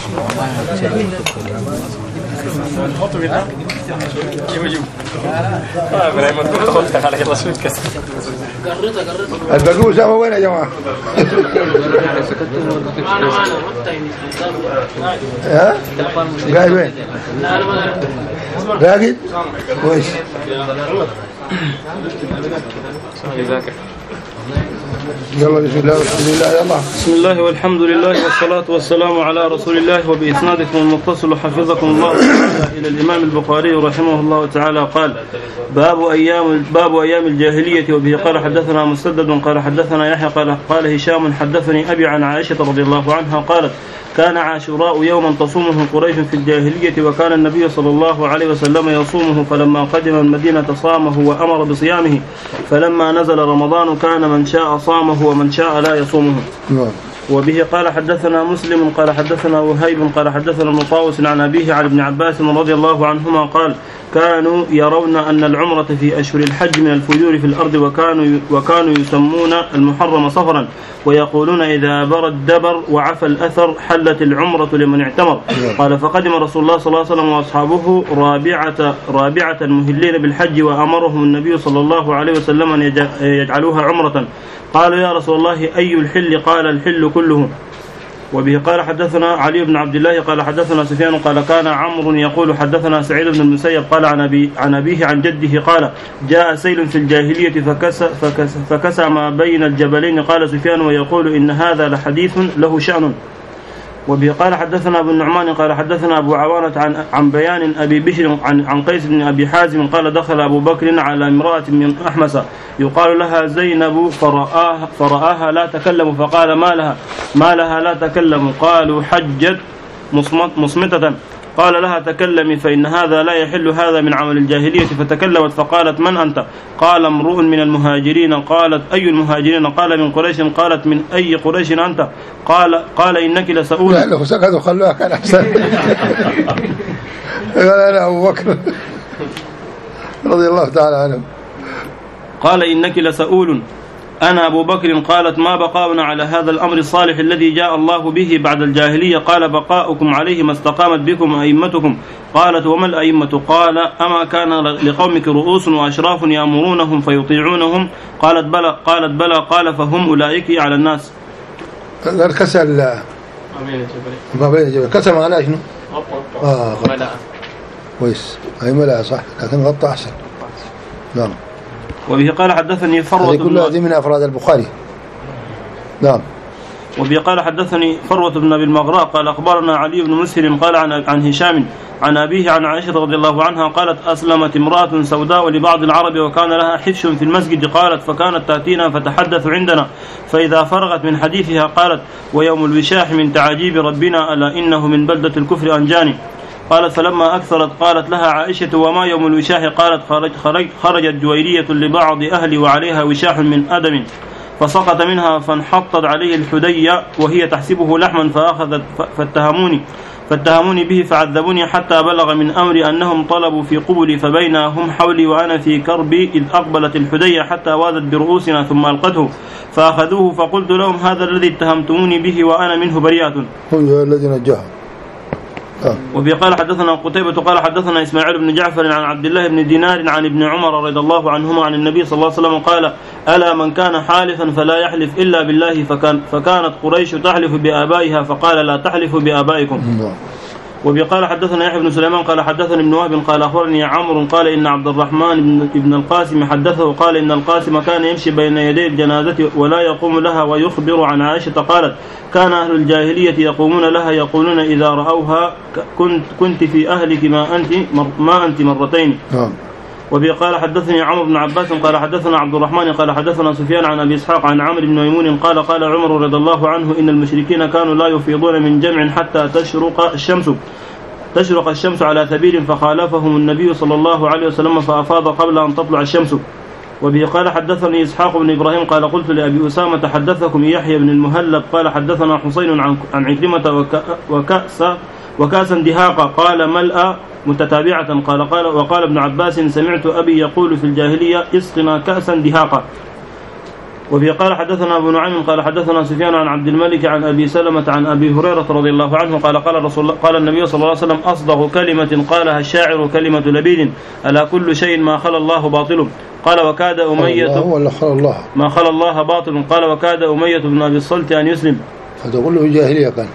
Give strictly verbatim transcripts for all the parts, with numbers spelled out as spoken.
نحطه في النار جيبه جيبه اه براي ما تقول على يلا شو كسر البقوس هو وين يا جماعه؟ ها؟ قاعد وين؟ راقد؟ كويس. يلا بسم الله والحمد لله يلا. بسم الله والحمد لله والصلاة والسلام على رسول الله وبإسنادكم المتصل حفظكم الله تعالى إلى الإمام البخاري رحمه الله تعالى قال باب أيام باب أيام الجاهلية. وبه قال حدثنا مسدد قال حدثنا يحيى قال قال هشام حدثني أبي عن عائشة رضي الله عنها قالت كان عاشوراء يوما تصومه قريش في الجاهلية وكان النبي صلى الله عليه وسلم يصومه فلما قدم المدينة صامه وأمر بصيامه فلما نزل رمضان كان من شاء صامه ومن شاء لا يصومه. وبه قال حدثنا مسلم قال حدثنا وهيب قال حدثنا ابن طاووس عن أبيه عن ابن عباس رضي الله عنهما قال كانوا يرون أن العمرة في أشهر الحج من الفجور في الأرض وكانوا وكانوا يسمون المحرم صفرا ويقولون إذا برد الدبر وعفى الأثر حلت العمرة لمن اعتمر. قال فقدم رسول الله صلى الله عليه وسلم وأصحابه رابعة رابعة مهلين بالحج وأمرهم النبي صلى الله عليه وسلم أن يجعلوها عمرة. قالوا يا رسول الله أي الحل؟ قال الحل كله. وبه قال حدثنا علي بن عبد الله قال حدثنا سفيان قال كان عمرو يقول حدثنا سعيد بن المسيب قال عن أبي عن أبيه عن جده قال جاء سيل في الجاهلية فكس فكس فكسى ما بين الجبلين. قال سفيان ويقول إن هذا لحديث له شأن. وبه قال حدثنا أبو النعمان قال حدثنا أبو عوانة عن عن بيان أبي بشر عن عن قيس بن أبي حازم قال دخل أبو بكر على امرأة من أحمس يقال لها زينب فرآها, فرآها لا تكلم فقال ما لها ما لها لا تكلم؟ قالوا حجت مصمتة. قال لها تكلمي فإن هذا لا يحل هذا من عمل الجاهلية. فتكلمت فقالت من أنت؟ قال امرؤ من المهاجرين. قالت أي المهاجرين؟ قال من قريش. قالت من أي قريش أنت؟ قال قال إنك لسؤول. لا لو سكتوا خلوها كان أحسن. قال أنا أبو بكر رضي الله تعالى عنه. قال إنك لسؤول أنا أبو بكر. قالت ما بقاؤنا على هذا الأمر الصالح الذي جاء الله به بعد الجاهلية؟ قال بقاؤكم عليه ما استقامت بكم أئمتكم. قالت وما الأئمة؟ قال أما كان لقومك رؤوس وأشراف يأمرونهم فيطيعونهم؟ قالت بلى. قالت بلى. قال فهم أولئك على الناس. كسل ما بين الجبل كسل معناه شنو؟ آه ملأ كويس أي ملأ صح لكن غطى أحسن. نعم. وبه قال حدثني فروة هذه كلها هذه من أفراد البخاري. نعم. وبه قال حدثني فروة بن أبي المغراء قال أخبرنا علي بن مسهر قال عن عن هشام عن أبيه عن عائشة رضي الله عنها قالت أسلمت امرأة سوداء لبعض العرب وكان لها حفش في المسجد. قالت فكانت تأتينا فتحدث عندنا فإذا فرغت من حديثها قالت ويوم الوشاح من تعاجيب ربنا ألا إنه من بلدة الكفر أنجاني. قالت فلما أكثرت قالت لها عائشة وما يوم الوشاح؟ قالت خرج خرج خرجت جويرية لبعض أهلي وعليها وشاح من أدم فسقط منها فانحطت عليه الحدية وهي تحسبه لحما فأخذت فاتهموني فاتهموني به فعذبوني حتى بلغ من أمري أنهم طلبوا في قبلي فبينا هم حولي وأنا في كربي إذ أقبلت الحدية حتى وادت برؤوسنا ثم ألقته فأخذوه فقلت لهم هذا الذي اتهمتموني به وأنا منه بريئة. هو الذي نجاه. وبه قال حدثنا قتيبة قال حدثنا إسماعيل بن جعفر عن عبد الله بن دينار عن ابن عمر رضي الله عنهما عن النبي صلى الله عليه وسلم قال ألا من كان حالفا فلا يحلف إلا بالله فكان فكانت قريش تحلف بآبائها فقال لا تحلفوا بآبائكم. وبه قال حدثنا يحيى بن سليمان قال حدثني ابن وهب قال أخبرني عمرو قال إن عبد الرحمن بن القاسم حدثه قال إن القاسم كان يمشي بين يدي الجنازة ولا يقوم لها ويخبر عن عائشة قالت كان أهل الجاهلية يقومون لها يقولون إذا رأوها كنت كنت في أهلك ما أنت ما أنت مرتين. وبه قال حدثني عمرو بن عباس قال حدثنا عبد الرحمن قال حدثنا سفيان عن أبي إسحاق عن عمرو بن ميمون قال قال عمر رضي الله عنه إن المشركين كانوا لا يفيضون من جمع حتى تشرق الشمس تشرق الشمس على سبيل فخالفهم النبي صلى الله عليه وسلم فأفاض قبل أن تطلع الشمس. وبه قال حدثني إسحاق بن إبراهيم قال قلت لأبي أسامة حدثكم يحيى بن المهلب قال حدثنا حسين عن عن عكرمة وكأس وكاسا دهاقا قال ملأ متتابعة قال قال وقال ابن عباس سمعت أبي يقول في الجاهلية اسقنا كأسا دهاقا. وفي قال حدثنا أبو نعيم قال حدثنا سفيان عن عبد الملك عن أبي سلمة عن أبي هريرة رضي الله عنه قال قال رسول الله قال النبي صلى الله عليه وسلم أصدق كلمة قالها الشاعر كلمة لبيد ألا كل شيء ما خلا الله باطل قال وكاد أمية ولا خلا الله ما خلا الله باطل قال وكاد أمية بن أبي الصلت أن يسلم. هذا كله جاهلية كان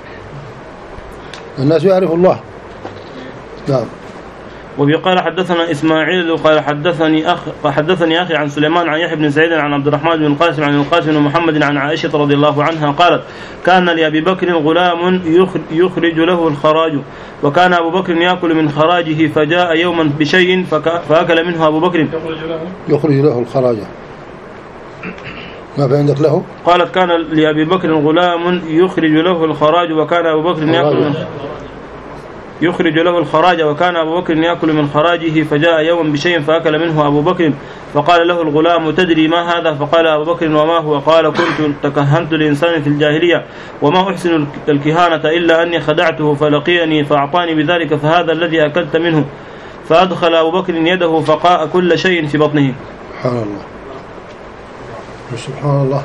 الناس يعرف الله. نعم. وفي قال حدثنا إسماعيل قال حدثني أخ حدثني أخي عن سليمان عن يحيى بن سعيد عن عبد الرحمن بن القاسم عن القاسم بن محمد عن عائشة رضي الله عنها قالت كان لأبي بكر غلام يخرج له الخراج وكان أبو بكر يأكل من خراجه فجاء يوما بشيء فأكل منه أبو بكر يخرج له الخراج. ما في عندك له؟ قالت كان لأبي بكر غلام يخرج له الخراج وكان أبو بكر يأكل منه يخرج له الخراج وكان أبو بكر يأكل من خراجه فجاء يوم بشيء فأكل منه أبو بكر فقال له الغلام تدري ما هذا؟ فقال أبو بكر وما هو؟ قال كنت تكهنت لإنسان في الجاهلية وما أحسن الكهانة إلا أني خدعته فلقيني فأعطاني بذلك فهذا الذي أكلت منه. فأدخل أبو بكر يده فقاء كل شيء في بطنه. سبحان الله سبحان الله.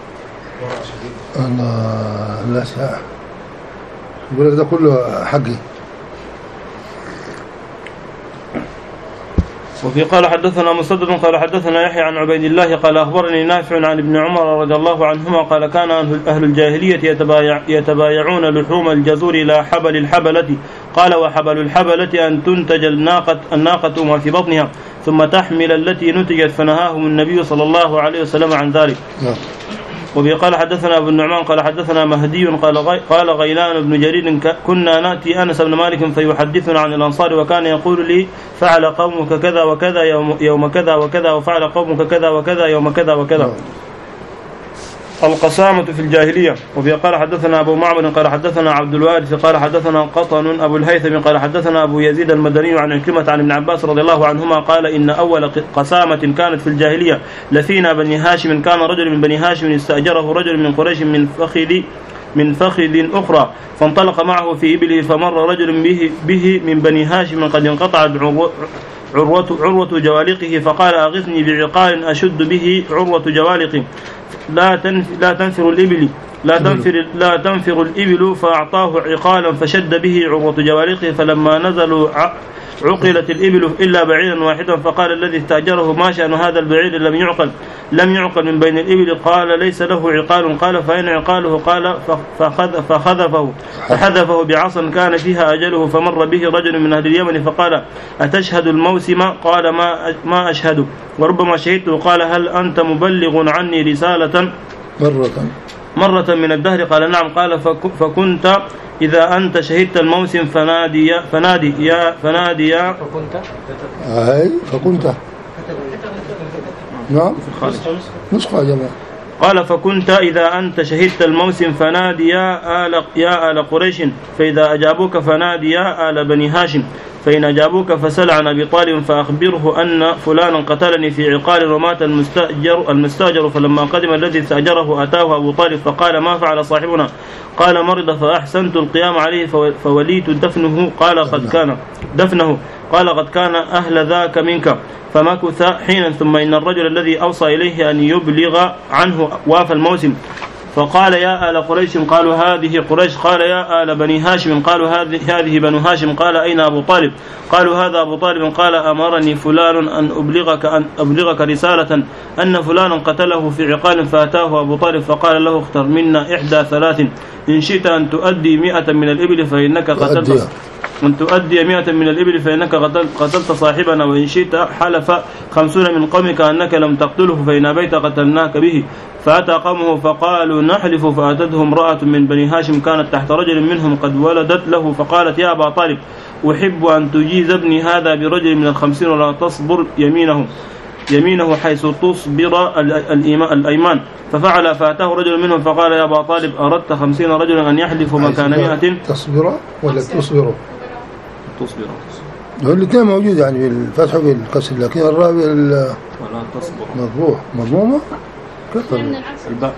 أنا لا ساعة يقول لك ده كله حقي. وفي قال حدثنا مسدد قال حدثنا يحيى عن عبيد الله قال أخبرني نافع عن ابن عمر رضي الله عنهما قال كان أهل الجاهلية يتبايع يتبايعون لحوم الجزور إلى حبل الحبلة قال وحبل الحبلة أن تنتج الناقة, الناقة ما في بطنها ثم تحمل التي نتجت فنهاهم النبي صلى الله عليه وسلم عن ذلك. وفي قال حدثنا ابن النعمان قال حدثنا مهدي قال غي قال غيلان بن جرير كنا نأتي أنس بن مالك فيحدثنا عن الأنصار وكان يقول لي فعل قومك كذا وكذا يوم, يوم كذا وكذا وفعل قومك كذا وكذا يوم كذا وكذا. القسامة في الجاهلية. وفي قال حدثنا أبو معمر قال حدثنا عبد الوارث قال حدثنا قطن أبو الهيثم قال حدثنا أبو يزيد المدني عن عكرمة عن ابن عباس رضي الله عنهما قال إن أول قسامة كانت في الجاهلية لفينا بني هاشم كان رجل من بني هاشم استأجره رجل من قريش من فخذ من فخذ أخرى فانطلق معه في إبله فمر رجل به, به من بني هاشم قد انقطعت عروة, عروة جوالقه فقال أغثني بعقال أشد به عروة جوالقه لا تنفر لا تنفر الإبل لا تنفر لا تنفر الإبل فأعطاه عقالا فشد به عروة جوالقه فلما نزلوا عقلت الإبل إلا بعيرا واحدا فقال الذي استأجره ما شأن هذا البعير لم يعقل لم يعقل من بين الإبل قال ليس له عقال قال فإن عقاله قال فخذفه فحذفه بعصا كان فيها أجله فمر به رجل من أهل اليمن فقال أتشهد الموسم قال ما ما أشهد وربما شهدت قال هل أنت مبلغ عني رسالة مرة مرة من الدهر قال نعم قال فكنت إذا أنت شهدت الموسم فنادي فنادي يا فنادي يا فكنت أي فكنت نعم نسخة جماعة قال فكنت إذا أنت شهدت الموسم فنادي يا آل يا آل قريش فإذا أجابوك فنادي يا آل بني هاشم فإن أجابوك فسل عن أبي طالب فأخبره أن فلانا قتلني في عقال ومات المستأجر المستأجر فلما قدم الذي استأجره أتاه أبو طالب فقال ما فعل صاحبنا قال مرض فأحسنت القيام عليه فوليت دفنه قال قد كان دفنه قال قد كان أهل ذاك منك فمكث حينا ثم إن الرجل الذي أوصى إليه أن يبلغ عنه وافى الموسم فقال يا آل قريش قالوا هذه قريش قال يا آل بني هاشم قالوا هذه هذه بنو هاشم قال أين أبو طالب قالوا هذا أبو طالب قال أمرني فلان أن أبلغك أن أبلغك رسالة أن فلانا قتله في عقال فأتاه أبو طالب فقال له اختر منا إحدى ثلاث إن شئت أن تؤدي مئة من الإبل فإنك قتلت أن تؤدي مئة من الإبل فإنك قتلت صاحبنا وإن شئت حلف خمسون من قومك أنك لم تقتله فإن أبيت قتلناك به فأتى قومه فقالوا نحلف فأتته امرأة من بني هاشم كانت تحت رجل منهم قد ولدت له فقالت يا أبا طالب أحب أن تجيز ابني هذا برجل من الخمسين ولا تصبر يمينه يمينه حيث تصبر الأيمان ففعل فأتاه رجل منهم فقال يا أبا طالب أردت خمسين رجلا أن يحلفوا مكان مئة تصبر ولا تصبر تصبر هو الاثنين موجود يعني بالفتح بالكسر لكن الراوي ولا تصبر مضبوط مضمومة كثر الباء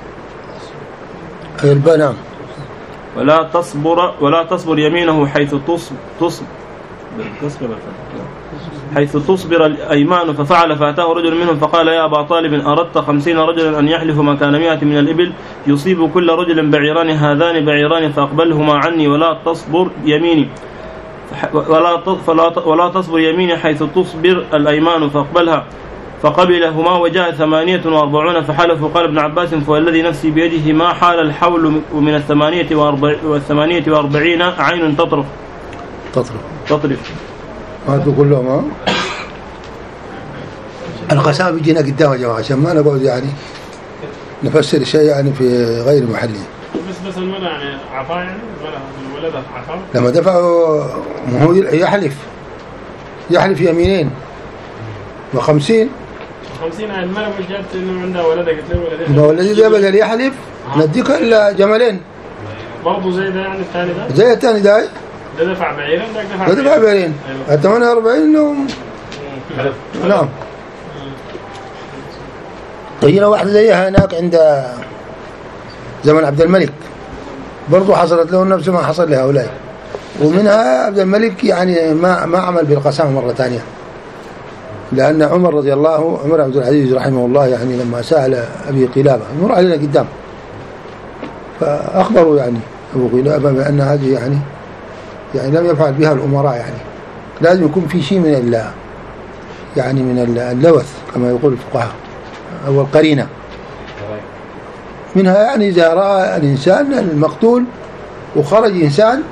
الباء نعم ولا تصبر ولا تصبر يمينه حيث تصب تصب حيث تصبر الأيمان ففعل فأتاه رجل منهم فقال يا أبا طالب أردت خمسين رجلا أن يحلفوا مكان مئة من الإبل يصيب كل رجل بعيران هذان بعيران فأقبلهما عني ولا تصبر يميني ولا ولا تصبر يميني حيث تصبر الأيمان فأقبلها فقبلهما وجاء ثمانية وأربعون فحلفوا. قال ابن عباس فوالذي نفسي بيده ما حال الحول من الثمانية والثمانية وأربعين عين تطرف تطرف تطرف هذا كلهم ها القسام بيجينا قدام يا جماعة عشان ما نقعد يعني نفسر شيء يعني في غير محله. بس بس الملا يعني عفا يعني الولد عفا لما دفعوا هو يحلف يحلف يمينين وخمسين خمسين عن الملا وجدت إنه عنده ولد قلت له ولدين ما الذي ده بقى يحلف نديك الجملين برضه زي ده يعني الثاني ده زي الثاني ده ده دفع بعيرين ده دفع دفع بعيرين الثمانية وأربعين إنهم نعم. طينا واحدة زيها هناك عند زمن عبد الملك برضو حصلت له نفس ما حصل لهؤلاء ومنها عبد الملك يعني ما ما عمل بالقسام مرة ثانية لأن عمر رضي الله عمر عبد العزيز رحمه الله يعني لما سأل أبي قلابة مر علينا قدام فأخبروا يعني أبو قلابة بأن هذه يعني يعني لم يفعل بها الأمراء يعني لازم يكون في شيء من ال يعني من اللوث كما يقول الفقهاء أو القرينة منها يعني إذا رأى الإنسان المقتول وخرج إنسان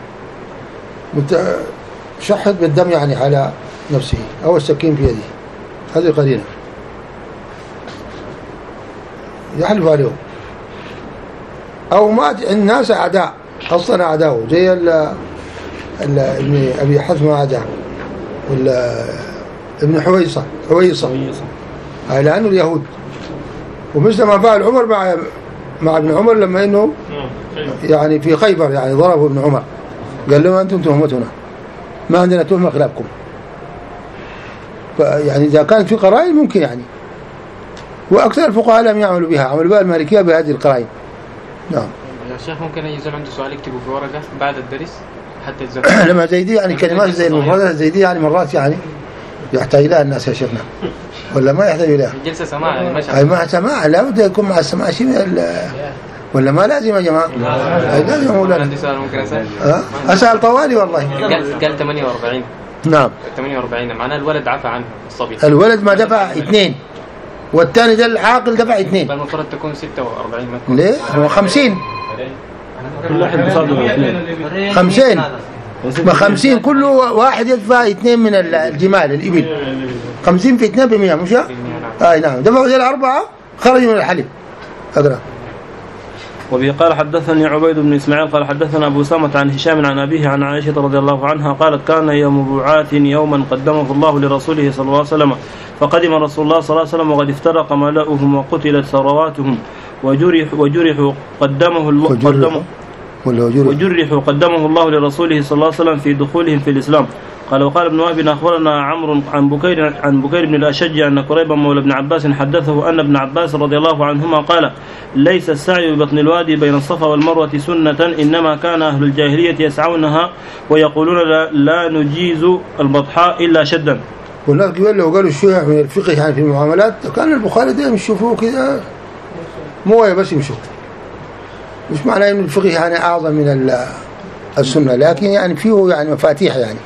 شحط بالدم يعني على نفسه أو السكين في يده هذه قرينة يحلف عليهم أو مات الناس أعداء أصلا أعداءه زي ال ابن أبي حثمة أعداء ولا ابن حويصة حويصة لأنه اليهود ومثل ما فعل عمر مع مع ابن عمر لما إنه يعني في خيبر يعني ضربوا ابن عمر قال لهم أنتم تهمتنا ما عندنا تهمة خلافكم فيعني إذا كانت في قرائن ممكن يعني وأكثر الفقهاء لم يعملوا بها عملوا بها المالكية بهذه القرائن. نعم يا شيخ ممكن ينزل عنده سؤال يكتبه في ورقة بعد الدرس حتى يتذكر لما زي دي يعني كلمات زي المفردات زي دي يعني مرات يعني يحتاج لها الناس يا شيخنا ولا ما يحتاج لها جلسة سماع يعني ما شاء الله مع سماع لا بد يكون مع السماع شيء من ولا ما لازم يا جماعة لازم مولانا. عندي سؤال ممكن أسأل أسأل طوالي والله. قال قال ثمانية وأربعين نعم ثمانية وأربعين معناه الولد عفى عنه الصبي الولد ما دفع اثنين والثاني ده العاقل دفع اثنين المفروض تكون ستة وأربعين ليه هو خمسين كل واحد مصادر اثنين خمسين ما خمسين كل واحد يدفع اثنين من الجمال الإبل خمسين في اثنين بمئة مش آه نعم دفعوا زي الأربعة خرجوا من الحليب. أقرأ. وبه قال حدثني عبيد بن إسماعيل قال حدثنا أبو سامة عن هشام عن أبيه عن عائشة رضي الله عنها قالت كان يوم بعاث يوما قدمه الله لرسوله صلى الله عليه وسلم فقدم رسول الله صلى الله عليه وسلم وقد افترق ملأهم وقتلت ثرواتهم وجرح وجرحوا قدمه الله قدمه وجرحوا قدمه الله لرسوله صلى الله عليه وسلم في دخولهم في الإسلام. قال وقال ابن وهب أخبرنا عمرو عن بكير عن بكير بن الأشج أن قريبا مولى ابن عباس حدثه أن ابن عباس رضي الله عنهما قال ليس السعي ببطن الوادي بين الصفا والمروة سنة إنما كان أهل الجاهلية يسعونها ويقولون لا, لا نجيز البطحاء إلا شدا. والناس قبل لو قالوا شوية من الفقه يعني في المعاملات كان البخاري دائما يشوفوه كذا مو بس يمشوا مش معناه إن الفقه يعني أعظم من السنة لكن يعني فيه يعني مفاتيح يعني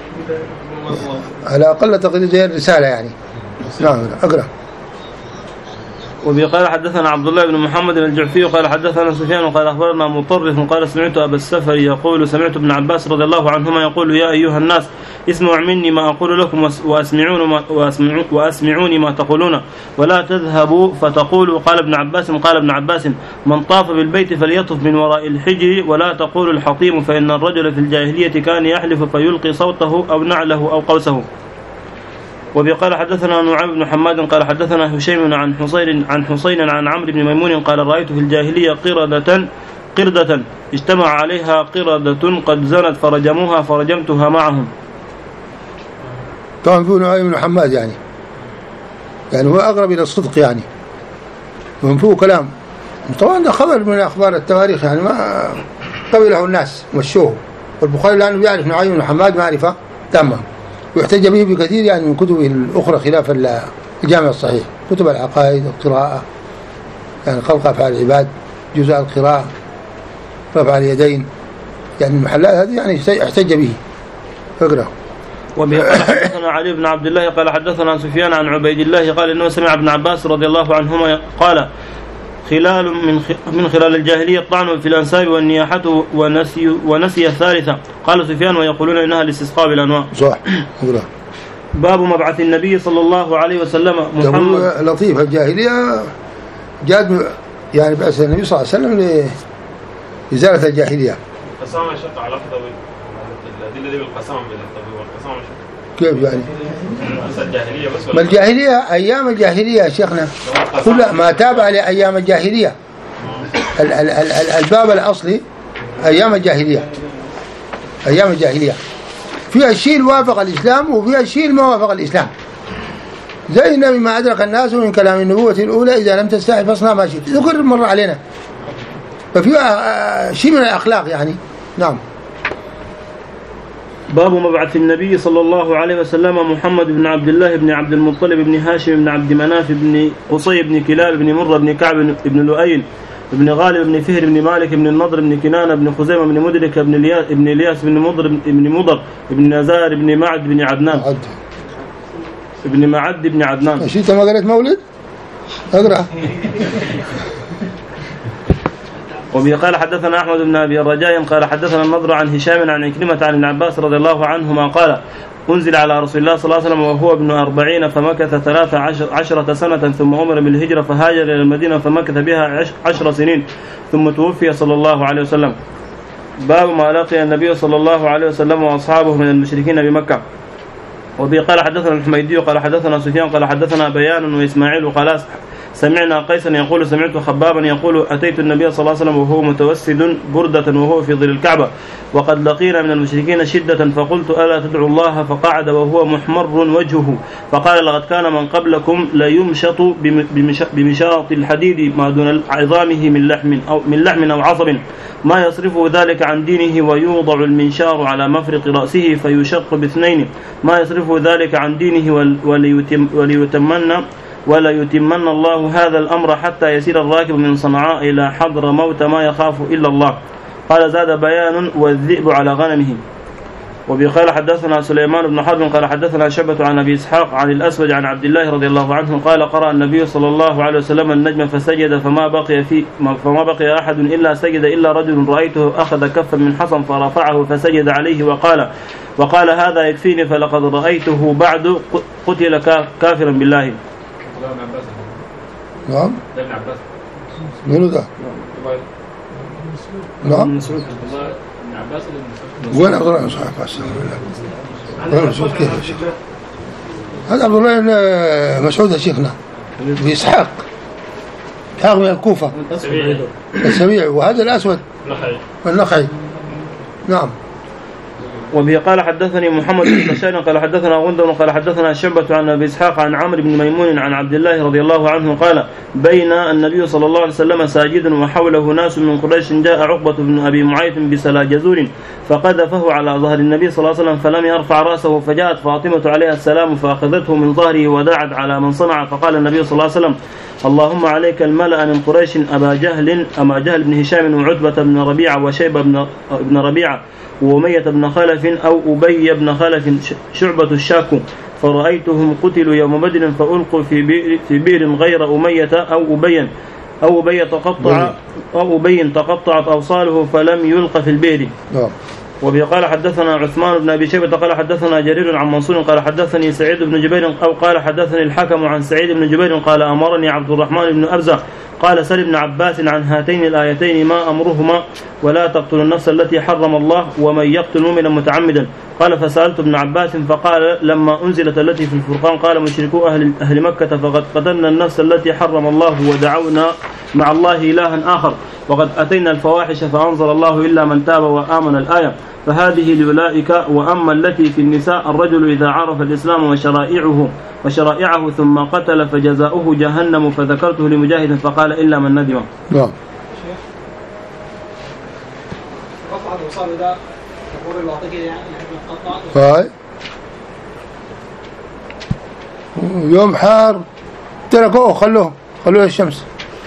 على أقل تقدير زي الرسالة يعني. نعم أقرأ. وبه قال حدثنا عبد الله بن محمد الجعفي قال حدثنا سفيان قال أخبرنا مطرف قال سمعت أبا السفر يقول سمعت ابن عباس رضي الله عنهما يقول يا أيها الناس اسمعوا مني ما أقول لكم وأسمعون ما وأسمعون وأسمعوني ما تقولون ولا تذهبوا فتقولوا قال ابن عباس قال ابن عباس من طاف بالبيت فليطف من وراء الحجر ولا تقول الحطيم فإن الرجل في الجاهلية كان يحلف فيلقي صوته أو نعله أو قوسه. وبقال حدثنا نعيم بن حماد قال حدثنا هشيم عن حصين عن حصين عن عمرو بن ميمون قال رأيت في الجاهلية قردة قردة اجتمع عليها قردة قد زنت فرجموها فرجمتها معهم. طبعا في نعيم بن حماد يعني يعني هو أقرب إلى الصدق يعني ومن فوق كلام طبعا ده خبر من أخبار التواريخ يعني ما قبله الناس مشوه والبخاري لأنه يعرف نعيم بن حماد معرفة تمام. ويحتج به بكثير يعني من كتبه الأخرى خلاف الجامع الصحيح، كتب العقائد والقراءة، يعني خلق أفعال العباد، جزء القراءة، رفع اليدين، يعني المحلات هذه يعني احتج به. اقرأ. وبه قال حدثنا علي بن عبد الله قال حدثنا سفيان عن عبيد الله قال إنه سمع ابن عباس رضي الله عنهما قال خلال من من خلال الجاهلية الطعن في الأنساب والنياحة ونسي ونسي الثالثة. قال سفيان ويقولون إنها الاستسقاء بالأنواع. صح. اقرأ. باب مبعث النبي صلى الله عليه وسلم محمد. لطيف. الجاهلية جاد يعني بعث النبي صلى الله عليه وسلم لإزالة الجاهلية. القسامة شق على لفظ الأدلة دي بالقسامة والقسامة شق. كيف يعني؟ الجاهلية بس. ما الجاهلية أيام الجاهلية يا شيخنا كلها ما تابع لأيام الجاهلية. ال ال ال الباب الأصلي أيام الجاهلية. أيام الجاهلية فيها الشيء الوافق الإسلام وفيها الشيء ما وافق الإسلام. زي النبي ما أدرك الناس من كلام النبوة الأولى إذا لم تستحي فاصنع ما شئت. ذكر مر علينا. ففيها شيء من الأخلاق يعني. نعم. باب مبعث النبي صلى الله عليه وسلم محمد بن عبد الله بن عبد المطلب بن هاشم بن عبد مناف بن قصي بن كلاب بن مرة بن كعب بن لؤي بن غالب بن فهر بن مالك بن النضر بن كنانة بن خزيمة بن مدرك بن الياس بن الياس بن مضر بن مضر بن نزار بن معد بن عدنان معد. بن معد بن عدنان. شئت ما قرأت مولد؟ اقرأ. وبه قال حدثنا أحمد بن أبي الرجاء قال حدثنا النضر عن هشام عن عكرمة عن ابن عباس رضي الله عنهما قال أنزل على رسول الله صلى الله عليه وسلم وهو ابن أربعين فمكث ثلاث عشر عشرة سنة ثم أمر بالهجرة فهاجر إلى المدينة فمكث بها عشر سنين ثم توفي صلى الله عليه وسلم. باب ما لقي النبي صلى الله عليه وسلم وأصحابه من المشركين بمكة. وبه قال حدثنا الحميدي قال حدثنا سفيان قال حدثنا بيان وإسماعيل وقال سمعنا قيسا يقول سمعت خبابا يقول أتيت النبي صلى الله عليه وسلم وهو متوسد بردة وهو في ظل الكعبة وقد لقينا من المشركين شدة فقلت ألا تدعو الله فقعد وهو محمر وجهه فقال لقد كان من قبلكم ليمشط بمشاط الحديد ما دون عظامه من لحم أو من لحم أو عصب ما يصرفه ذلك عن دينه ويوضع المنشار على مفرق رأسه فيشق باثنين ما يصرفه ذلك عن دينه وليتم وليتمنى ولا يتمن الله هذا الأمر حتى يسير الراكب من صنعاء إلى حضر موت ما يخاف إلا الله. قال زاد بيان والذئب على غنمه. وبقال حدثنا سليمان بن حرب قال حدثنا شعبة عن أبي إسحاق عن الأسود عن عبد الله رضي الله عنه قال قرأ النبي صلى الله عليه وسلم النجم فسجد فما بقي في فما بقي أحد إلا سجد إلا رجل رأيته أخذ كفا من حصن فرفعه فسجد عليه وقال وقال هذا يكفيني فلقد رأيته بعد قتل كافرا بالله. نعم. منو ذا؟ نعم. وين عبد الله بن مسعود؟ وين مسعود كيف يا شيخ؟ هذا عبد الله بن مسعود يا شيخنا بإسحاق إسحاق من الكوفة السبيعي وهذا الأسود النخعي. نعم. وبه قال حدثني محمد بن بشار قال حدثنا غندر قال حدثنا شعبة عن أبي إسحاق عن عمرو بن ميمون عن عبد الله رضي الله عنه قال بين النبي صلى الله عليه وسلم ساجدا وحوله ناس من قريش جاء عقبة بن أبي معيط بسلا جزور فقذفه على ظهر النبي صلى الله عليه وسلم فلم يرفع رأسه فجاءت فاطمة عليها السلام فأخذته من ظهره ودعت على من صنع فقال النبي صلى الله عليه وسلم اللهم عليك الملأ من قريش أبا جهل أما جهل بن هشام وعتبة بن ربيعة وشيبة بن ربيعة وأمية بن خلف أو أبي بن خلف شعبة الشاك فرأيتهم قتلوا يوم بدر فألقوا في بئر, في بئر غير أمية أو أبي أو أبي تقطع أو أبي تقطعت أوصاله فلم يلق في البئر. وبه قال حدثنا عثمان بن أبي شيبة قال حدثنا جرير عن منصور قال حدثني سعيد بن جبير أو قال حدثني الحكم عن سعيد بن جبير قال أمرني عبد الرحمن بن أرزة قال سل ابن عباس عن هاتين الآيتين ما أمرهما ولا تقتلوا النفس التي حرم الله ومن يقتل مؤمنا متعمدا. قال فسألت ابن عباس فقال لما أنزلت التي في الفرقان قال مشركو أهل, أهل مكة فقد قتلنا النفس التي حرم الله ودعونا مع الله إلها آخر وقد أتينا الفواحش فأنزل الله إلا من تاب وآمن الآية فهذه لأولئك. وأما التي في النساء الرجل إذا عرف الإسلام وشرائعه وشرائعه ثم قتل فجزاؤه جهنم فذكرته لمجاهد فقال إلا من ندم. نعم. رفع الوصال ده تقول الواطقي يعني نقطع. هاي يوم حار تركوه خلوه خلوه الشمس.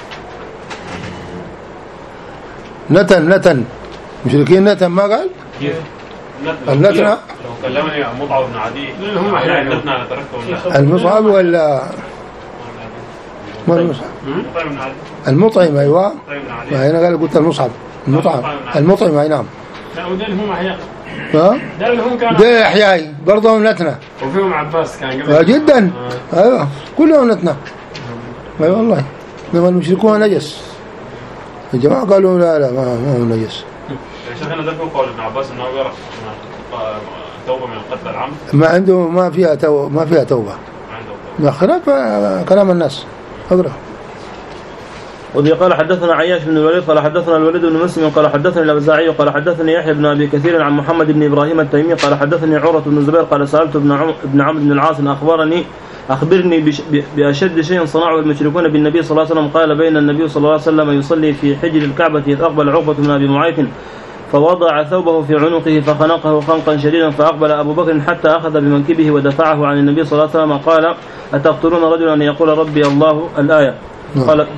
نتن نتن مشركين نتن ما قال النتنة لو كلمني مصعب بن عدي هم احنا نتنا تركته المصعب ولا ما المصعب المطعم ايوه هنا قال قلت المصعب المطعم المطعم اي نعم لا ودول هم احياء ها دول هم كانوا ده احياء برضه نتنة وفيهم عباس كان قبل جدا ايوه كلهم نتنة اي أيوة والله لما المشركون نجس الجماعة قالوا لا لا ما ما هو نجس. يا شيخنا ده قول ابن عباس انه يقرأ توبة من القتل العمد ما عنده ما فيها توبة ما فيها توبة ما خلاف كلام الناس اقرأ. وذي قال حدثنا عياش بن الوليد قال حدثنا الوليد بن مسلم قال حدثني الأوزاعي قال حدثني يحيى بن أبي كثير عن محمد بن إبراهيم التيمي قال حدثني عروة بن الزبير قال سألت ابن عم ابن عمرو بن العاص أخبرني أخبرني بأشد شيء صنعه المشركون بالنبي صلى الله عليه وسلم. قال بين النبي صلى الله عليه وسلم يصلي في حجر الكعبة إذ أقبل عقبة بن أبي معيط فوضع ثوبه في عنقه فخنقه خنقا شديدا فأقبل أبو بكر حتى أخذ بمنكبه ودفعه عن النبي صلى الله عليه وسلم قال أتقتلون رجلا أن يقول ربي الله الآية قال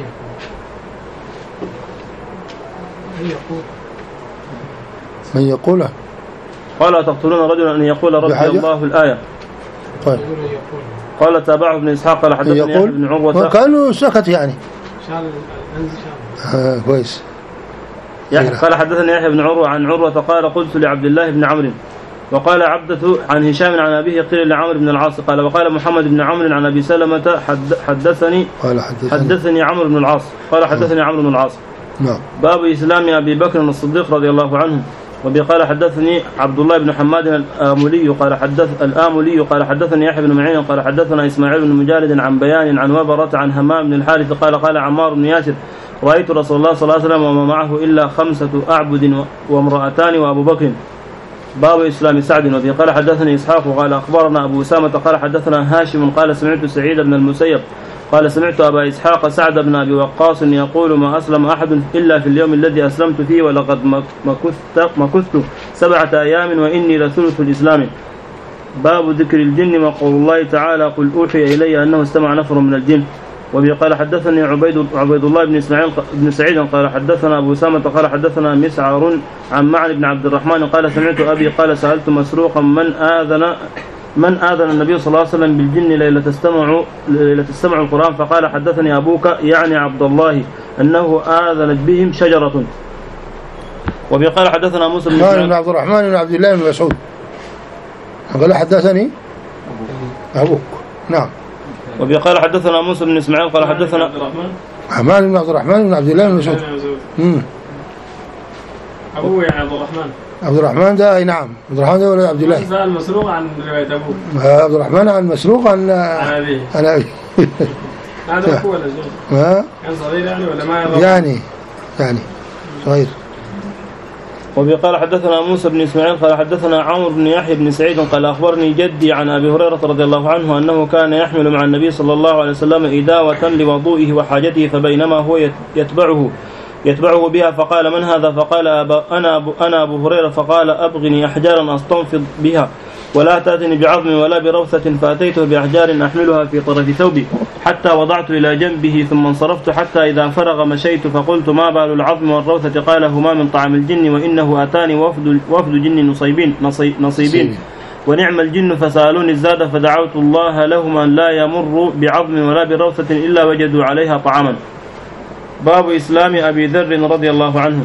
من يقول قال تقتلون رجلا أن يقول ربي الله الآية طيب. قال تابعه ابن إسحاق قال حدثني يحيى بن عروة كانوا سكت يعني آه كويس يحيى قال حدثني يحيى بن عروة عن عروة قال قلت لعبد الله بن عمرو وقال عبدة عن هشام عن أبيه قيل لعمرو بن العاص قال وقال محمد بن عمرو عن أبي سلمة حدثني قال حدثني, حدثني عمرو بن العاص قال حدثني عمرو بن العاص. نعم. باب إسلام أبي بكر الصديق رضي الله عنه. وبي قال حدثني عبد الله بن حماد الآملي قال حدث الآملي قال حدثني يحيى بن معين قال حدثنا إسماعيل بن مجالد عن بيان عن وبرة عن همام بن الحارث قال قال عمار بن ياسر رأيت رسول الله صلى الله عليه وسلم وما معه إلا خمسة أعبد وامرأتان وأبو بكر. باب إسلام سعد. وبي قال حدثني إسحاق وقال أخبرنا أبو أسامة قال حدثنا هاشم قال سمعت سعيد بن المسيب قال سمعت أبا إسحاق سعد بن أبي وقاص يقول ما أسلم أحد إلا في اليوم الذي أسلمت فيه ولقد مكثت, مكثت سبعة أيام وإني لثلث الإسلام. باب ذكر الجن وقول الله تعالى قل أوحي إلي أنه استمع نفر من الجن. وبي قال حدثني عبيد, عبيد الله بن إسماعيل بن سعيد قال حدثنا أبو أسامة قال حدثنا مسعر عن معن بن عبد الرحمن قال سمعت أبي قال سألت مسروقا من آذن من آذن النبي صلى الله عليه وسلم بالجن ليلة تستمع ليلة تستمع القرآن فقال حدثني أبوك يعني عبد الله أنه آذنت بهم شجرة. وبي قال حدثنا موسى بن بن عبد الرحمن بن عبد الله بن مسعود قال حدثني أبوك. نعم. وبي قال حدثنا موسى بن إسماعيل قال حدثنا حمان بن عبد الرحمن بن عبد الله بن مسعود. امم أبوه يعني عبد الرحمن عبد الرحمن ده اي نعم عبد الرحمن ده ولد عبد الله. سأل مسروق عن رواية أبوه. عبد الرحمن عن مسروق عن عن أبيه. عن أبيه. هذا أخوه ولا زوج؟ ها؟ كان صغير يعني ولا ما يضرب؟ يعني يعني صغير. وبي قال حدثنا موسى بن إسماعيل قال حدثنا عمرو بن يحيى بن سعيد قال أخبرني جدي عن أبي هريرة رضي الله عنه أنه كان يحمل مع النبي صلى الله عليه وسلم إداوة لوضوئه وحاجته فبينما هو يتبعه يتبعه بها فقال من هذا فقال أبا أنا أبو, أنا أبو هريرة فقال أبغني أحجارا أستنفض بها ولا تأتني بعظم ولا بروثة فأتيته بأحجار أحملها في طرف ثوبي حتى وضعت إلى جنبه ثم انصرفت حتى إذا فرغ مشيت فقلت ما بال العظم والروثة قال هما من طعام الجن وإنه أتاني وفد, وفد جن نصيبين, نصيبين ونعم الجن فسألوني الزاد فدعوت الله لهم أن لا يمروا بعظم ولا بروثة إلا وجدوا عليها طعاما. باب إسلام أبي ذر رضي الله عنه.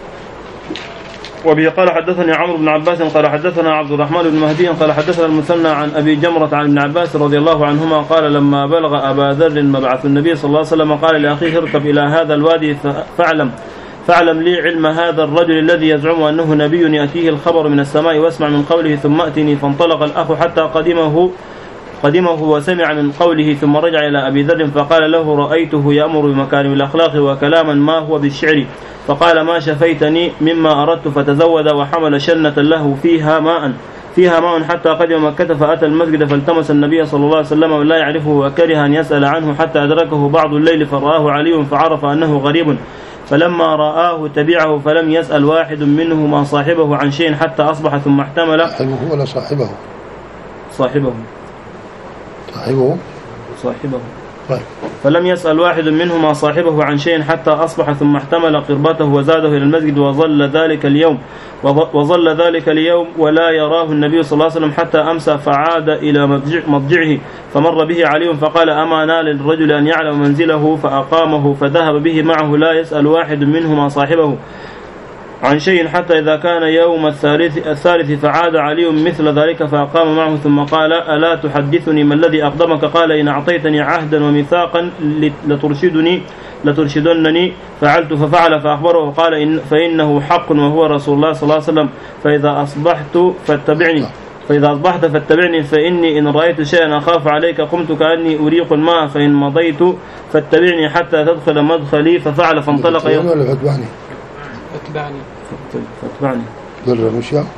وبه قال حدثني عمرو بن عباس قال حدثنا عبد الرحمن بن مهدي قال حدثنا المثنى عن أبي جمرة عن ابن عباس رضي الله عنهما قال لما بلغ أبا ذر مبعث النبي صلى الله عليه وسلم قال لأخيه اركب إلى هذا الوادي فاعلم فاعلم لي علم هذا الرجل الذي يزعم أنه نبي يأتيه الخبر من السماء واسمع من قوله ثم أتني. فانطلق الأخ حتى قدمه قدمه وسمع من قوله ثم رجع إلى أبي ذر فقال له رأيته يأمر بمكارم الأخلاق وكلاما ما هو بالشعر فقال ما شفيتني مما أردت فتزود وحمل شنة له فيها ماء فيها ماء حتى قدم مكة فأتى المسجد فالتمس النبي صلى الله عليه وسلم ولا يعرفه وكره أن يسأل عنه حتى أدركه بعض الليل فرآه علي فعرف أنه غريب فلما رآه تبعه فلم يسأل واحد منهما صاحبه عن شيء حتى أصبح ثم احتمل صاحبه ولا صاحبه صاحبه صاحبه صاحبه طيب. فلم يسأل واحد منهما صاحبه عن شيء حتى أصبح ثم احتمل قربته وزاده إلى المسجد وظل ذلك اليوم وظل ذلك اليوم ولا يراه النبي صلى الله عليه وسلم حتى أمسى فعاد إلى مضجعه فمر به علي فقال أما نال للرجل أن يعلم منزله فأقامه فذهب به معه لا يسأل واحد منهما صاحبه عن شيء حتى إذا كان يوم الثالث, الثالث فعاد علي مثل ذلك فأقام معه ثم قال ألا تحدثني ما الذي أقدمك؟ قال إن أعطيتني عهدا وميثاقا لترشدني لترشدنني فعلت ففعل فأخبره قال إن فإنه حق وهو رسول الله صلى الله عليه وسلم فإذا أصبحت فاتبعني فإذا أصبحت فاتبعني فإني إن رأيت شيئا أخاف عليك قمت كأني أريق الماء فإن مضيت فاتبعني حتى تدخل مدخلي ففعل فانطلق ولا فاتبعني اتبعني فاتبعني برا مش يا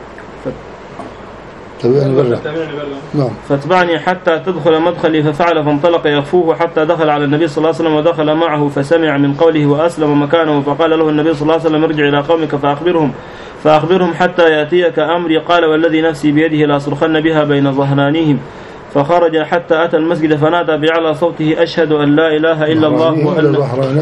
تبعني برا نعم فاتبعني حتى تدخل مدخلي ففعل فانطلق يخفوه حتى دخل على النبي صلى الله عليه وسلم ودخل معه فسمع من قوله وأسلم مكانه فقال له النبي صلى الله عليه وسلم ارجع إلى قومك فأخبرهم فأخبرهم حتى يأتيك أمري قال والذي نفسي بيده لأصرخن بها بين ظهرانيهم فخرج حتى أتى المسجد فنادى بأعلى صوته أشهد أن لا إله إلا الله وأن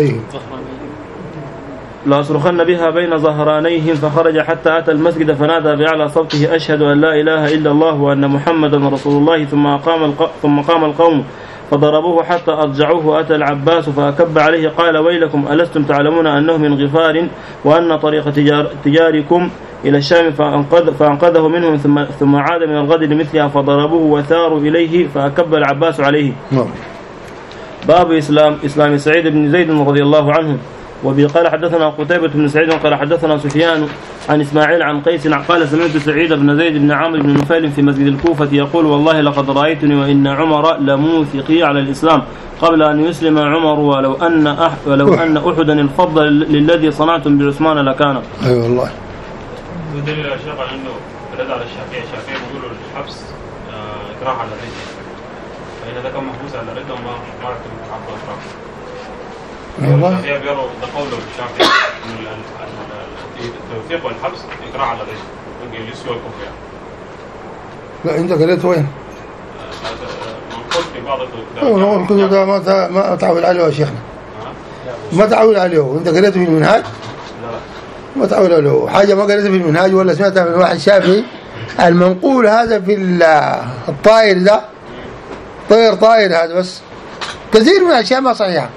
لأصرخن بها بين ظهرانيهم فخرج حتى أتى المسجد فنادى بأعلى صوته أشهد أن لا إله إلا الله وأن محمدا رسول الله ثم قام الق... ثم قام القوم فضربوه حتى أضجعوه أتى العباس فأكب عليه قال ويلكم ألستم تعلمون أنه من غفار وأن طريق تجار... تجاركم إلى الشام فأنقذ... فأنقذه منهم ثم... ثم عاد من الغد لمثلها فضربوه وثاروا إليه فأكب العباس عليه. باب إسلام إسلام سعيد بن زيد رضي الله عنه. وبه قال حدثنا قتيبة بن سعيد قال حدثنا سفيان عن إسماعيل عن قيس قال سمعت سعيد بن زيد بن عامر بن نفيل في مسجد الكوفة يقول والله لقد رأيتني وإن عمر لموثقي على الإسلام قبل أن يسلم عمر ولو أن أح ولو أن أحدا الفضل للذي صنعتم بعثمان لكان. أي أيوة والله. دليل يا شيخ على إنه رد على الشافعي الشافعي بيقولوا الحبس إكراه على الرد فإن ده كان محبوس على الرد وما ما رتب حقه إكراه. والله بيروا ده قوله الشافعي ان التوثيق والحبس اكراه على الرجل ممكن يسوى الكفر يعني. لا انت قريت وين؟ منقول في بعض الكتب. الكتب ده ما ما تعود عليه يا شيخنا. ما تعود عليه انت قريته في المنهاج؟ لا ما تعود عليه حاجه ما قريتها في المنهاج ولا سمعتها من واحد شافعي المنقول هذا في الطائر ده طير طائر هذا بس كثير من الاشياء ما صحيحه.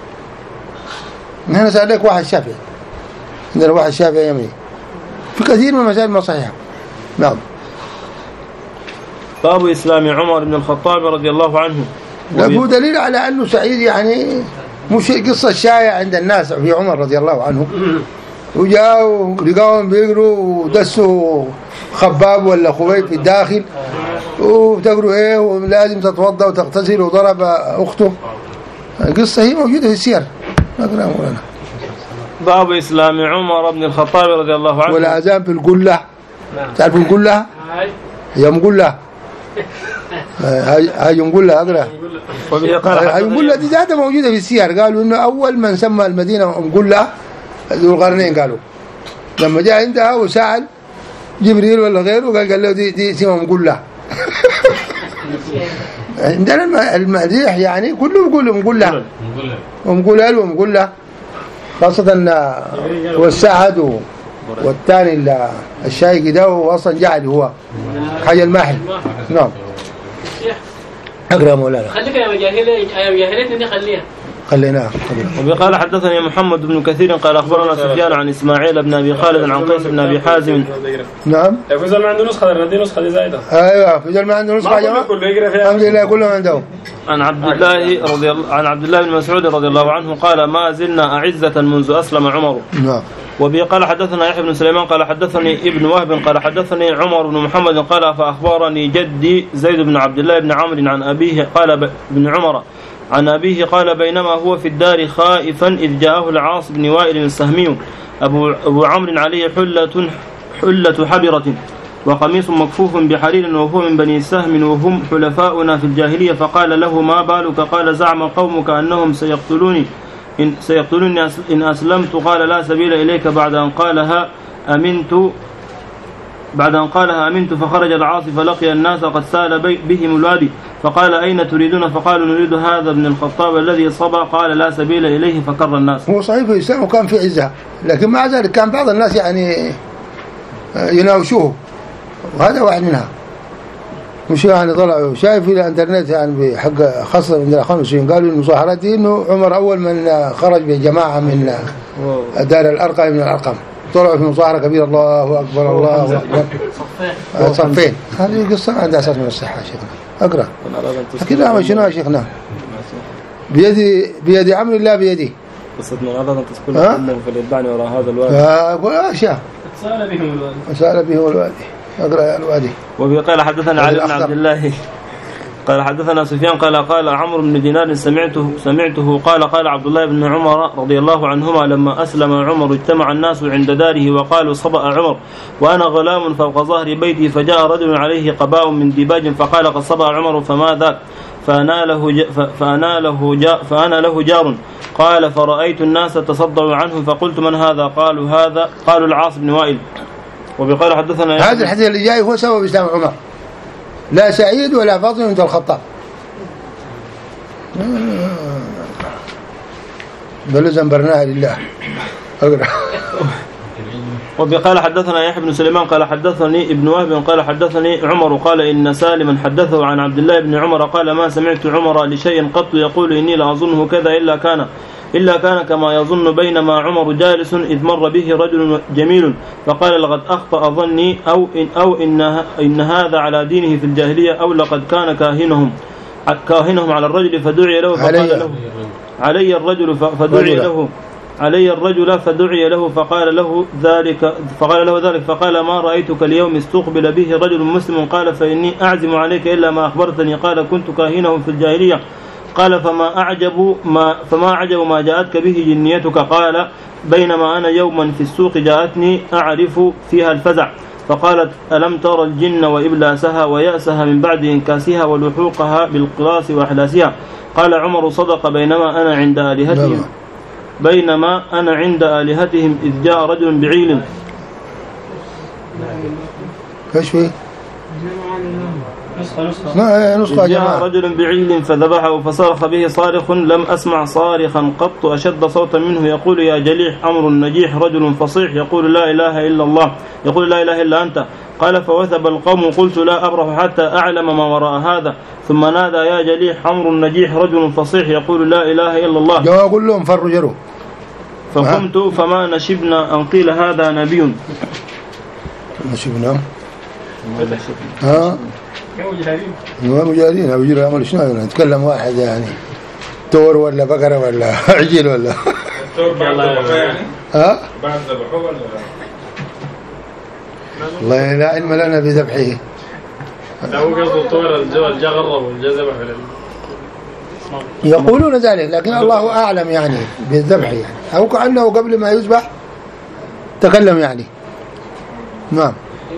نحن سألك واحد شافعي عندنا واحد شافعي يمني في كثير من المسائل ما صحيحة. نعم. باب إسلام عمر بن الخطاب رضي الله عنه. هو دليل على أنه سعيد يعني مش قصة شائعة عند الناس في عمر رضي الله عنه وجاءوا لقاهم بيقروا ودسوا خباب ولا خبيب في الداخل وتقروا ايه ولازم تتوضأ وتغتسل وضرب أخته. القصة هي موجودة في السير. باب إسلام عمر بن الخطاب رضي الله عنه. والأذان في القلة تعرف القلة هي مقلة هاي مقلة أقرأ هاي مقلة دي ذاتها موجودة في السير. قالوا إنه أول من سمى المدينة مقلة ذو القرنين قالوا لما جاء عندها وسأل جبريل ولا غيره قال قال له دي دي اسمها مقلة. عندنا المديح يعني كله بيقول مقلة ومقلة ومقلة خاصة والسعد والثاني الشاي كده وأصلا جعل هو حاجة الماحل. نعم. أقرأ مولانا. خليك يا مجاهلة يا مجاهلتني خليها. خليناها. وقال حدثني محمد بن كثير قال أخبرنا سفيان عن إسماعيل بن أبي خالد عن قيس بن أبي حازم. نعم. في زول ما عنده نسخة ردي نسخة دي زايدة. أيوة في زول ما عنده نسخة يا جماعة. الحمد لله كلهم عندهم. عن عبد الله رضي الله عن عبد الله بن مسعود رضي الله عنه قال ما زلنا أعزة منذ أسلم عمر. نعم. وبه قال حدثنا يحيى بن سليمان قال حدثني ابن وهب قال حدثني عمر بن محمد قال فأخبرني جدي زيد بن عبد الله بن عمرو عن أبيه قال ابن عمر عن أبيه قال بينما هو في الدار خائفا إذ جاءه العاص بن وائل السهمي أبو, أبو عمرو عليه حلة, حلة حبرة وقميص مكفوف بحرير وهو من بني سهم وهم حلفاؤنا في الجاهلية فقال له ما بالك؟ قال زعم قومك أنهم سيقتلوني إن سيقتلوني إن أسلمت. قال لا سبيل إليك بعد أن قالها أمنت بعد أن قالها أمنت فخرج العاص فلقي الناس قد سال بهم الوادي فقال أين تريدون؟ فقالوا نريد هذا ابن الخطاب الذي صبى. قال لا سبيل إليه فكر الناس. هو صحيح في الإسلام وكان في عزها، لكن مع ذلك كان بعض الناس يعني يناوشوه، وهذا واحد منها. مش يعني طلعوا شايف في الانترنت يعني بحق خاصة من الخمسين قالوا المظاهرات دي إنه عمر أول من خرج بجماعة من دار الأرقم من الأرقم، طلعوا في مظاهرة كبيرة الله أكبر الله أكبر صفين. هذه قصة عندها أساس من الصحة يا شيخنا. أقرأ أكيد ما شنو يا شيخنا؟ بيدي بيدي أمر الله بيدي. قصة من أراد أن تسكن كلهم فليتبعني وراء هذا الوادي. أقول أشياء سأل بهم الوادي. سأل بهم الوادي. أقرأ يا الوادي. وقال حدثنا علي بن عبد الله قال حدثنا سفيان قال قال عمرو بن دينار سمعته سمعته قال قال عبد الله بن عمر رضي الله عنهما لما أسلم عمر اجتمع الناس عند داره وقالوا صبأ عمر وأنا غلام فوق ظهر بيتي، فجاء رجل عليه قباء من ديباج فقال قد صبأ عمر فما ذاك؟ فأنا له فأنا له فأنا له جار. قال فرأيت الناس تصدعوا عنه فقلت من هذا؟ قالوا هذا قالوا العاص بن وائل. وبقال حدثنا هذا الحديث اللي جاي هو سبب إسلام عمر، لا سعيد ولا فاطمة بنت الخطاب، بل زنبرناها لله. أقرأ. وبقال حدثنا يحيى بن سليمان قال حدثني ابن وهب قال حدثني عمر قال إن سالما حدثه عن عبد الله بن عمر قال ما سمعت عمر لشيء قط يقول إني لأظنه كذا إلا كان إلا كان كما يظن. بينما عمر جالس إذ مر به رجل جميل فقال لقد أخطأ ظني أو إن, أو إن, إن هذا على دينه في الجاهلية أو لقد كان كاهنهم كاهنهم على الرجل فدعي له فقال له علي الرجل فدعي له علي الرجل فدعي له فقال له ذلك فقال له ذلك فقال ما رأيتك اليوم استقبل به رجل مسلم. قال فإني أعزم عليك إلا ما أخبرتني. قال كنت كاهنهم في الجاهلية. قال فما أعجب ما فما أعجب ما جاءتك به جنيتك؟ قال بينما أنا يوما في السوق جاءتني أعرف فيها الفزع فقالت ألم ترى الجن وإبلاسها ويأسها من بعد إنكاسها ولحوقها بالقراص وأحلاسها؟ قال عمر صدق بينما أنا عند آلهتهم بينما أنا عند آلهتهم إذ جاء رجل بعيل. ايش فيه؟ ما نسخة جاء رجل بعيل فذبحه فصرخ به صارخ لم أسمع صارخا قط أشد صوتا منه يقول يا جليح أمر نجيح رجل فصيح يقول لا إله إلا الله يقول لا إله إلا أنت. قال فوثب القوم قلت لا أبرح حتى أعلم ما وراء هذا. ثم نادى يا جليح أمر نجيح رجل فصيح يقول لا إله إلا الله. جاء أقول لهم فرجروا فقمت فما نشبنا أن قيل هذا نبي. نشبنا ها مجاهدين مجاهدين أبو جرى عمل شنو نتكلم واحد يعني تور ولا بقرة ولا عجل ولا التور بعد ذبحوه يعني ها بعد ذبحوه ولا الله لا علم لنا بذبحه. لا هو قصده الطور الجغر والجذبة يقولون ذلك لكن الله أعلم يعني بالذبح يعني أو كأنه قبل ما يذبح تكلم يعني. نعم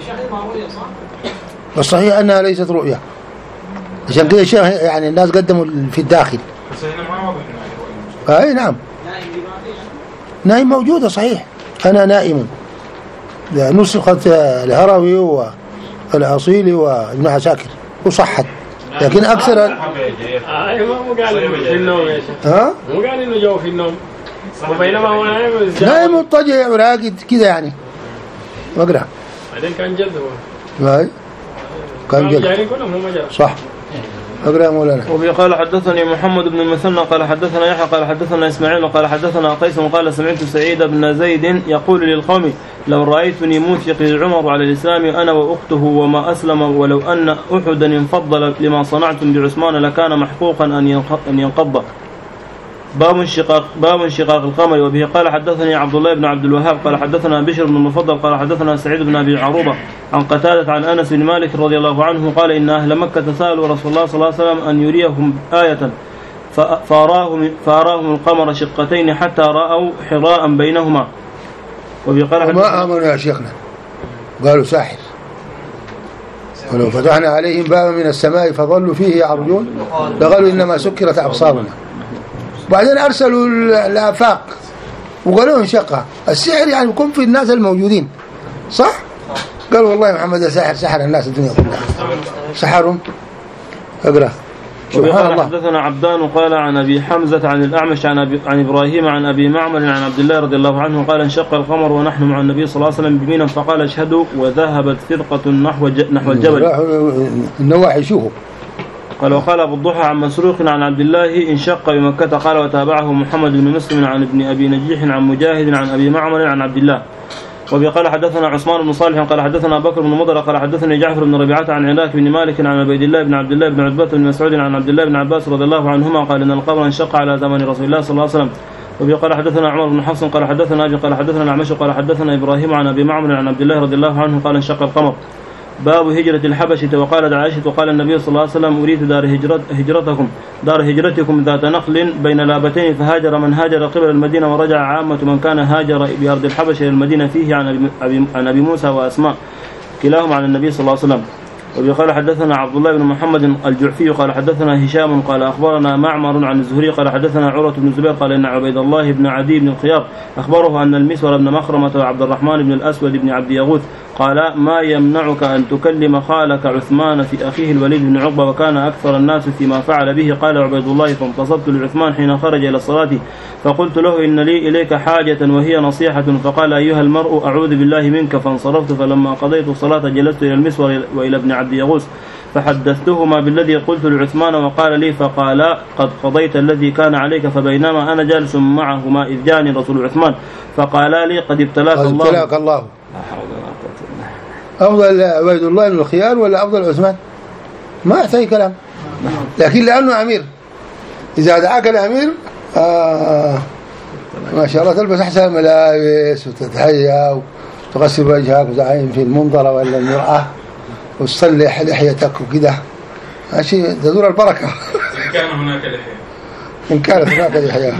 والصحيح أنها ليست رؤية عشان كده شيء يعني الناس قدموا في الداخل. بس هنا ما واضح. أي نعم نائم موجودة صحيح أنا نائم نسخت الهروي والأصيلي وابن عساكر وصحت لكن أكثر ايوه مو قال في النوم يا شيخ ها مو قال انه جو في النوم وبينما هو نايم نائم مضطجع وراقد كذا يعني. اقرا بعدين كان جلد هو لا كان جلد يعني كلهم هم جلد صح. اقرا يا مولانا. وقال حدثني محمد بن المثنى قال حدثنا يحيى قال حدثنا اسماعيل قال حدثنا قيس قال سمعت سعيد بن زيد يقول للقوم لو رأيتني موثق عمر على الإسلام أنا وأخته وما أسلم ولو أن أحدا انفضل لما صنعتم بعثمان لكان محقوقا أن ينقض. باب انشقاق باب انشقاق القمر. وبه قال حدثني عبد الله بن عبد الوهاب قال حدثنا بشر بن المفضل قال حدثنا سعيد بن أبي عروبة عن قتادة عن أنس بن مالك رضي الله عنه قال إن أهل مكة سألوا رسول الله صلى الله عليه وسلم أن يريهم آية فأراهم, فأراهم القمر شقتين حتى رأوا حراء بينهما. وبقال ما آمنوا يا شيخنا قالوا ساحر ولو فتحنا عليهم بابا من السماء فظلوا فيه يعرجون لقالوا إنما سكرت أبصارنا. بعدين أرسلوا الآفاق وقالوا انشقها. السحر يعني يكون في الناس الموجودين صح؟ قالوا والله محمد ساحر سحر الناس الدنيا كلها سحرهم. اقرأ سبحان الله. حدثنا عبدان قال عن أبي حمزة عن الأعمش عن, أبي عن إبراهيم عن أبي معمر عن عبد الله رضي الله عنه قال انشق القمر ونحن مع النبي صلى الله عليه وسلم بمينا فقال اشهدوا وذهبت فرقة نحو نحو الجبل. النواحي يشوفوا. قال وقال أبو الضحى عن مسروق عن عبد الله انشق بمكة قال وتابعه محمد بن مسلم عن ابن أبي نجيح عن مجاهد عن أبي معمر عن عبد الله. وقال حدثنا عثمان بن صالح قال حدثنا بكر بن مضر قال حدثني جعفر بن ربيعة عن علاك بن مالك عن عبيد الله بن عبد الله بن عتبة بن مسعود عن عبد الله بن عباس رضي الله عنهما قال إن القمر انشق على زمن رسول الله صلى الله عليه وسلم. وقال حدثنا عمر بن حفص قال حدثنا أبي قال حدثنا الأعمش قال حدثنا إبراهيم عن أبي معمر عن عبد الله رضي الله عنه قال انشق القمر. باب هجرة الحبشة. وقالت عائشة وقال النبي صلى الله عليه وسلم أريد دار هجرت هجرتكم دار هجرتكم ذات نخل بين لابتين فهاجر من هاجر قبل المدينة ورجع عامة من كان هاجر بأرض الحبشة إلى المدينة فيه عن أبي عن أبي موسى وأسماء كلاهم عن النبي صلى الله عليه وسلم. وقال حدثنا عبد الله بن محمد الجعفي قال حدثنا هشام قال أخبرنا معمر عن الزهري قال حدثنا عروة بن الزبير قال إن عبيد الله بن عدي بن الخيار أخبره أن المسور بن مخرمة وعبد الرحمن بن الأسود بن عبد يغوث قال ما يمنعك أن تكلم خالك عثمان في أخيه الوليد بن عقبة وكان أكثر الناس فيما فعل به. قال عبيد الله فانتصبت لعثمان حين خرج إلى الصلاة فقلت له إن لي إليك حاجة وهي نصيحة فقال أيها المرء أعوذ بالله منك فانصرفت فلما قضيت الصلاة جلست إلى المسور وإلى ابن عبد يغوث فحدثتهما بالذي قلت لعثمان وقال لي فقال قد قضيت الذي كان عليك فبينما أنا جالس معهما إذ جاني رسول عثمان فقال لي قد ابتلاك الله. ابتلاك الله. أفضل عبيد الله بن الخيار ولا أفضل عثمان؟ ما يحتاج كلام. لكن لأنه أمير إذا دعاك الأمير آه ما شاء الله تلبس أحسن الملابس وتتحيا وتغسل وجهك وتعين في المنظرة ولا المرأة وتصلح لحيتك وكده ماشي تدور البركة. إن كان هناك لحية إن كانت هناك لحية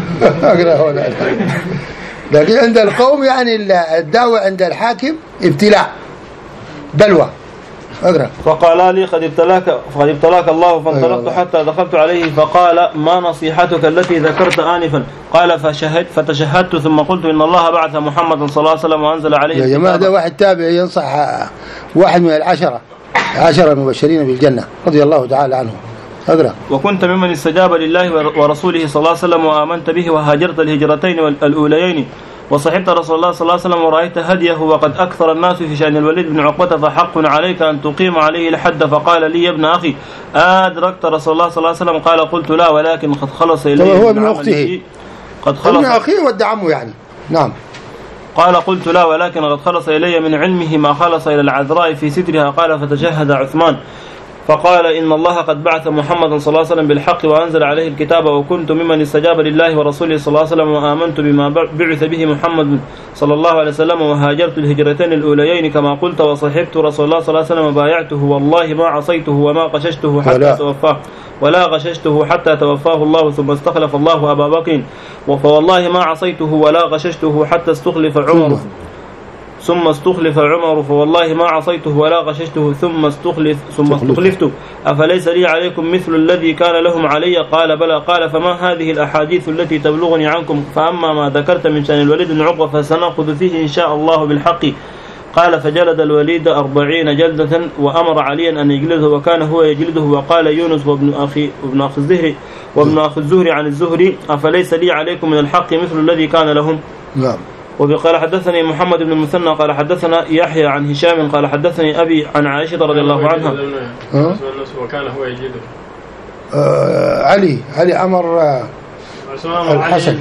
لكن عند القوم يعني الدعوة عند الحاكم ابتلاء بلوى. أقرأ. فقال لي قد ابتلاك قد ابتلاك الله فانطلقت حتى دخلت عليه فقال ما نصيحتك التي ذكرت آنفا قال فشهد فتشهدت ثم قلت إن الله بعث محمد صلى الله عليه وسلم وأنزل عليه يا جماعة ده واحد تابع ينصح واحد من العشرة عشرة المبشرين بالجنة رضي الله تعالى عنه. أقرأ. وكنت ممن استجاب لله ورسوله صلى الله عليه وسلم وآمنت به وهاجرت الهجرتين الأوليين وصحبت رسول الله صلى الله عليه وسلم ورأيت هديه وقد أكثر الناس في شأن الوليد بن عقبة فحق عليك أن تقيم عليه الحد. فقال لي يا ابن أخي أدركت رسول الله صلى الله عليه وسلم قال قلت لا ولكن قد خلص إليه هو ابن أخته قد خلص ابن أخيه ود عمه يعني. نعم. قال قلت لا ولكن قد خلص إلي من علمه ما خلص إلى العذراء في سترها. قال فتشهد عثمان فقال إن الله قد بعث محمد صلى الله عليه وسلم بالحق وأنزل عليه الكتاب وكنت ممن استجاب لله ورسوله صلى الله عليه وسلم وآمنت بما بعث به محمد صلى الله عليه وسلم وهاجرت الهجرتين الأوليين كما قلت وصحبت رسول الله صلى الله عليه وسلم وبايعته والله ما عصيته وما غششته حتى ولا. توفاه ولا غششته حتى توفاه الله ثم استخلف الله أبا بكر فوالله ما عصيته ولا غششته حتى استخلف عمر ثم استخلف عمر فوالله ما عصيته ولا غششته ثم استخلف ثم استخلفت أفليس لي عليكم مثل الذي كان لهم علي قال بلى. قال فما هذه الأحاديث التي تبلغني عنكم فأما ما ذكرت من شأن الوليد بن عقبة فسنأخذ فيه إن شاء الله بالحق. قال فجلد الوليد أربعين جلدة وأمر عليا أن يجلده وكان هو يجلده. وقال يونس وابن أخي وابن أخي الزهري وابن أخي الزهري عن الزهري أفليس لي عليكم من الحق مثل الذي كان لهم. نعم. وقال حدثني محمد بن المثنى قال حدثنا يحيى عن هشام قال حدثني أبي عن عائشة رضي الله عنها وكان هو يجلده آه علي علي أمر آه الحسن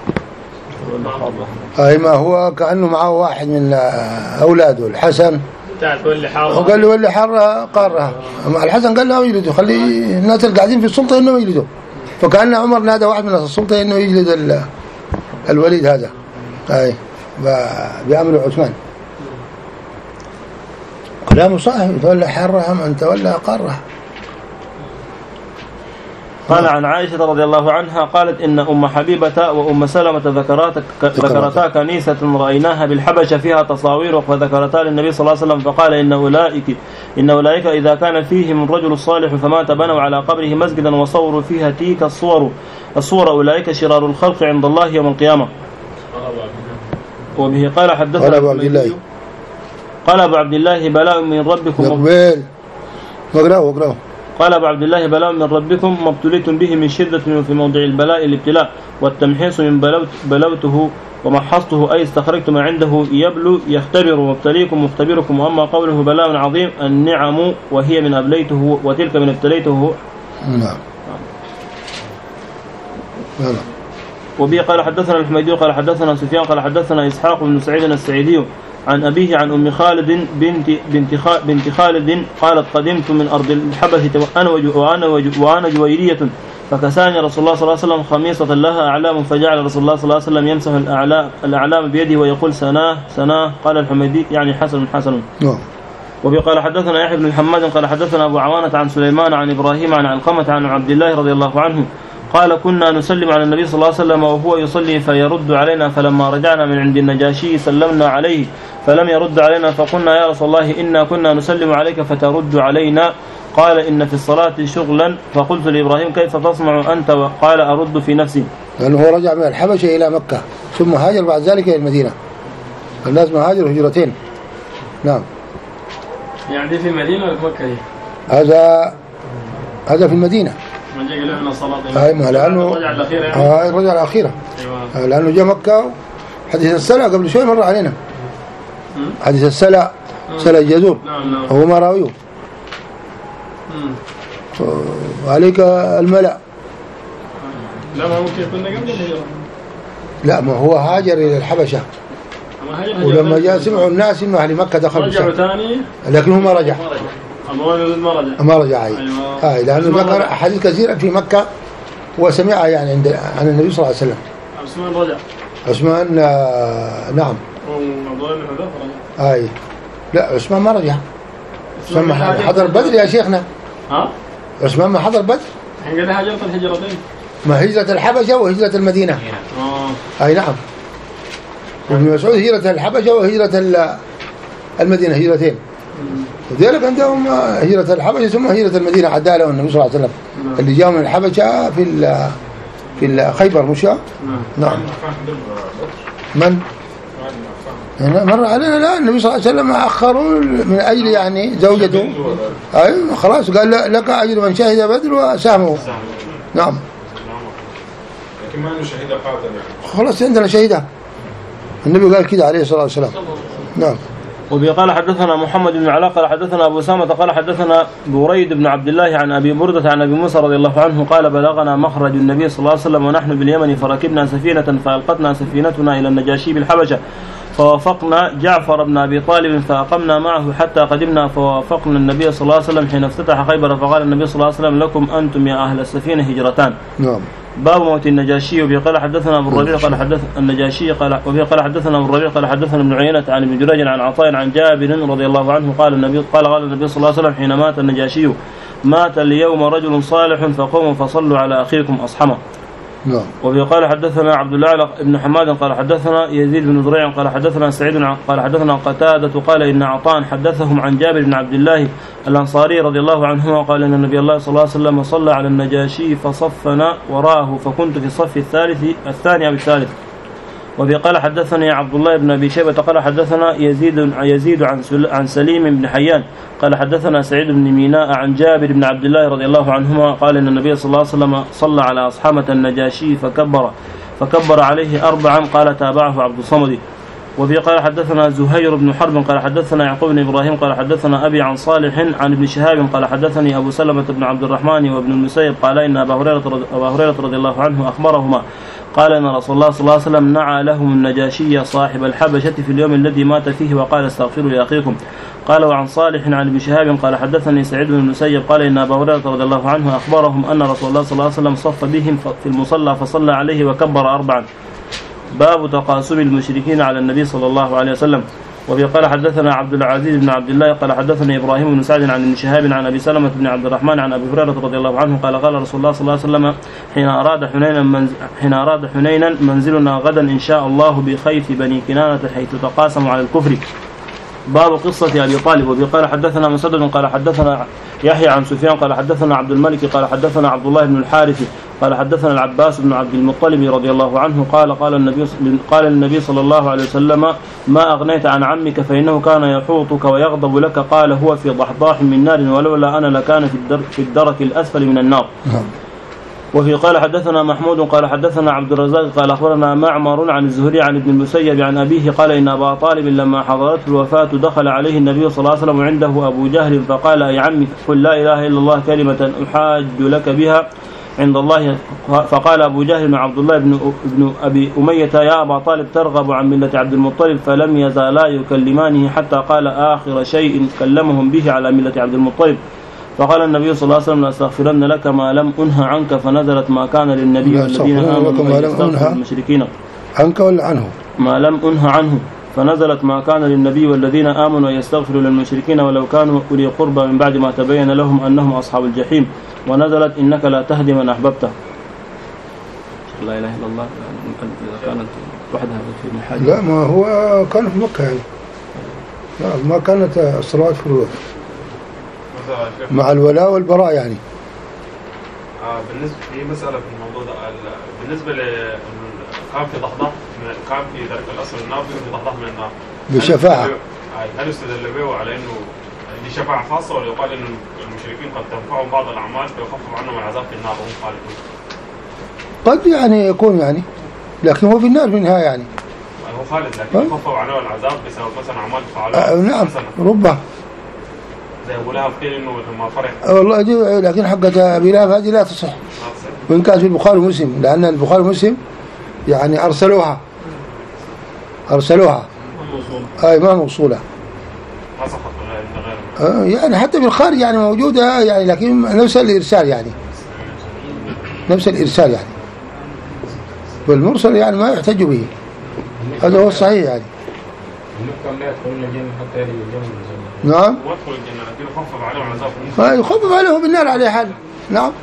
أي ما هو كأنه معه واحد من أولاده الحسن وقال له ولي حر قارها. الحسن قال له يجلده خلي الناس القاعدين في السلطة إنه يجلده. فكأن عمر نادى واحد من السلطة إنه يجلد الوليد هذا أي بأمر عثمان. كلامه صحيح تولى حرها من تولى قارها. قال عن عائشة رضي الله عنها قالت إن أم حبيبة وأم سلمة ذكرتا ذكرتا كنيسة رأيناها بالحبشة فيها تصاوير فذكرتا للنبي صلى الله عليه وسلم فقال إن أولئك إن أولئك إذا كان فيهم الرجل الصالح فمات بنوا على قبره مسجدا وصوروا فيها تلك الصور الصور أولئك شرار الخلق عند الله يوم القيامة. وبه قال حدثنا أبو عبد الله قال أبو عبد الله بلاء من ربكم يقبل واقرأوا واقرأوا. قال أبو عبد الله بلاء من ربكم ما ابتليتم به من شدة في موضع البلاء الابتلاء، والتمحيص من بلوت بلوته ومحصته أي استخرجت ما عنده يبلو يختبر مبتليكم مختبركم. وأما قوله بلاء عظيم النعم وهي من أبليته وتلك من ابتليته. نعم. نعم. وبه قال حدثنا الحميدي قال حدثنا سفيان قال حدثنا إسحاق بن سعيد السعيدي عن أبيه عن أم خالد بنت بنت بنت خالد قالت قدمت من أرض الحبشة وأنا وأنا وأنا جويرية فكساني رسول الله صلى الله عليه وسلم خميصة لها أعلام فجعل رسول الله صلى الله عليه وسلم يمسح الأعلام الأعلام بيده ويقول سناه سناه. قال الحميدي يعني حسن حسن. وبه قال حدثنا يحيى بن حماد قال حدثنا أبو عوانة عن سليمان عن إبراهيم عن علقمة عن عبد الله رضي الله عنه قال كنا نسلم على النبي صلى الله عليه وسلم وهو يصلي فيرد علينا، فلما رجعنا من عند النجاشي سلمنا عليه فلم يرد علينا، فقلنا يا رسول الله إنا كنا نسلم عليك فترد علينا. قال إن في الصلاة شغلا. فقلت لإبراهيم كيف تصنع أنت؟ وقال أرد في نفسي. لأنه هو رجع من الحبشة إلى مكة ثم هاجر بعد ذلك إلى المدينة. الناس ما هاجروا هجرتين. نعم. يعني في المدينة ولا في مكة؟ هذا هذا في المدينة. من جاء لنا الصلاة. أي ما لأنه رجع الأخيرة يعني. آه رجع الأخيرة. أيوة. لأنه جاء مكة. حديث السلع قبل شوي مر علينا. حديث السلع سلع الجزور. نعم نعم. هو ما راويه. وعليك الملأ. لا ما ممكن يكون قبل الهجرة. لا ما هو هاجر إلى الحبشة. ولما جاء سمعوا الناس إنه أهل مكة دخلوا رجعوا ثاني. لكن هو ما رجع. ما رجع. ما رجع. أي. أيوة. آه لأنه ذكر أحاديث كثيرة في مكة وسمعها يعني عند عن النبي صلى الله عليه وسلم. عثمان رجع. عثمان آه نعم. وعبد الله بن حذيفة رجع. أي. لا عثمان ما رجع. عثمان ما حضر بدر يا شيخنا. ها؟ عثمان ما حضر بدر. الحين قال هاجرت الهجرتين. ما هجرة الحبشة وهجرة المدينة. آه. أي نعم. وابن مسعود هجرة الحبشة وهجرة المدينة هجرتين. وذلك عندهم هجرة الحبشة ثم هجرة المدينة عداله النبي صلى الله عليه وسلم. اللي جاء من الحبشة في في خيبر مش؟ نعم. من؟ مر علينا. لا النبي صلى الله عليه وسلم أخروا من أجل يعني زوجته. أي خلاص قال لك أجر من شهد بدر وسامه. نعم. لكن ما إنه شهيدة قاتل يعني. خلاص عندنا شهيدة. النبي قال كده عليه الصلاة والسلام. نعم. وقال حدثنا محمد بن علاء قال حدثنا أبو سامة قال حدثنا بريد بن عبد الله عن أبي بردة عن أبي موسى رضي الله عنه قال بلغنا مخرج النبي صلى الله عليه وسلم ونحن باليمن فركبنا سفينة فألقتنا سفينتنا إلى النجاشي بالحبشة فوافقنا جعفر بن أبي طالب فأقمنا معه حتى قدمنا فوافقنا النبي صلى الله عليه وسلم حين افتتح خيبر فقال النبي صلى الله عليه وسلم لكم أنتم يا أهل السفينة هجرتان. نعم. باب موت النجاشي. وبه قال حدثنا ابو الربيع قال حدث النجاشي قال وبه قال حدثنا ابو الربيع قال حدثنا ابن عيينة عن ابن جريج عن عطاء عن جابر رضي الله عنه قال النبي قال قال النبي صلى الله عليه وسلم حين مات النجاشي مات اليوم رجل صالح فقوموا فصلوا على اخيكم اصحمه. نعم. وبه قال حدثنا عبد الله بن حماد قال حدثنا يزيد بن ذريع قال حدثنا سعيد قال حدثنا قتادة قال إن عطاء حدثهم عن جابر بن عبد الله الأنصاري رضي الله عنه قال إن النبي الله صلى الله عليه وسلم صلى على النجاشي فصفنا وراءه فكنت في الصف الثالث الثاني أو الثالث. وبه قال حدثني عبد الله بن أبي شيبة قال حدثنا يزيد يزيد عن عن سليم بن حيان قال حدثنا سعيد بن ميناء عن جابر بن عبد الله رضي الله عنهما قال إن النبي صلى الله عليه وسلم صلى على أصحامة النجاشي فكبر فكبر عليه أربعا قال تابعه عبد الصمد. وفي قال حدثنا زهير بن حرب قال حدثنا يعقوب بن إبراهيم قال حدثنا أبي عن صالح عن ابن شهاب قال حدثني أبو سلمة بن عبد الرحمن وابن المسيب قال إن أبا هريرة أبا هريرة رضي الله عنه أخبرهما قال إن رسول الله صلى الله عليه وسلم نعى لهم النجاشي صاحب الحبشة في اليوم الذي مات فيه وقال استغفروا لأخيكم. قال وعن صالح عن ابن شهاب قال حدثني سعيد بن المسيب قال إن أبا هريرة رضي الله عنه أخبرهم أن رسول الله صلى الله عليه وسلم صف بهم في المصلى فصلى عليه وكبر أربعا. باب تقاسم المشركين على النبي صلى الله عليه وسلم. وفي قال حدثنا عبد العزيز بن عبد الله قال حدثني إبراهيم بن سعد عن ابن شهاب عن أبي سلمة بن عبد الرحمن عن أبي هريرة رضي الله عنه قال قال رسول الله صلى الله عليه وسلم حين أراد حنينا منزل حين أراد حنينا منزلنا غدا إن شاء الله بخيف بني كنانة حيث تقاسموا على الكفر. باب قصة أبي طالب. وفي قال حدثنا مسدد قال حدثنا يحيى عن سفيان قال حدثنا عبد الملك قال حدثنا عبد الله بن الحارث قال حدثنا العباس بن عبد المطلب رضي الله عنه قال قال النبي قال النبي صلى الله عليه وسلم ما أغنيت عن عمك فإنه كان يحوطك ويغضب لك قال هو في ضحضاح من نار ولولا أنا لكان في الدرك, في الدرك الأسفل من النار. وفي قال حدثنا محمود قال حدثنا عبد الرزاق قال أخبرنا معمر عن الزهري عن ابن المسيب عن أبيه قال إن أبا طالب لما حضرته الوفاة دخل عليه النبي صلى الله عليه وسلم وعنده أبو جهل فقال أي عمي قل لا إله إلا الله كلمة أحاج لك بها عند الله. فقال أبو جهل وعبد الله بن, بن أبي أمية يا أبا طالب ترغب عن ملة عبد المطلب فلم يزالا يكلمانه حتى قال آخر شيء كلمهم به على ملة عبد المطلب. فقال النبي صلى الله عليه وسلم لأستغفرن لك ما لم أنه عنك فنزلت ما كان للنبي والذين آمنوا أن يستغفروا المشركين عنك ولا عنه ما لم أنه عنه فنزلت ما كان للنبي والذين آمنوا أن يستغفروا للمشركين ولو كانوا أولي قربى من بعد ما تبين لهم أنهم أصحاب الجحيم ونزلت إنك لا تهدي من أحببته. لا إله إلا الله إذا كانت وحدها في محاجة. لا ما هو كان في مكة يعني لا ما كانت الصلاة في الوقت مع الولاء والبراء يعني. آه بالنسبة في مسألة في الموضوع ده بالنسبة ل كان في ضحضاح كان في درك الأصل النار في ضحضاح من النار بالشفاعة. هل استدل به على إنه دي شفاعة خاصة ولا يقال إنه المشركين قد تنفعهم بعض الأعمال فيخفف عنهم العذاب في النار وهم خالدون؟ قد يعني يكون يعني لكن هو في النار في النهاية يعني. هو خالد لكن يخفف عنه العذاب بسبب مثلا أعمال فعلها. آه نعم ربما. زي أبو لهب قيل إنه لما فرح. والله دي لكن حقة أبي لهب هذه لا تصح. وإن كانت في البخاري ومسلم لأن البخاري ومسلم يعني أرسلوها أرسلوها أي ما موصولة آه يعني حتى بالخارج يعني موجودة يعني لكن نفس الإرسال يعني نفس الإرسال يعني والمرسل يعني ما يحتج به هذا هو الصحيح يعني. نعم يخفف عليهم بالنار عليه حال. نعم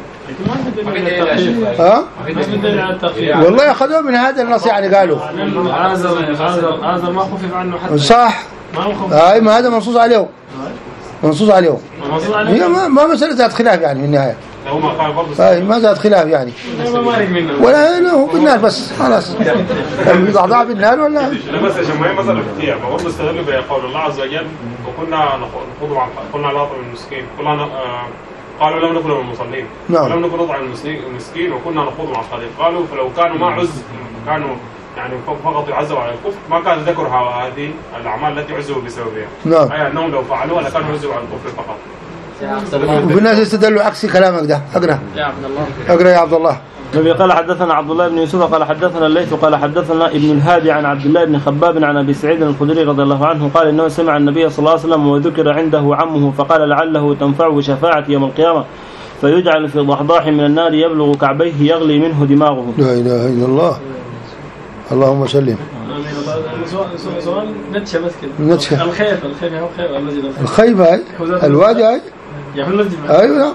ها والله أخذوا من هذا النص يعني قالوا هذا ما خفف عنه حتى صح هاي ما هذا منصوص عليهم منصوص عليهم هي ما ما مسألة ذات خلاف يعني في النهاية هاي ما ذات خلاف يعني ولا هو بالنار بس خلاص ضعضاع بالنار ولا بس عشان ما هي مسألة اختيار ما برضه استدلوا بقول الله عز وجل وكنا نخوض مع قلنا لا نطعم المسكين قلنا قالوا لم نكن من المصلين نعم. ولم نكن نطعم المسكين وكنا نخوض مع الخليل قالوا فلو كانوا ما عز كانوا يعني فقط يعزوا على الكفر ما كان ذكرها هذه الأعمال التي عزوا بسببها. نعم. أي أنهم لو فعلوها لكانوا عزوا على الكفر فقط. وفي الناس يستدلوا عكس كلامك ده اقرا يا عبد الله اقرا يا عبد الله. النبي قال حدثنا عبد الله بن يوسف قال حدثنا الليث قال حدثنا ابن الهادي عن عبد الله بن خباب عن ابي سعيد الخدري رضي الله عنه قال انه سمع النبي صلى الله عليه وسلم وذكر عنده عمه فقال لعله تنفعه شفاعة يوم القيامة فيجعل في ضحضاح من النار يبلغ كعبيه يغلي منه دماغه. لا اله الا الله اللهم سلم. سؤال نتشة بس كده نتشة الخيف الخيف هو خيف المسجد الخيف هاي الوادي هاي يعني المسجد ايوه.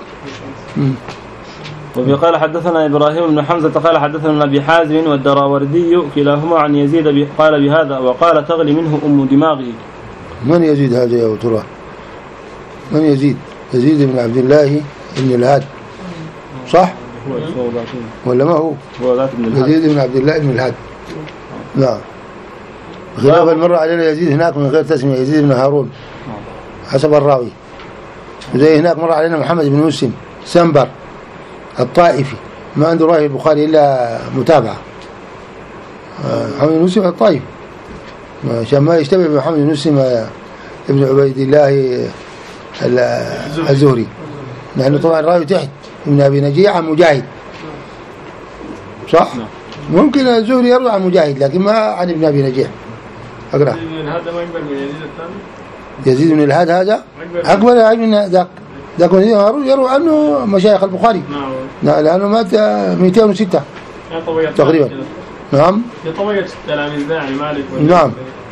وفي قال حدثنا إبراهيم بن حمزة قال حدثنا أبي حازم والدراوردي كلاهما عن يزيد قال بهذا وقال تغلي منه أم دماغه. من يزيد هذا يا ترى؟ من يزيد؟ يزيد بن عبد الله بن الهاد صح؟ ولا ما هو؟ هو يزيد بن عبد الله بن الهاد. نعم خلاف المرة علينا يزيد هناك من غير تسمية يزيد بن هارون حسب الراوي زي هناك مرة علينا محمد بن مسلم سنبر الطائفي ما عنده راوي البخاري إلا متابعة محمد بن مسلم الطائفي عشان ما يشتبه بمحمد بن مسلم ابن عبيد الله الزهري لأنه طبعا راوي تحت ابن أبي نجيع عن مجاهد صح؟ ممكن الزهري يروي عن مجاهد لكن ما عن ابن أبي نجيح. أقرأ هذا ما يقبل من يزيد الثاني يزيد بن الهاد هذا أكبر من ذاك ذاك يروي عنه مشايخ البخاري نعم لأنه مات مئتين وستة تقريبا. نعم يطويت تلاميذ يعني مالك نعم.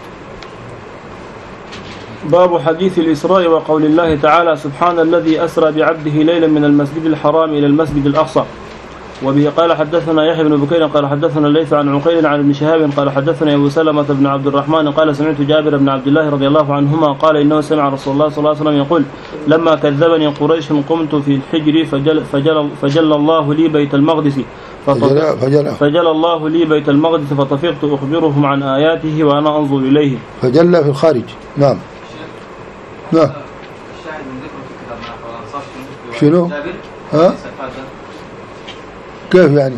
باب حديث الإسراء وقول الله تعالى سبحان الذي أسرى بعبده ليلا من المسجد الحرام إلى المسجد الأقصى وبه قال حدثنا يحيى بن بكير قال حدثنا الليث عن عقيل عن ابن شهاب قال حدثنا أبو سلمة بن عبد الرحمن قال سمعت جابر بن عبد الله رضي الله عنهما قال إنه سمع رسول الله صلى الله عليه وسلم يقول لما كذبني قريش قمت في الحجر فجل, فجل, فجل الله لي بيت المقدس فجل, فجل, فجل الله لي بيت المقدس فطفقت أخبرهم عن آياته وأنا أنظر إليه. فجل في الخارج. نعم نعم. شنو؟ ها؟ كيف يعني؟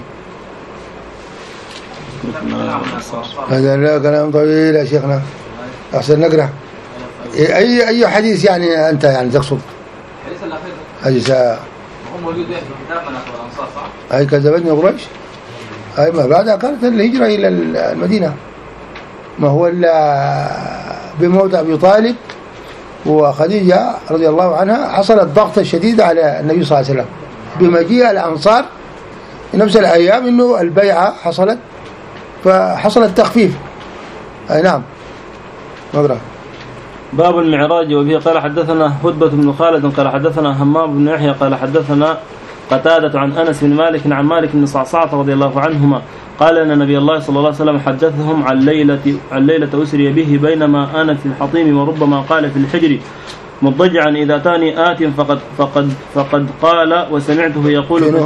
هذا لا كلام طويل يا شيخنا. أحسن نقرأ. أي أي حديث يعني أنت يعني تقصد؟ الحديث الأخير. حديث. هو موجود في كتاب مناقب الأنصار صح؟ أي كذبتني قريش. أي ما بعدها كانت الهجرة إلى المدينة. ما هو إلا بموت أبي طالب وخديجة رضي الله عنها حصلت ضغط شديد على النبي صلى الله عليه وسلم بمجيء الأنصار نفس الأيام إنه البيعة حصلت فحصل التخفيف. أي نعم. مقرأ. باب المعراج. وبه قال حدثنا هدبة بن خالد قال حدثنا همام بن يحيى قال حدثنا قتادة عن أنس بن مالك عن مالك بن صعصعة رضي الله عنهما قال أن نبي الله صلى الله عليه وسلم حدثهم عن ليلة عن ليلة أسري به بينما أنا في الحطيم وربما قال في الحجر مضجعا إذا تاني آت فقد فقد فقد قال وسمعته يقول شنو؟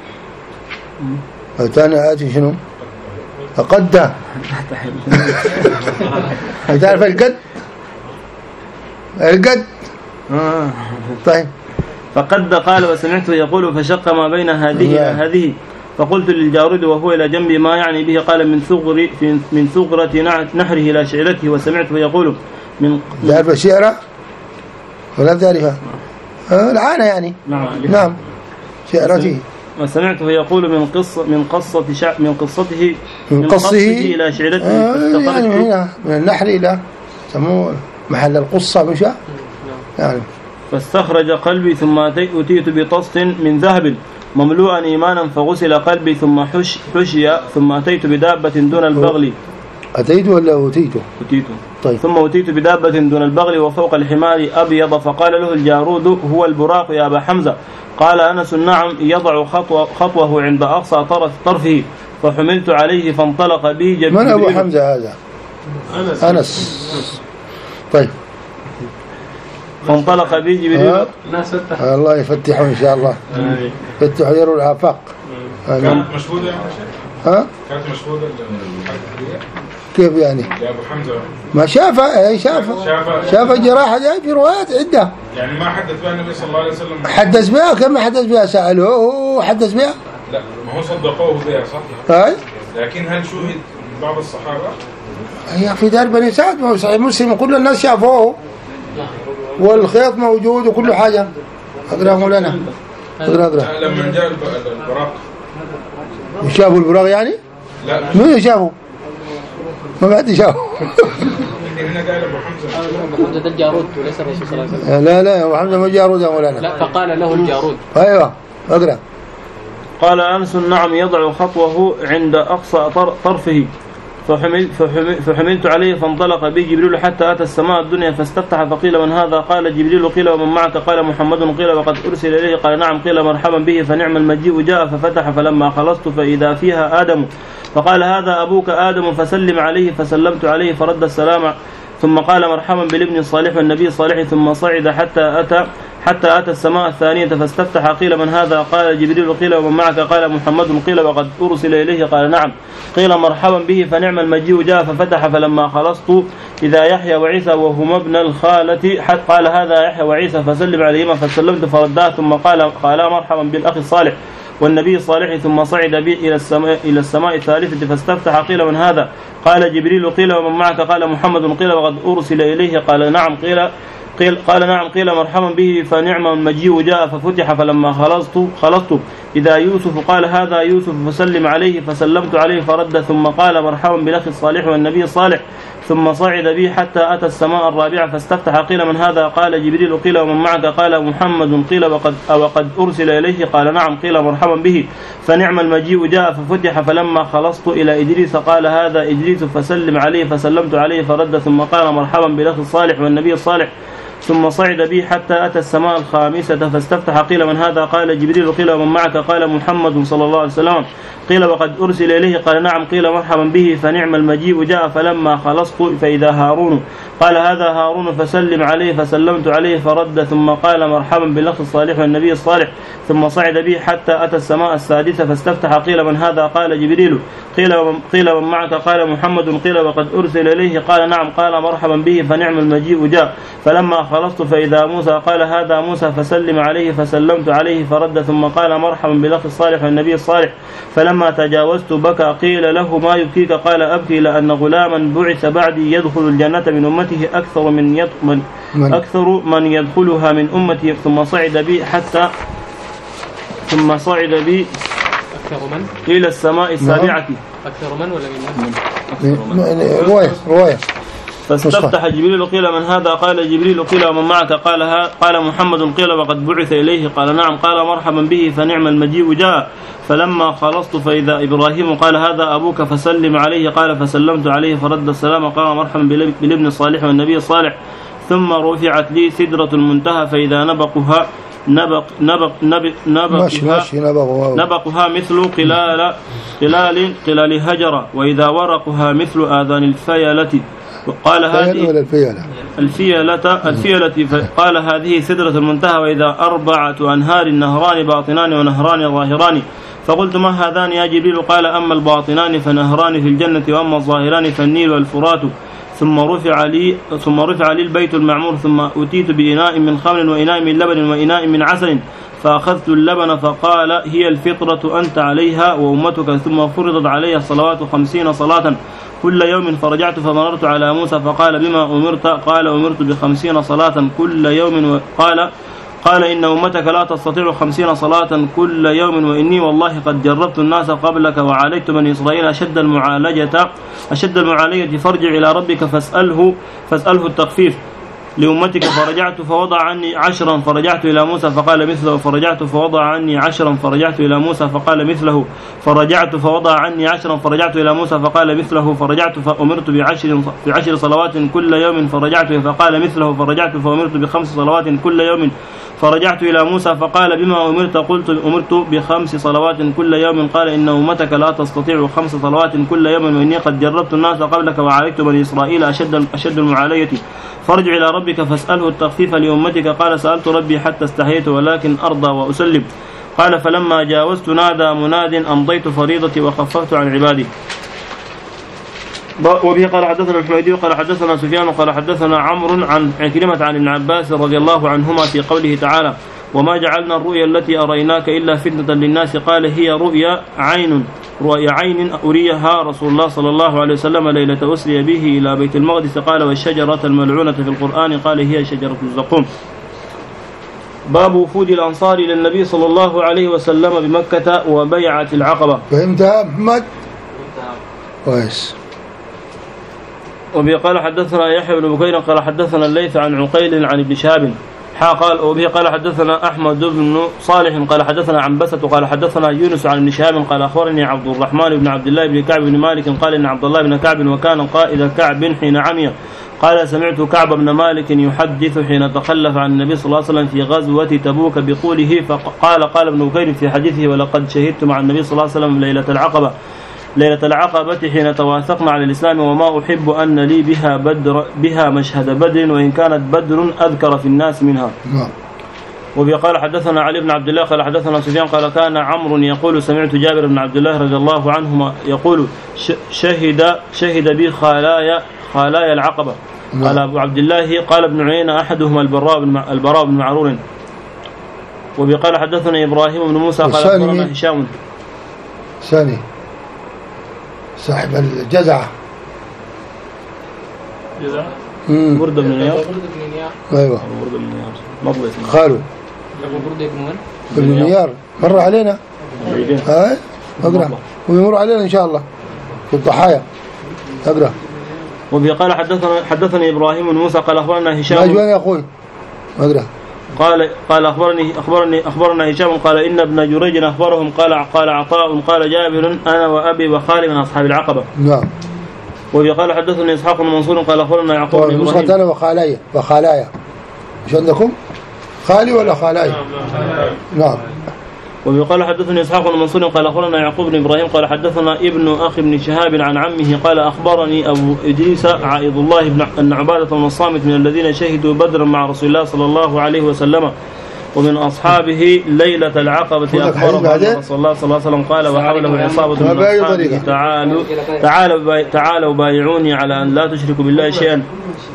تاني آت شنو؟ فقد تعرف القد؟ القد طيب. فقد قال وسمعته يقول فشق ما بين هذه إلى هذه فقلت للجارود وهو إلى جنبي ما يعني به قال من ثغر من ثغرة نحره إلى شعرته وسمعته يقول من تعرف الشعر ولا تعرفها؟ العانة يعني. نعم نعم شعرته. وسمعته يقول من قصة من قصة شع من قصته من قصه إلى شعرته آه يعني هنا من النحر إلى سموه محل القصة مش يعني. فاستخرج قلبي ثم أتيت بطست من ذهب مملوءا إيمانا فغسل قلبي ثم حش حشي ثم أتيت بدابة دون البغل. أتيت ولا أتيت؟ أتيت. طيب. ثم أتيت بدابة دون البغل وفوق الحمار أبيض فقال له الجارود هو البراق يا أبا حمزة. قال أنس نعم يضع خطوة خطوه عند أقصى طرف طرفه فحملت عليه فانطلق بي جبريل. من أبو حمزة هذا؟ أنس. أنس. طيب. فانطلق بي جبريل. ناس فتح. الله يفتحوا إن شاء الله. فتحوا يروا الآفاق. كانت مشهودة يا شيخ؟ ها؟ كانت مشهودة كيف يعني؟ يا أبو حمزة. ما شافها أي شافها. شافها. شافها الجراحة جاي في روايات عدة. يعني ما حدث بها النبي صلى الله عليه وسلم. حدث بها كم حدث بها سألوه هو حدث بها؟ لا ما هو صدقوه بها صح. هاي. لكن هل شهد من بعض الصحابة؟ هي في دار بني سعد ما هو صحيح مسلم كل الناس شافوه والخيط موجود وكل حاجة. أقرأ مولانا. أقرأ أقرأ. لما جاء البراق. شافوا البراق يعني؟ لا. مين شافوا؟ ما بعد شافوا. هنا قال أبو حمزة. أبو حمزة ده الجارود وليس الرسول صلى الله عليه وسلم. لا لا أبو حمزة ما جارود يا مولانا. لا فقال له الجارود. أيوة أقرأ. قال أنس نعم يضع خطوه عند أقصى طرفه فحمل فحمل فحملت عليه فانطلق بي جبريل حتى أتى السماء الدنيا فاستفتح فقيل من هذا قال جبريل قيل ومن معك قال محمد قيل وقد أرسل إليه قال نعم قيل مرحبا به فنعم المجيء جاء ففتح فلما خلصت فإذا فيها آدم فقال هذا أبوك آدم فسلم عليه فسلمت عليه فرد السلام ثم قال مرحبا بالابن الصالح والنبي الصالح ثم صعد حتى أتى حتى أتى السماء الثانية فاستفتح قيل من هذا قال جبريل قيل ومن معك قال محمد قيل وقد أرسل إليه قال نعم قيل مرحبا به فنعم المجيء جاء ففتح فلما خلصت إذا يحيى وعيسى وهما ابن الخالة حتى قال هذا يحيى وعيسى فسلم عليهما فسلمت فردا ثم قال قال مرحبا بالأخ الصالح والنبي الصالح ثم صعد بي إلى السماء إلى السماء الثالثة فاستفتح قيل من هذا قال جبريل قيل ومن معك قال محمد قيل وقد أرسل إليه قال نعم قيل قيل قال نعم قيل مرحبا به فنعم المجيء جاء ففتح فلما خلصت خلصت إذا يوسف قال هذا يوسف فسلم عليه فسلمت عليه فرد ثم قال مرحبا بالأخ الصالح والنبي الصالح ثم صعد بي حتى أتى السماء الرابعة فاستفتح قيل من هذا قال جبريل قيل ومن معك قال محمد قيل وقد وقد أرسل إليه قال نعم قيل مرحبا به فنعم المجيء جاء ففتح فلما خلصت إلى إدريس قال هذا إدريس فسلم عليه فسلمت عليه فرد ثم قال مرحبا بالأخ الصالح والنبي الصالح ثم صعد بي حتى أتى السماء الخامسة فاستفتح. قيل من هذا؟ قال جبريل. قيل ومن معك؟ قال محمد صلى الله عليه وسلم. قيل وقد أرسل إليه؟ قال نعم. قيل مرحبا به، فنعم المجيء جاء. فلما خلصت فإذا هارون. قال هذا هارون فسلم عليه، فسلمت عليه فرد، ثم قال مرحبا بالأخ الصالح والنبي الصالح. ثم صعد بي حتى أتى السماء السادسة فاستفتح. قيل من هذا؟ قال جبريل. قيل ومن, قيل ومن معك؟ قال محمد. قيل وقد أرسل إليه؟ قال نعم. قال مرحبا به، فنعم المجيء جاء. فلما خلصت فإذا موسى. قال هذا موسى فسلم عليه، فسلمت عليه فرد، ثم قال مرحبا بالأخ الصالح والنبي الصالح. فلما تجاوزت بكى. قيل له ما يبكيك؟ قال أبكي لأن غلاما بعث بعدي يدخل الجنة من أمته أكثر من, يد من, من أكثر من يدخلها من أمتي. ثم صعد بي حتى ثم صعد بي أكثر من؟ إلى السماء السابعة. أكثر من ولا من من؟ رواية رواية. فاستفتح جبريل. قيل من هذا؟ قال جبريل. قيل ومن معك؟ قال ها قال محمد. قيل وقد بعث إليه؟ قال نعم. قال مرحبا به، فنعم المجيء جاء. فلما خلصت فإذا إبراهيم. قال هذا أبوك فسلم عليه. قال فسلمت عليه فرد السلام. قال مرحبا بالابن الصالح والنبي الصالح. ثم رفعت لي سدرة المنتهى فإذا نبقها نبق نبق نبق نبقها, نبقها مثل قلال قلال قلال هجرة، وإذا ورقها مثل آذان الفيلة. قال هذه الفيلة الفيلة الفيلة قال هذه سدرة المنتهى، وإذا أربعة أنهار نهران باطنان ونهران ظاهران. فقلت ما هذان يا جبريل؟ قال أما الباطنان فنهران في الجنة، وأما الظاهران فالنيل والفرات. ثم رفع لي ثم رفع لي البيت المعمور، ثم أتيت بإناء من خمر وإناء من لبن وإناء من عسل، فأخذت اللبن فقال هي الفطرة أنت عليها وأمتك. ثم فرضت علي الصلوات خمسين صلاة كل يوم. فرجعت فمررت على موسى فقال بما أمرت؟ قال أمرت بخمسين صلاة كل يوم. قال قال إن أمتك لا تستطيع خمسين صلاة كل يوم، وإني والله قد جربت الناس قبلك وعالجت من إسرائيل أشد المعالجة أشد المعالجة فارجع إلى ربك فاسأله فاسأله التخفيف لأمتك. فرجعت فوضع عني عشرا فرجعت إلى موسى فقال مثله. فرجعت فوضع عني عشرا فرجعت إلى موسى فقال مثله. فرجعت فوضع عني عشرا فرجعت إلى موسى فقال مثله. فرجعت فأمرت بعشر بعشر صلوات كل يوم فرجعت فقال مثله. فرجعت فأمرت بخمس صلوات كل يوم فرجعت إلى موسى فقال بما أمرت؟ قلت أمرت بخمس صلوات كل يوم. قال إن أمتك لا تستطيع خمس صلوات كل يوم، وإني قد جربت الناس قبلك وعالجت من إسرائيل أشد أشد المعالجة فارجع إلى ربك فاسأله التخفيف لأمتك. قال سألت ربي حتى استحييت ولكن أرضى وأسلم. قال فلما جاوزت نادى مناد أمضيت فريضتي وخففت عن عبادي. وبه قال حدثنا الحميدي قال حدثنا سفيان قال حدثنا عمرو عن عكرمة عن ابن عباس رضي الله عنهما في قوله تعالى وما جعلنا الرؤيا التي أريناك إلا فتنة للناس. قال هي رؤيا عين رؤيا عين أريها رسول الله صلى الله عليه وسلم ليلة أسري به إلى بيت المقدس. قال والشجرة الملعونة في القرآن قال هي شجرة الزقوم. باب وفود الأنصار إلى النبي صلى الله عليه وسلم بمكة وبيعة العقبة. فهمتها محمد؟ كويس. وبه قال حدثنا يحيى بن بكير قال حدثنا الليث عن عقيل عن ابن شهاب قال وبه قال حدثنا أحمد بن صالح قال حدثنا عنبسة قال حدثنا يونس عن ابن شهاب قال أخبرني عبد الرحمن بن عبد الله بن كعب بن مالك قال إن عبد الله بن كعب وكان قائد كعب حين عمي. قال سمعت كعب بن مالك يحدث حين تخلف عن النبي صلى الله عليه وسلم في غزوة تبوك بقوله فقال قال ابن بكير في حديثه ولقد شهدت مع النبي صلى الله عليه وسلم ليلة العقبة ليلة العقبة حين تواثقنا على الإسلام وما أحب أن لي بها بدر بها مشهد بدر وإن كانت بدر أذكر في الناس منها. وبه قال حدثنا علي بن عبد الله قال حدثنا سفيان قال كان عمرو يقول سمعت جابر بن عبد الله رضي الله عنهما يقول شهد شهد بي خلايا خلايا العقبة. قال أبو عبد الله قال ابن عيينة أحدهما البراء بن البراء بن معرور. وبه قال حدثنا إبراهيم بن موسى قال أخبرنا هشام ثاني صاحب الجزعة جزعة بردة بن نيار. أيوة بردة بن نيار مضبوط خالو بردة بن من بن نيار مر علينا هاي اقرأ ويمر علينا إن شاء الله في الضحايا اقرأ. وبه قال حدثنا حدثني إبراهيم بن موسى قال أخبرنا هشام أجوان يا أخوي اقرأ. قال قال أخبرني أخبرني أخبرنا هشام قال إن ابن جريج أخبرهم قال قال عطاء قال جابر أنا وأبي وخالي من أصحاب العقبة. نعم. وقال حدثني إسحاق بن منصور قال أخبرنا يعقوب بن إبراهيم أنا وخالايا وخالايا مش عندكم خالي ولا خالاي؟ نعم. وقال حدثني إسحاق بن منصور قال أخبرنا يعقوب بن إبراهيم قال حدثنا ابن أخي بن شهاب عن عمه قال أخبرني أبو إدريس عائض الله بن عبادة بن الصامت من الذين شهدوا بدرا مع رسول الله صلى الله عليه وسلم ومن أصحابه ليلة العقبة أخبره أن رسول الله صلى الله عليه وسلم قال وحوله عصابة من أصحابه تعالوا تعالوا تعالوا بايعوني على أن لا تشركوا بالله شيئا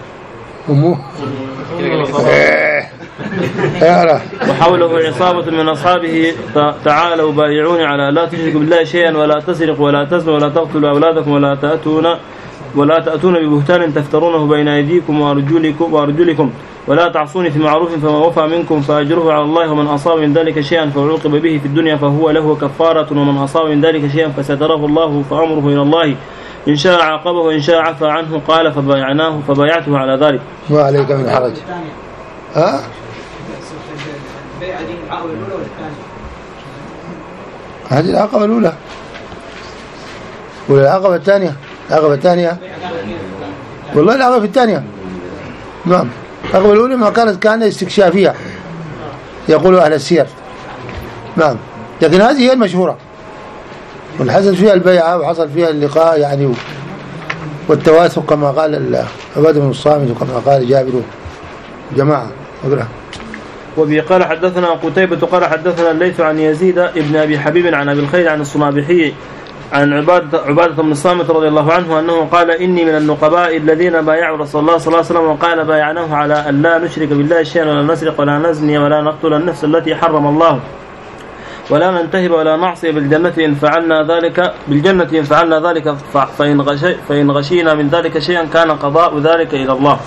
وحوله عصابة من أصحابه تعالوا بايعوني على لا تشركوا بالله شيئا ولا تسرقوا ولا تزنوا ولا تقتلوا أولادكم ولا تأتون ولا تأتون ببهتان تفترونه بين أيديكم وأرجلكم وأرجلكم ولا تعصوني في معروف فما وفى منكم فأجره على الله ومن أصاب من ذلك شيئا فعوقب به في الدنيا فهو له كفارة ومن أصاب من ذلك شيئا فستره الله فأمره إلى الله إن شاء عاقبه وإن شاء عفى عنه قال فبايعناه فبايعته على ذلك. ما عليك من حرج. ها؟ هذه العقبة الأولى ولا العقبة الثانية؟ العقبة الثانية والله العقبة الثانية. نعم. العقبة الأولى ما كانت كانت استكشافية يقولوا أهل السير. نعم. لكن هذه هي المشهورة والحصل فيها البيعة وحصل فيها اللقاء يعني والتواثق كما قال عبادة بن الصامت وكما قال جابر جماعة. أقرأ. وبه قال حدثنا قتيبة قال حدثنا الليث عن يزيد ابن أبي حبيب عن أبي الخير عن الصنابحي عن عبادة, عبادة بن الصامت رضي الله عنه أنه قال إني من النقباء الذين بايعوا رسول الله صلى الله عليه وسلم وقال بايعناه على أن لا نشرك بالله شيئا ولا نسرق ولا نزني ولا نقتل النفس التي حرم الله ولا ننتهب ولا نعصي بالجنة إن فعلنا ذلك بالجنة إن فعلنا ذلك فإن, غشي فإن غشينا من ذلك شيئا كان قضاء ذلك إلى الله.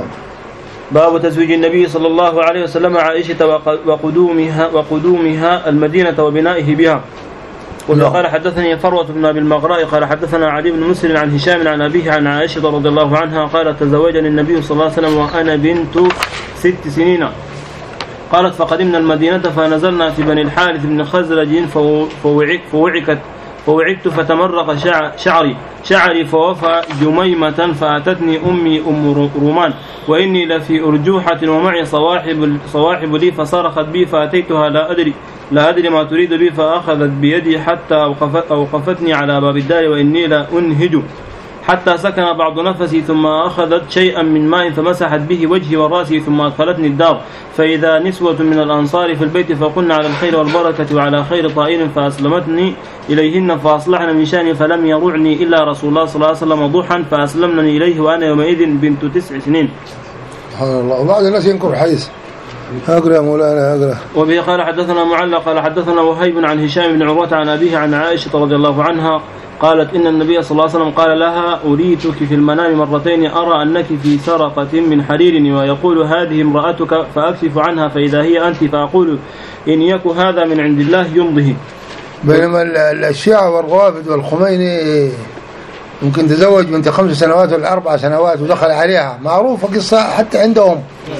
باب تزويج النبي صلى الله عليه وسلم عائشة وقدومها وقدومها المدينة وبنائه بها. وقال حدثني فروة بن أبي المغراء قال حدثنا علي بن مسلم عن هشام عن أبيه عن عائشة رضي الله عنها قال تزوجني النبي صلى الله عليه وسلم وأنا بنت ست سنين. قالت فقدمنا المدينة فنزلنا في بني الحارث بن خزرج فوعكت فوعدت فتمرق شعري شعري فوفى جميمة فأتتني أمي أم رومان وإني لفي أرجوحة ومعي صواحب, صواحب لي فصرخت بي فأتيتها لا أدري لا أدري ما تريد بي فأخذت بيدي حتى أوقفت أوقفتني على باب الدار وإني لا أنهج حتى سكن بعض نفسي ثم أخذت شيئا من ماء فمسحت به وجهي ورأسي ثم أدخلتني الدار فإذا نسوة من الأنصار في البيت فقلنا على الخير والبركة وعلى خير طائر فأسلمتني إليهن فأصلحنا من شأني فلم يرعني إلا رسول الله صلى الله عليه وسلم ضحى فأسلمني إليه وأنا يومئذ بنت تسع سنين. سبحان الله. وبعض الناس ينكر الحديث. أقرأ مولانا أقرأ. وبه قال حدثنا معلق قال حدثنا وهيب عن هشام بن عروة عن أبيه عن عائشة رضي الله عنها قالت إن النبي صلى الله عليه وسلم قال لها أريتك في المنام مرتين أرى أنك في سرقة من حرير ويقول هذه امرأتك فأكشف عنها فإذا هي أنت فأقول إن يك هذا من عند الله يمضه. بينما الشيعة والروافد والخميني يمكن تزوج بنت خمس سنوات ولا أربع سنوات ودخل عليها معروفة قصة حتى عندهم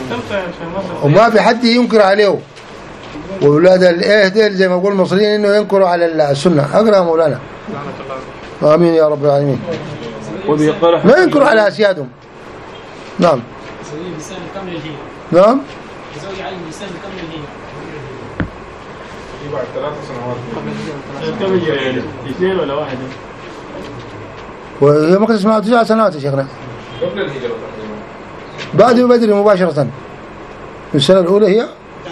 وما في حد ينكر عليه وأولاد الإهدل زي ما يقول المصريين إنه ينكروا على السنة. أقرأ مولانا. آمين يا رب العالمين. ما ينكروا على أسيادهم. نعم. نعم. بعد ثلاث سنوات. كم جاي؟ اثنين ولا واحد؟ وهي ما كانت اسمها تسع سنوات يا شيخنا. قبل الهجرة. بعد بدر مباشرة. السنة الأولى هي.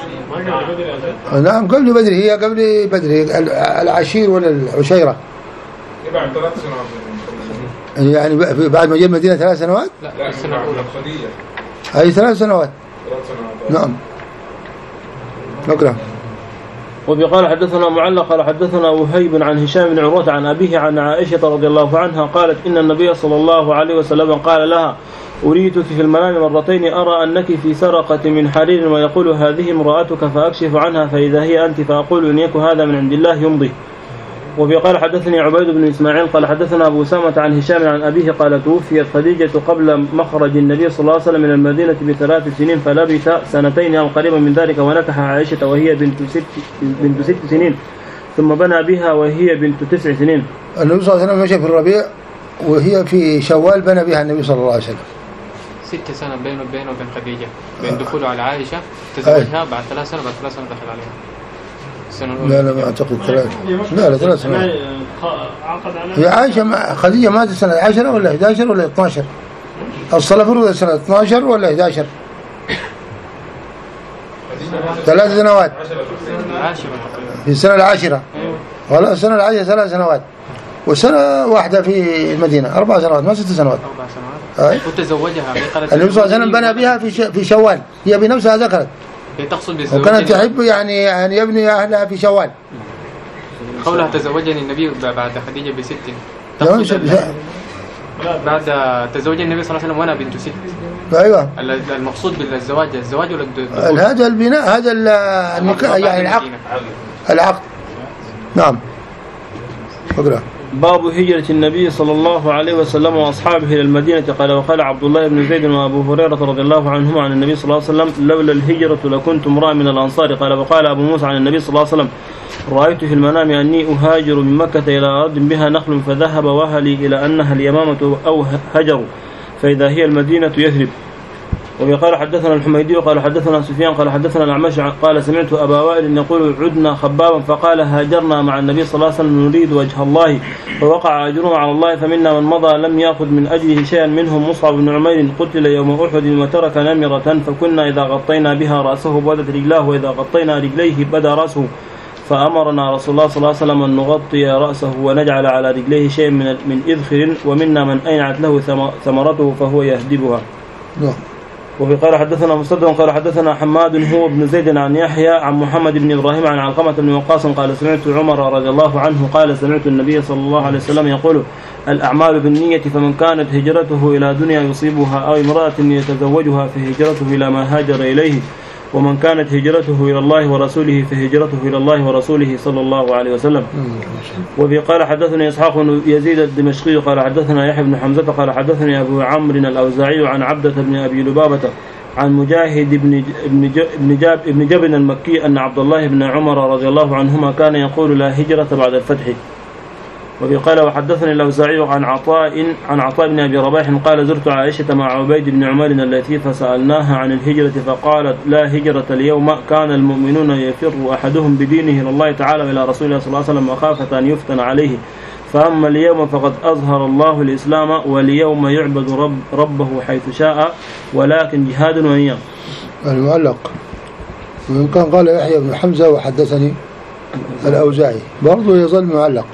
نعم قبل بدر هي قبل بدر العشير ولا العشيرة. بعد ثلاث سنوات. يعني بعد ما جاء المدينة ثلاث سنوات؟ لا السنة الأولى خديجة. أي ثلاث سنوات. ثلاث سنوات. نعم. نقرأ. وبقال حدثنا معلق قال حدثنا وهيب عن هشام بن عروة عن أبيه عن عائشة رضي الله عنها قالت إن النبي صلى الله عليه وسلم قال لها أريتك في المنام مرتين أرى أنك في سرقة من حرير ويقول هذه امرأتك فأكشف عنها فإذا هي أنت فأقول إن يك هذا من عند الله يمضي. وبقال حدثني عبيد بن إسماعيل قال حدثنا أبو أسامة عن هشام عن أبيه قال توفيت خديجة قبل مخرج النبي صلى الله عليه وسلم من المدينة بثلاث سنين فلبث سنتين أو قريبا من ذلك ونكح عائشة وهي بنت ست بنت ست سنين ثم بنى بها وهي بنت تسع سنين. النبي صلى الله عليه وسلم مشى في الربيع وهي في شوال بنى بها النبي صلى الله عليه وسلم. ست سنة بينه وبينه وبين خديجة بين دخوله على عائشة تزوجها بعد ثلاث سنة بعد ثلاث سنة دخل عليها السنة الأولى. لا لا ما أعتقد ثلاث لا لا ثلاث سنوات. عقد على هي عائشة مع خديجة ماتت سنة عشرة ولا إحدى عشر ولا اثنا عشر؟ الصلاة فرضت سنة اثنا عشر ولا إحدى عشر؟ ثلاث سنوات عاشرة في السنة العاشرة. ولا السنة العاشرة ثلاث سنوات وسنة واحدة في المدينة أربع سنوات ما ست سنوات. أربع سنوات. أي. وتزوجها النبي صلى الله عليه وسلم بنى بها في في شوال هي بنفسها ذكرت. هي تقصد بزوجها. وكانت تحب يعني أن يبني أهلها في شوال. قولها تزوجني النبي بعد خديجة بست. بعد تزوج النبي صلى الله عليه وسلم وأنا بنت ست. أيوة. المقصود بالزواج الزواج ولا الدخول؟ هذا البناء هذا النكاح يعني العقد. العقد. نعم. اقرأ. باب هجرة النبي صلى الله عليه وسلم وأصحابه إلى المدينة. قال وقال عبد الله بن زيد وأبو هريرة رضي الله عنهما عن النبي صلى الله عليه وسلم لولا الهجرة لكنت امرأ من الأنصار. قال وقال أبو موسى عن النبي صلى الله عليه وسلم رأيت في المنام أني أهاجر من مكة إلى أرض بها نخل فذهب وهلي إلى أنها اليمامة أو هجر فإذا هي المدينة يثرب. وقال حدثنا الحميدي قال حدثنا سفيان قال حدثنا الأعمش قال سمعت أبا وائل يقول عدنا خبابا فقال هاجرنا مع النبي صلى الله عليه وسلم نريد وجه الله فوقع أجرهم على الله فمنا من مضى لم يأخذ من أجله شيئا منهم مصعب بن عمير قتل يوم أحد وترك نمرة فكنا إذا غطينا بها رأسه بدت رجلاه وإذا غطينا رجليه بدا رأسه فأمرنا رسول الله صلى الله عليه وسلم أن نغطي رأسه ونجعل على رجليه شيء من من إذخر ومنا من أينعت له ثمرته فهو يهدبها. وفي قال حدثنا مسدد قال حدثنا حماد هو ابن زيد عن يحيى عن محمد بن إبراهيم عن علقمة بن وقاص قال سمعت عمر رضي الله عنه قال سمعت النبي صلى الله عليه وسلم يقول الأعمال بالنية فمن كانت هجرته إلى دنيا يصيبها أو امرأة يتزوجها فهجرته إلى ما هاجر إليه ومن كانت هجرته إلى الله ورسوله فهجرته إلى الله ورسوله صلى الله عليه وسلم. وفي قال حدثني إسحاق بن يزيد الدمشقي قال حدثنا يحيى بن حمزة قال حدثني أبو عمرو الأوزاعي عن عبدة بن أبي لبابة عن مجاهد بن بن جاب بن جبل المكي أن عبد الله بن عمر رضي الله عنهما كان يقول لا هجرة بعد الفتح. وفي قال وحدثني الأوزاعي عن عطاء عن عطاء بن أبي رباح قال زرت عائشة مع عبيد بن عمر التي فسألناها عن الهجرة فقالت لا هجرة اليوم كان المؤمنون يفر أحدهم بدينه إلى الله تعالى إلى رسول الله صلى الله عليه وسلم مخافة أن يفتن عليه فأما اليوم فقد أظهر الله الإسلام واليوم يعبد رب ربه حيث شاء ولكن جهاد وأيام. المعلق وإن كان قال يحيى بن حمزة وحدثني الأوزاعي برضو يظل معلق.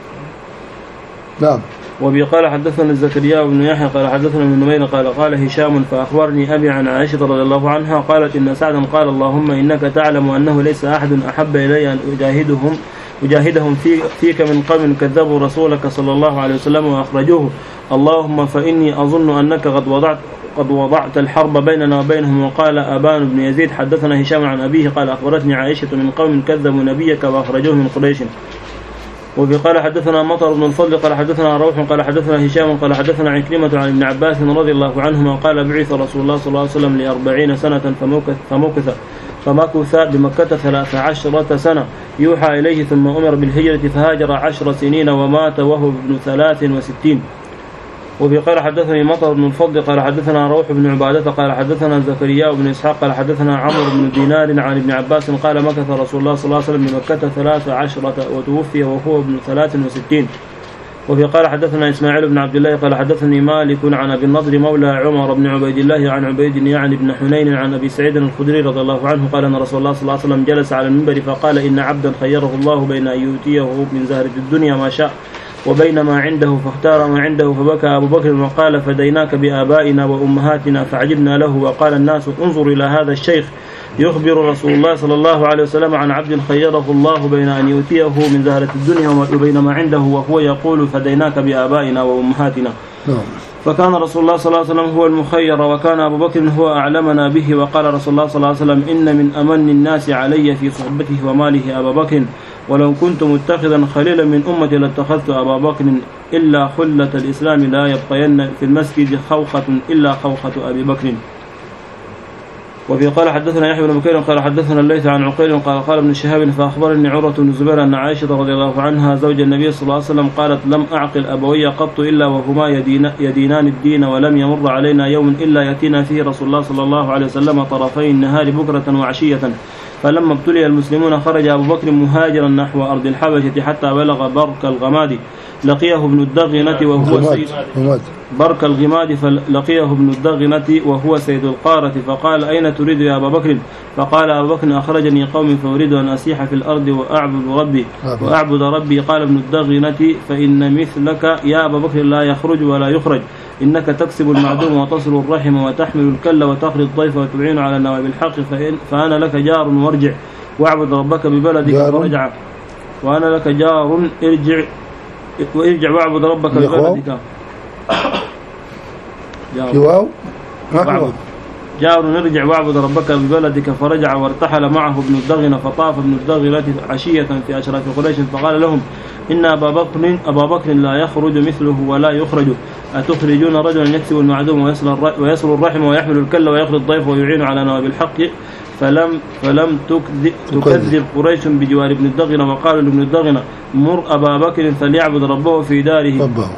نعم. وبي قال حدثنا زكريا بن يحيى قال حدثنا ابن نمير قال قال هشام فأخبرني أبي عن عائشة رضي الله عنها قالت إن سعدا قال اللهم إنك تعلم أنه ليس أحد أحب إلي أن أجاهدهم أجاهدهم في فيك من قوم كذبوا رسولك صلى الله عليه وسلم وأخرجوه اللهم فإني أظن أنك قد وضعت قد وضعت الحرب بيننا وبينهم. وقال أبان بن يزيد حدثنا هشام عن أبيه قال أخبرتني عائشة من قوم كذبوا نبيك وأخرجوه من قريش. وفي قال حدثنا مطر بن الفضل قال حدثنا روح قال حدثنا هشام قال حدثنا عكرمة عن ابن عباس رضي الله عنهما قال بعث رسول الله صلى الله عليه وسلم لأربعين سنة فمكث فمكث فمكث بمكة ثلاث عشرة سنة يوحى إليه ثم أمر بالهجرة فهاجر عشر سنين ومات وهو ابن ثلاث وستين. وفي قال حدثني مطر بن الفضل قال حدثنا روح بن عبادة قال حدثنا زكريا بن إسحاق قال حدثنا عمرو بن دينار عن ابن عباس قال مكث رسول الله صلى الله عليه وسلم بمكة ثلاث عشرة وتوفي وهو ابن ثلاث وستين. وفي قال حدثنا إسماعيل بن عبد الله قال حدثني مالك عن أبي النضر مولى عمر بن عبيد الله عن عبيد يعني بن حنين عن أبي سعيد الخدري رضي الله عنه قال أن رسول الله صلى الله عليه وسلم جلس على المنبر فقال إن عبدا خيره الله بين أن يؤتيه من زهرة الدنيا ما شاء وبين ما عنده فاختار ما عنده فبكى أبو بكر وقال فديناك بآبائنا وأمهاتنا فعجبنا له. وقال الناس انظروا إلى هذا الشيخ يخبر رسول الله صلى الله عليه وسلم عن عبد خيره الله بين أن يؤتيه من زهرة الدنيا وبين ما عنده وهو يقول فديناك بآبائنا وأمهاتنا. فكان رسول الله صلى الله عليه وسلم هو المخير وكان أبو بكر هو أعلمنا به. وقال رسول الله صلى الله عليه وسلم إن من أمن الناس علي في صحبته وماله أبا بكر ولو كنت متخذا خليلا من أمتي لاتخذت أبا بكر إلا خلة الإسلام لا يبقين في المسجد خوخة إلا خوخة أبي بكر. وفي قال حدثنا يحيى بن بكير قال حدثنا الليث عن عقيل قال قال ابن شهاب فأخبرني عروة بن الزبير أن عائشة رضي الله عنها زوج النبي صلى الله عليه وسلم قالت لم أعقل أبوي قط إلا وهما يدين يدينان الدين ولم يمر علينا يوم إلا يأتينا فيه رسول الله صلى الله عليه وسلم طرفي النهار بكرة وعشية. فلما ابتلي المسلمون خرج أبو بكر مهاجرا نحو أرض الحبشة حتى بلغ برك الغماد لقيه ابن الدغنة وهو سيد برك الغماد فلقيه ابن الدغنة وهو سيد القارة فقال أين تريد يا أبا بكر؟ فقال أبو بكر أخرجني قومي فأريد أن أسيح في الأرض وأعبد ربي وأعبد ربي. قال ابن الدغنة فإن مثلك يا أبا بكر لا يخرج ولا يخرج إنك تكسب المعدوم وتصل الرحم وتحمل الكل وتقري الضيف وتعين على نوائب الحق فأنا لك جار وارجع واعبد ربك ببلدك فرجع وأنا لك جار ارجع وارجع واعبد ربك ببلدك جواب جار نرجع واعبد ربك ببلدك فرجع وارتحل معه ابن الدغنة فطاف ابن الدغنة عشية في أشراف قريش فقال لهم إن أبا بكر أبا بكر لا يخرج مثله ولا يخرج أتخرجون رجلا يكسب المعدوم ويصل الرحم ويحمل الكل ويقضي الضيف ويعين على نوائب الحق فلم فلم تكذب قريش بجوار ابن الدغنة وقالوا لابن الدغنة مر أبا بكر فليعبد ربه في داره ربه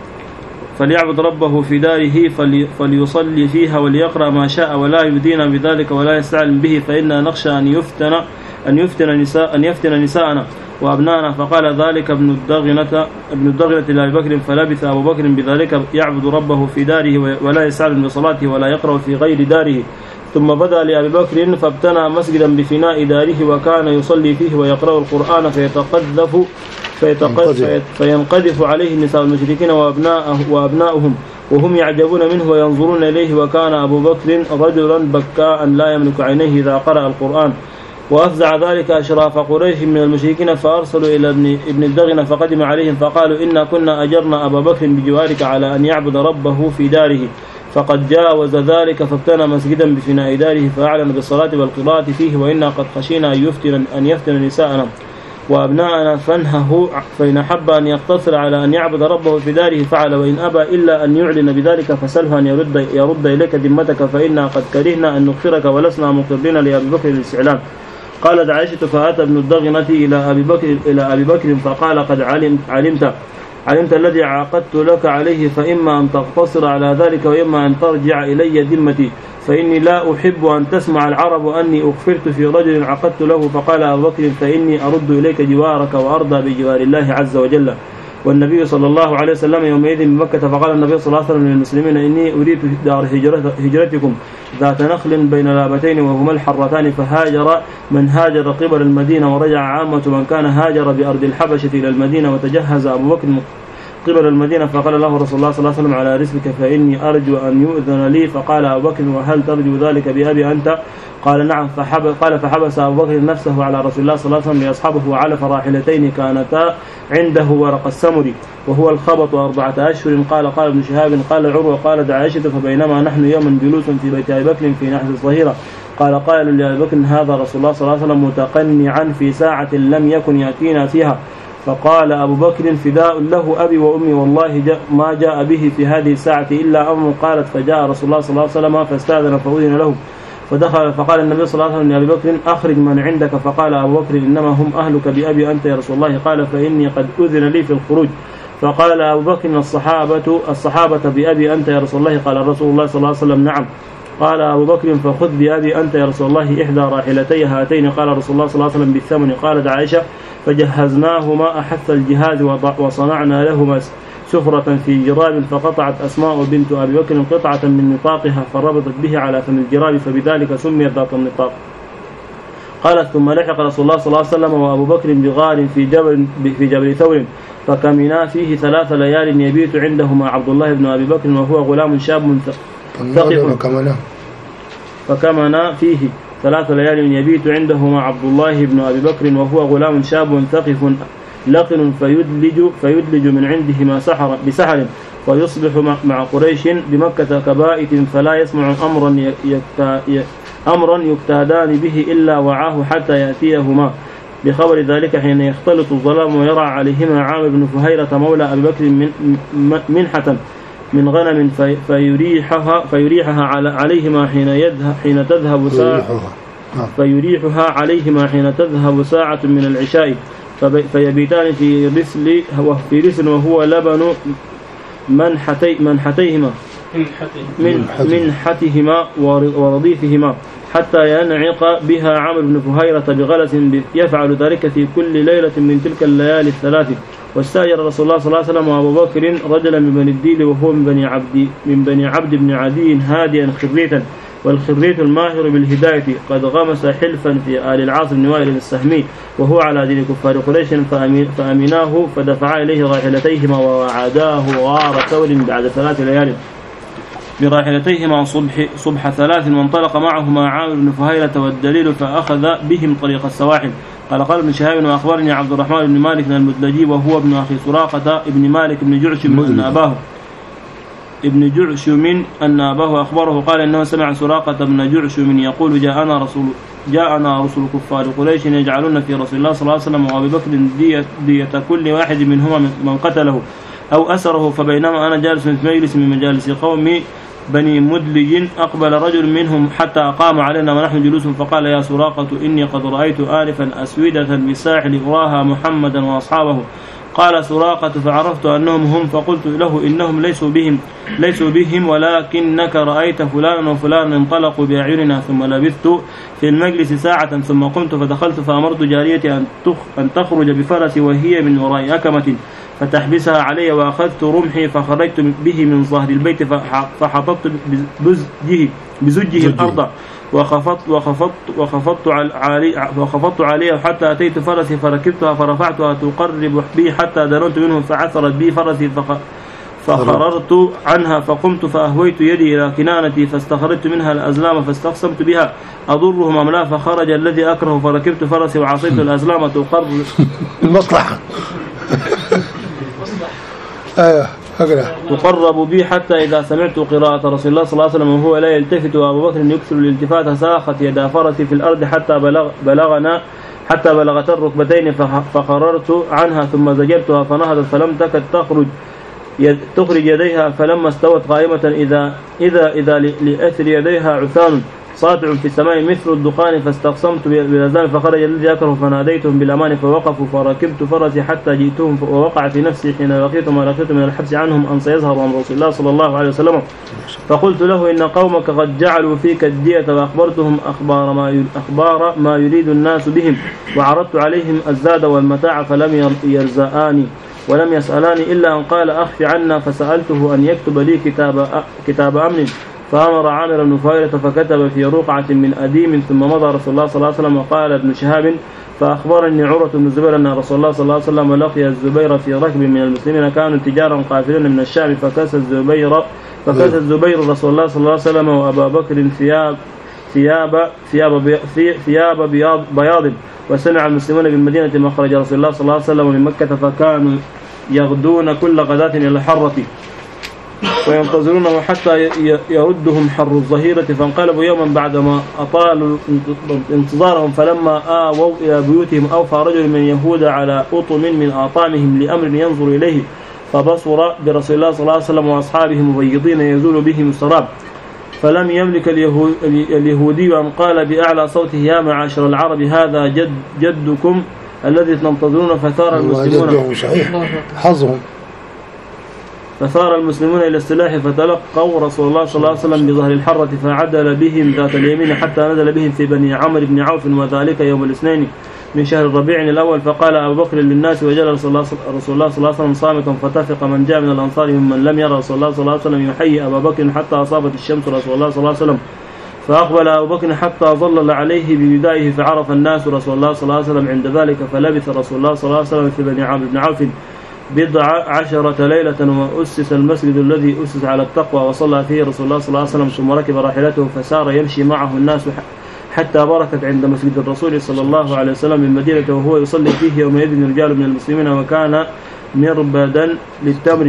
فليعبد ربه في داره فلي فليصلي فيها وليقرأ ما شاء ولا يدين بذلك ولا يستعلم به فإنا نخشى أن يفتن أن يفتن نساء أن يفتن نساءنا وأبناءنا. فقال ذلك ابن الدغنة ابن الدغنة لأبي بكر فلبث أبو بكر بذلك يعبد ربه في داره ولا يستعلم بصلاته ولا يقرأ في غير داره. ثم بدأ لأبي بكر فابتنى مسجدا بفناء داره وكان يصلي فيه ويقرأ القرآن فيتقذف فيتقذف فينقذف عليه النساء المشركين وأبناءه وأبناؤهم وهم يعجبون منه وينظرون إليه. وكان أبو بكر رجلا بكاء لا يملك عينيه إذا قرأ القرآن. وأفزع ذلك أشراف قريش من المشركين فأرسلوا إلى ابن, ابن الدغنة فقدم عليهم فقالوا إنا كنا أجرنا أبا بكر بجوارك على أن يعبد ربه في داره فقد جاوز ذلك فابتنى مسجدا بفناء داره فأعلن بالصلاة والقراءة فيه وإنا قد خشينا أن يفتن, أن يفتن نساءنا وأبناءنا فانهه فإن حب أن يقتصر على أن يعبد ربه في داره فعل وإن أبى إلا أن يعلن بذلك فسله أن يرد, يرد إليك ذمتك فإنا قد كرهنا أن نغفرك ولسنا مقرين لأبي بكر الاستعلام. قالت عائشة فأتى ابن الدغنة إلى أبي بكر إلى أبي بكر فقال قد علمت علمت علمت الذي عقدت لك عليه فإما أن تقتصر على ذلك وإما أن ترجع إلي ذمتي فإني لا أحب أن تسمع العرب أني أغفرت في رجل عقدت له. فقال أبو بكر فإني أرد إليك جوارك وأرضى بجوار الله عز وجل. والنبي صلى الله عليه وسلم يومئذ بمكة فقال النبي صلى الله عليه وسلم للمسلمين إني أريد دار هجرتكم ذات نخل بين لابتين وهما الحرتان فهاجر من هاجر قبل المدينة ورجع عامة من كان هاجر بأرض الحبشة إلى المدينة وتجهز أبو بكر قبل المدينة فقال له رسول الله صلى الله عليه وسلم على رسلك فإني أرجو أن يؤذن لي. فقال أبو بكر وهل ترجو ذلك بأبي أنت؟ قال نعم. فحب قال فحبس أبو بكر نفسه على رسول الله صلى الله عليه وسلم ليصحبه وعلف راحلتين كانتا عنده ورق السمر وهو الخبط أربعة أشهر. قال قال ابن شهاب قال عروة قال عائشة فبينما نحن يوما جلوس في بيت أبي بكر في نحس الظهيرة قال قائل لأبي بكر هذا رسول الله صلى الله عليه وسلم متقنعا في ساعة لم يكن يأتينا فيها. فقال أبو بكر فداء له أبي وأمي والله جاء ما جاء به في هذه الساعة إلا أمر. قالت فجاء رسول الله صلى الله عليه وسلم فاستأذن فأذن له فدخل فقال النبي صلى الله عليه وسلم لأبي بكر أخرج من عندك. فقال أبو بكر إنما هم أهلك بأبي أنت يا رسول الله. قال فإني قد أذن لي في الخروج. فقال أبو بكر الصحابة الصحابة بأبي أنت يا رسول الله. قال رسول الله صلى الله عليه وسلم نعم. قال أبو بكر فخذ بأبي أنت يا رسول الله إحدى راحلتي هاتين. قال رسول الله صلى الله عليه وسلم بالثمن. قالت عائشة فجهزناهما أحث الجهاز وصنعنا لهما سفرة في جراب فقطعت أسماء بنت أبي بكر قطعة من نطاقها فربطت به على فم الجراب فبذلك سميت ذات النطاق. قالت ثم لحق رسول الله صلى الله عليه وسلم وأبو بكر بغار في جبل في جبل ثور فكمنا فيه ثلاث ليال يبيت عندهما عبد الله بن أبي بكر وهو غلام شاب ثقف فكمنا فيه ثلاث ليال يبيت عندهما عبد الله بن أبي بكر وهو غلام شاب ثقف لقن فيدلج فيدلج من عندهما سحر بسحر ويصبح مع قريش بمكة كبائت فلا يسمع أمرا أمرا يكتادان به إلا وعاه حتى يأتيهما بخبر ذلك حين يختلط الظلام ويرى عليهما عامر بن فهيرة مولى أبي بكر من منحة من غنم في فيريحها فيريحها عليهما حين يذهب حين تذهب ساعة فيريحها عليهما حين تذهب ساعة من العشاء فيبيتان في رسل في رسل وهو لبن منحتي منحتيهما من منحتهما ورضيفهما حتى ينعق بها عمرو بن فهيرة بغلس يفعل ذلك في كل ليلة من تلك الليالي الثلاث. واستأجر رسول الله صلى الله عليه وسلم وأبو بكر رجلا من بني الديل وهو من بني عبد من بني عبد بن عدي هاديا خريتا، والخريت الماهر بالهداية قد غمس حلفا في آل العاص بن وائل السهمي وهو على دين كفار قريش فأمناه فدفعا إليه راحلتيهما ووعداه غار ثور بعد ثلاث ليال براحلتيهما صبح, صبح ثلاث، وانطلق معهما عامر بن فهيرة والدليل فأخذ بهم طريق السواحل. قال قال ابن شهاب وأخبرني عبد الرحمن بن مالك المدلجي وهو ابن أخي سراقة ابن مالك بن جعشم أن أباه ابن جعشم أن أباه أخبره قال إنه سمع سراقة بن جعشم يقول جاءنا رسول جاءنا رسول كفار قريش يجعلون في رسول الله صلى الله عليه وسلم وأبي بكر دية, دية كل واحد منهما من قتله أو أسره، فبينما أنا جالس في مجلس من مجالس قومي بني مدلج أقبل رجل منهم حتى أقام علينا ونحن جلوس فقال يا سراقة إني قد رأيت آلفا أسودة بساحل أراها محمدا وأصحابه. قال سراقة فعرفت أنهم هم فقلت له إنهم ليسوا بهم ليسوا بهم ولكنك رأيت فلانا وفلانا انطلقوا بأعيننا. ثم لبثت في المجلس ساعة ثم قمت فدخلت فأمرت جاريتي أن تخرج بفرسي وهي من وراء أكمة فتحبسها علي، وأخذت رمحي فخرجت به من ظهر البيت فحطبت بزجه بزجه الأرض وخفضت وخفضت وخفضت علي وخفضت عليها حتى أتيت فرسي فركبتها فرفعتها تقرب بي حتى دنوت منه فعثرت بي فرسي فخررت عنها فقمت فأهويت يدي إلى كنانتي فاستخرجت منها الأزلام فاستقسمت بها أضرهم أم لا، فخرج الذي أكره فركبت فرسي وعصيت الأزلام تقرب المصلحة ايوه تقرب بي حتى إذا سمعت قراءة رسول الله صلى الله عليه وسلم وهو لا يلتفت وأبو بكر يكثر الالتفات ساخت يدا فرسي في الأرض حتى بلغ بلغنا حتى بلغت الركبتين فخررت عنها ثم زجرتها فنهضت فلم تكد تخرج تخرج يديها، فلما استوت قائمة إذا إذا إذا لأثر يديها عثان ساطع في السماء مثل الدخان فاستقسمت بالأذان فخرج الذي أكره فناديتهم بالأمان فوقفوا فركبت فرسي حتى جئتهم ووقع في نفسي حين لقيت ما لقيت من الحبس عنهم أن سيظهر أمر رسول الله صلى الله عليه وسلم. فقلت له إن قومك قد جعلوا فيك الدية وأخبرتهم أخبار ما أخبار ما يريد الناس بهم وعرضت عليهم الزاد والمتاع فلم يرزقاني ولم يسألاني إلا أن قال أخف عنا، فسألته أن يكتب لي كتاب كتاب أمن فأمر عامر بن فهيرة فكتب في رقعة من أديم ثم مضى رسول الله صلى الله عليه وسلم. وقال ابن شهاب فأخبرني عروة بن الزبير أن رسول الله صلى الله عليه وسلم لقي الزبير في ركب من المسلمين كانوا تجارا قافلين من الشام فكاس الزبير فكاس الزبير رسول الله صلى الله عليه وسلم وأبا بكر ثياب ثياب ثياب ثياب بياض بياض. وسمع المسلمون بالمدينة مخرج رسول الله صلى الله عليه وسلم من مكة فكانوا يغدون كل غداة إلى الحرة وينتظرونه حتى يردهم حر الظهيرة، فانقلبوا يوما بعدما أطالوا انتظارهم فلما آووا إلى بيوتهم أوفى رجل من يهود على أطم من آطامهم لأمر ينظر إليه فبصر برسول الله صلى الله عليه وسلم وأصحابه مبيضين يزول بهم السراب، فلم يملك اليهودي أن قال بأعلى صوته يا معاشر العرب هذا جد جدكم الذي تنتظرون. فثار المسلمون حظهم فثار المسلمون إلى السلاح فتلقوا رسول الله صلى الله عليه وسلم بظهر الحرة فعدل بهم ذات اليمين حتى نزل بهم في بني عمرو بن عوف وذلك يوم الاثنين من شهر الربيع الأول. فقال أبو بكر للناس وجل رسول الله صلى الله عليه وسلم صامتا فتفق من جاء من الأنصار ممن لم يرى رسول الله صلى الله عليه وسلم يحيي أبا بكر حتى أصابت الشمس رسول الله صلى الله عليه وسلم، فأقبل أبو بكر حتى ظلل عليه بردائه فعرف الناس رسول الله صلى الله عليه وسلم عند ذلك، فلبث رسول الله صلى الله عليه وسلم في بني عمرو بن عوف بضع عشرة ليلة وأسس المسجد الذي أسس على التقوى وصلى فيه رسول الله صلى الله عليه وسلم ثم ركب راحلته فسار يمشي معه الناس حتى بركت عند مسجد الرسول صلى الله عليه وسلم من مدينة وهو يصلي فيه يومئذ رجال من المسلمين وكان مربدا للتمر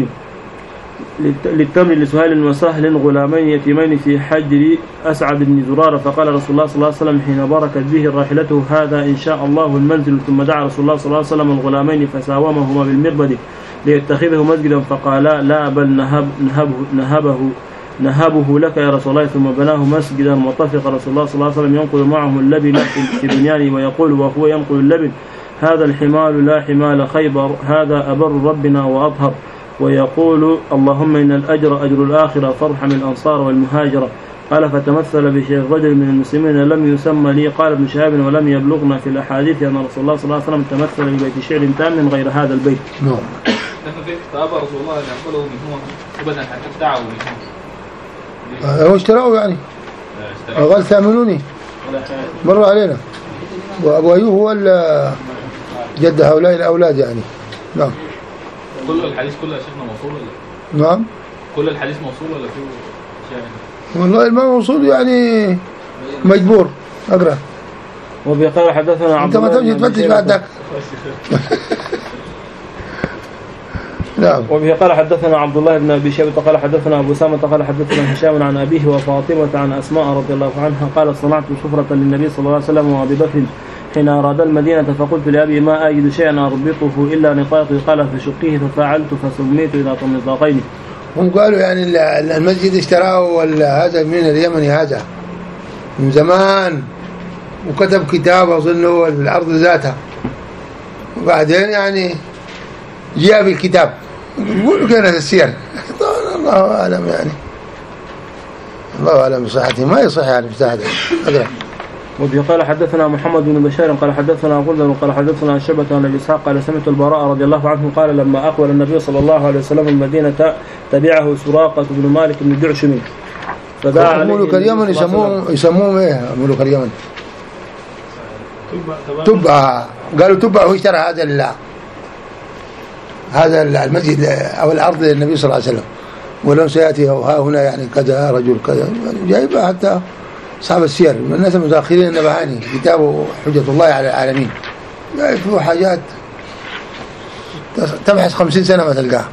للتمر لسهيل وسهل غلامين يتيمين في حجر أسعد بن زرارة. فقال رسول الله صلى الله عليه وسلم حين بركت به راحلته هذا إن شاء الله المنزل. ثم دعا رسول الله صلى الله عليه وسلم الغلامين فساومهما بالمربد ليتخذه مسجدا فقال لا بل نهب نهبه, نهبه نهبه لك يا رسول الله، ثم بناه مسجدا. وطفق رسول الله صلى الله عليه وسلم ينقل معه اللبن في بنيانه ويقول وهو ينقل اللبن: هذا الحمال لا حمال خيبر، هذا أبر ربنا وأطهر. ويقول: اللهم إن الأجر أجر الآخرة فارحم الأنصار والمهاجرة. قال: فتمثل بشيخ رجل من المسلمين لم يسمى لي. قال ابن شهاب: ولم يبلغنا في الأحاديث أن رسول الله صلى الله عليه وسلم تمثل ببيت شعر تام غير هذا البيت. نعم. فأبى رسول الله أن يأكله منهما أبدا حتى ابتاعوا منهما. هو اشتراه يعني. قال: ثامنوني مر علينا. وأبو أيوب هو جد هؤلاء الأولاد يعني. نعم. كل الحديث كله يا شيخنا موصول ولا؟ نعم. كل الحديث موصول ولا فيه شاهد؟ والله ما موصول يعني مجبور أقرأ. وبقال حدثنا عبد الله. أنت ما تمشي تفتش بعدك. نعم. وبه قال حدثنا عبد الله بن أبي شيبة قال حدثنا أبو سامة قال حدثنا هشام عن أبيه وفاطمة عن أسماء رضي الله عنها قال: صنعت سفرة للنبي صلى الله عليه وسلم وأبي بكر حين أراد المدينة، فقلت لأبي: ما أجد شيئا أربطه إلا نطاقي. قال: فشقيه، ففعلت فسميت إلى طمطاقين. هم قالوا يعني المسجد اشتراه ولا هذا من اليمني هذا من زمان، وكتب كتاب أظنه الأرض ذاتها، وبعدين يعني جاء بالكتاب يقولوا كانت السير. الله أعلم يعني، الله أعلم بصحته، ما يصح يعني بصحته. أقرأ. وبه قال حدثنا محمد بن بشار قال حدثنا غندر قال حدثنا شعبة عن أبي إسحاق قال: سمعت البراء رضي الله عنه قال: لما أقبل النبي صلى الله عليه وسلم المدينة تبعه سراقة بن مالك بن جعشم فدعا عليه. ملوك اليمن يسموه يسموه إيه ملوك اليمن؟ تبع. قالوا تبع هو اشترى هذا ال هذا المسجد أو الأرض للنبي صلى الله عليه وسلم، ولو سيأتي ها هنا يعني كذا رجل كذا جايبها حتى أصحاب السير من الناس المتأخرين. النبهاني كتابه حجة الله على العالمين جايب فيه حاجات تبحث خمسين سنة ما تلقاها.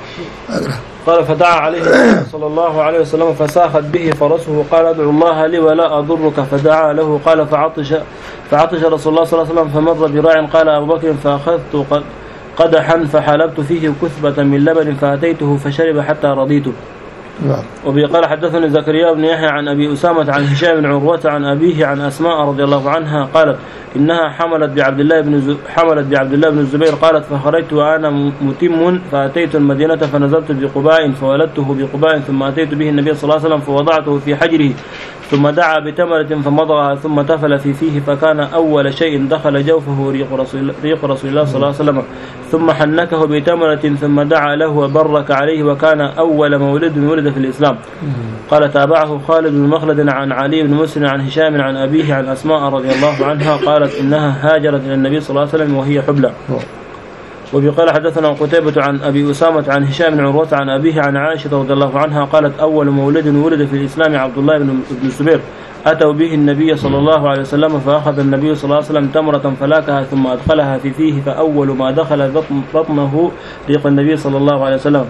قال: فدعا عليه صلى الله عليه وسلم فساخت به فرسه. قال: ادعو الله لي ولا أضرك. فدعا له. قال: فعطش فعطش رسول الله صلى الله عليه وسلم فمر براع. قال أبو بكر: فأخذت قدحا فحلبت فيه كثبة من لبن فأتيته فشرب حتى رضيته. وبه قال حدثني زكريا بن يحيى عن أبي أسامة عن هشام بن عروة عن أبيه عن أسماء رضي الله عنها قالت: إنها حملت بعبد الله بن ز... حملت بعبد الله بن الزبير. قالت: فخرجت وأنا متم فأتيت المدينة فنزلت بقباء فولدته بقباء، ثم أتيت به النبي صلى الله عليه وسلم فوضعته في حجره، ثم دعا بتمرة فمضغها ثم تفل في فيه، فكان أول شيء دخل جوفه ريق رسول, ريق رسول الله صلى الله عليه وسلم، ثم حنكه بتمرة ثم دعا له وبرك عليه، وكان أول مولد ولد في الإسلام. قال: تابعه خالد بن مخلد عن علي بن مسلم عن هشام عن أبيه عن أسماء رضي الله عنها قالت: إنها هاجرت إلى النبي صلى الله عليه وسلم وهي حبلى. وبقال حدثنا قتيبة عن أبي أسامة عن هشام بن عروة عن أبيه عن عائشة رضي الله عنها قالت: أول مولد ولد في الإسلام عبد الله بن الزبير، أتوا به النبي صلى الله عليه وسلم، فأخذ النبي صلى الله عليه وسلم تمرة فلاكها ثم أدخلها في فيه، فأول ما دخل بطنه ريق النبي صلى الله عليه وسلم.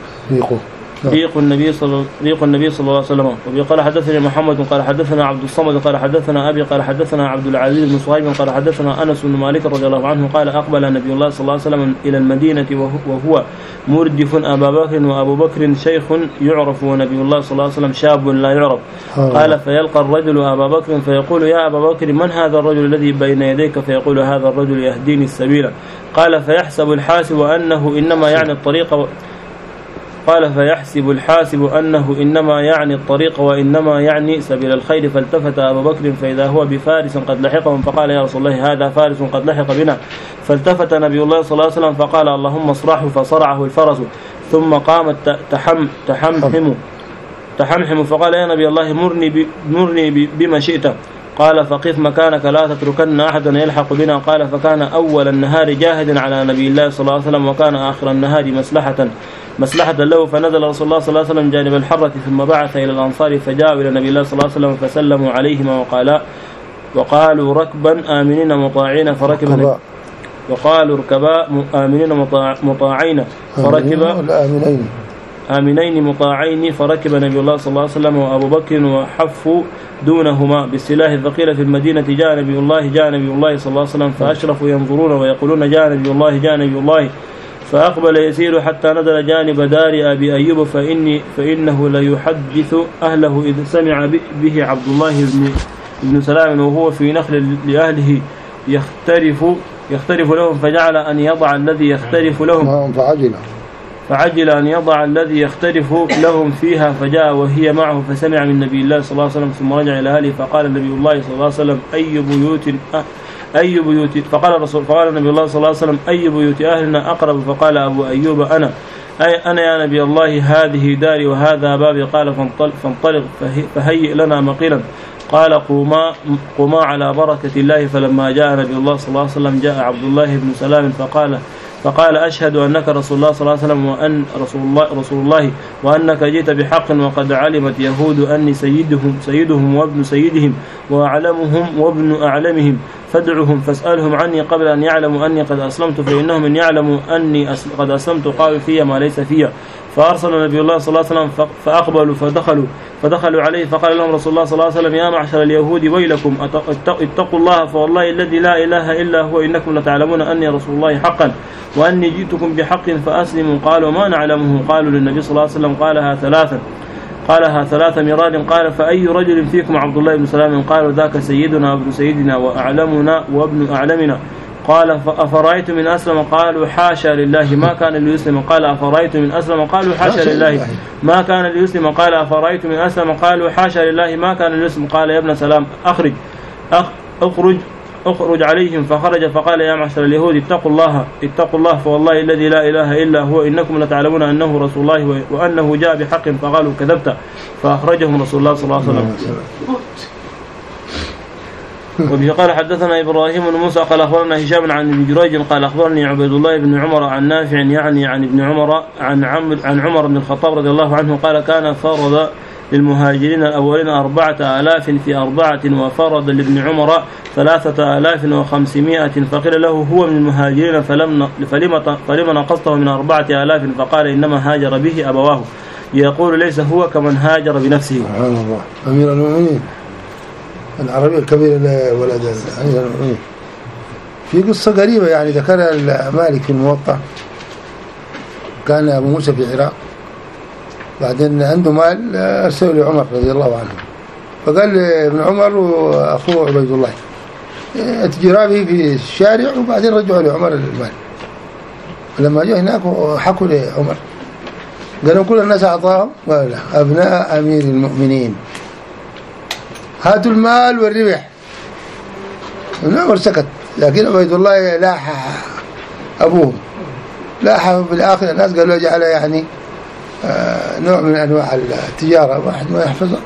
ريق النبي صلى ريق النبي صلى الله عليه وسلم. وقال حدثنا محمد قال حدثنا عبد الصمد قال حدثنا أبي قال حدثنا عبد العزيز بن صهيب قال حدثنا أنس بن مالك رضي الله عنه قال: أقبل نبي الله صلى الله عليه وسلم إلى المدينة وهو مردف أبا بكر، وأبو بكر شيخ يعرف ونبي الله صلى الله عليه وسلم شاب لا يعرف. قال: فيلقى الرجل أبا بكر فيقول: يا أبا بكر، من هذا الرجل الذي بين يديك؟ فيقول: هذا الرجل يهديني السبيل. قال: فيحسب الحاسب أنه إنما يعني الطريق قال فيحسب الحاسب أنه إنما يعني الطريق وإنما يعني سبيل الخير. فالتفت أبو بكر فإذا هو بفارس قد لحقهم، فقال: يا رسول الله، هذا فارس قد لحق بنا. فالتفت نبي الله صلى الله عليه وسلم فقال: اللهم اصرحه، فصرعه الفرس، ثم قامت تحم تحمحم تحمحم فقال: يا نبي الله، مرني مرني بما شئت. قال: فقف مكانك لا تتركن أحدا يلحق بنا. قال: فكان أول النهار جاهد على نبي الله صلى الله عليه وسلم، وكان آخر النهار مسلحة مسلحة له. فنزل رسول الله صلى الله عليه وسلم جانب الحرة، ثم بعث إلى الأنصار فجاءوا إلى نبي الله صلى الله عليه وسلم فسلموا عليهما وقالا وقالوا ركبا آمنين مطاعين فركب وقالوا ركبا آمنين مطاعين فركب آمنين آمنين مطاعين فركب نبي الله صلى الله عليه وسلم وأبو بكر وحفوا دونهما بالسلاح الثقيل في المدينة. جاء نبي الله جاء نبي الله صلى الله عليه وسلم فأشرفوا ينظرون ويقولون: جاء نبي الله جاء نبي الله. فأقبل يسير حتى نزل جانب دار أبي أيوب فإني فإنه ليحدث أهله إذ سمع به عبد الله بن, بن سلام وهو في نخل لأهله يختلف يختلف لهم فجعل أن يضع الذي يختلف لهم فعجل فعجل أن يضع الذي يختلف لهم فيها فجاء وهي معه فسمع من نبي الله صلى الله عليه وسلم ثم رجع إلى أهله فقال النبي الله صلى الله عليه وسلم أي بيوت أي بيوت فقال الرسول فقال النبي الله صلى الله عليه وسلم أي بيوت أهلنا أقرب فقال أبو أيوب أنا أي أنا يا نبي الله هذه داري وهذا بابي قال فانطلق, فانطلق فهيئ لنا مقيلا قال قوما قوما على بركة الله فلما جاء نبي الله صلى الله عليه وسلم جاء عبد الله بن سلام فقال فقال أشهد أنك رسول الله صلى الله عليه وسلم وأن رسول الله رسول الله وأنك جئت بحق وقد علمت يهود أني سيدهم سيدهم وابن سيدهم وأعلمهم وابن أعلمهم فادعهم فاسألهم عني قبل أن يعلموا أني قد أسلمت فإنهم إن يعلموا أني قد أسلمت قالوا في ما ليس فيها فأرسل نبي الله صلى الله عليه وسلم فأقبلوا فدخلوا فدخلوا عليه فقال لهم رسول الله صلى الله عليه وسلم يا معشر اليهود ويلكم اتقوا الله فوالله الذي لا إله إلا هو إنكم لتعلمون أني رسول الله حقا وأني جئتكم بحق فأسلموا قالوا ما نعلمه قالوا للنبي صلى الله عليه وسلم قالها ثلاثا قالها ثلاث مرات قال فأي رجل فيكم عبد الله بن سلام قالوا ذاك سيدنا وابن سيدنا وأعلمنا وابن أعلمنا قال فأفرأيت من أسلم قالوا حاشا لله ما كان ليسلم قال أفرأيت من أسلم قالوا حاشا لله ما كان ليسلم قال أفرأيت من أسلم قالوا حاشا لله ما كان ليسلم قال يا ابن سلام أخرج أخرج أخرج عليهم فخرج فقال يا معشر اليهود اتقوا الله اتقوا الله فوالله الذي لا إله إلا هو إنكم لتعلمون أنه رسول الله وأنه جاء بحق فقالوا كذبت فأخرجهم رسول الله صلى الله عليه وسلم. وبه قال حدثنا إبراهيم بن موسى قال أخبرنا هشام عن ابن جريج قال أخبرني عبيد الله بن عمر عن نافع يعني عن ابن عمر عن عمر عن عمر بن الخطاب رضي الله عنه قال كان فرض للمهاجرين الأولين أربعة آلاف في أربعة وفرض لابن عمر ثلاثة آلاف وخمسمائة فقيل له هو من المهاجرين فلم فلم فلم نقصته من أربعة آلاف فقال إنما هاجر به أبواه يقول ليس هو كمن هاجر بنفسه. سبحان الله. أمير المؤمنين العربي الكبير ولد أمير المؤمنين. في قصة قريبة يعني ذكرها مالك في الموطأ. كان أبو موسى في العراق بعدين عنده مال أرسله لعمر رضي الله عنه فقال ابن عمر وأخوه عبيد الله اتجرا به في الشارع وبعدين رجعوا لعمر المال. لما جاء هناك حكوا لعمر قالوا كل الناس أعطاهم قال أبناء أمير المؤمنين هاتوا المال والربح. ابن عمر سكت لكن عبيد الله لاح أبوهم لاح بالآخر الناس قالوا جعل يعني آه نوع من أنواع التجارة واحد ما يحفظها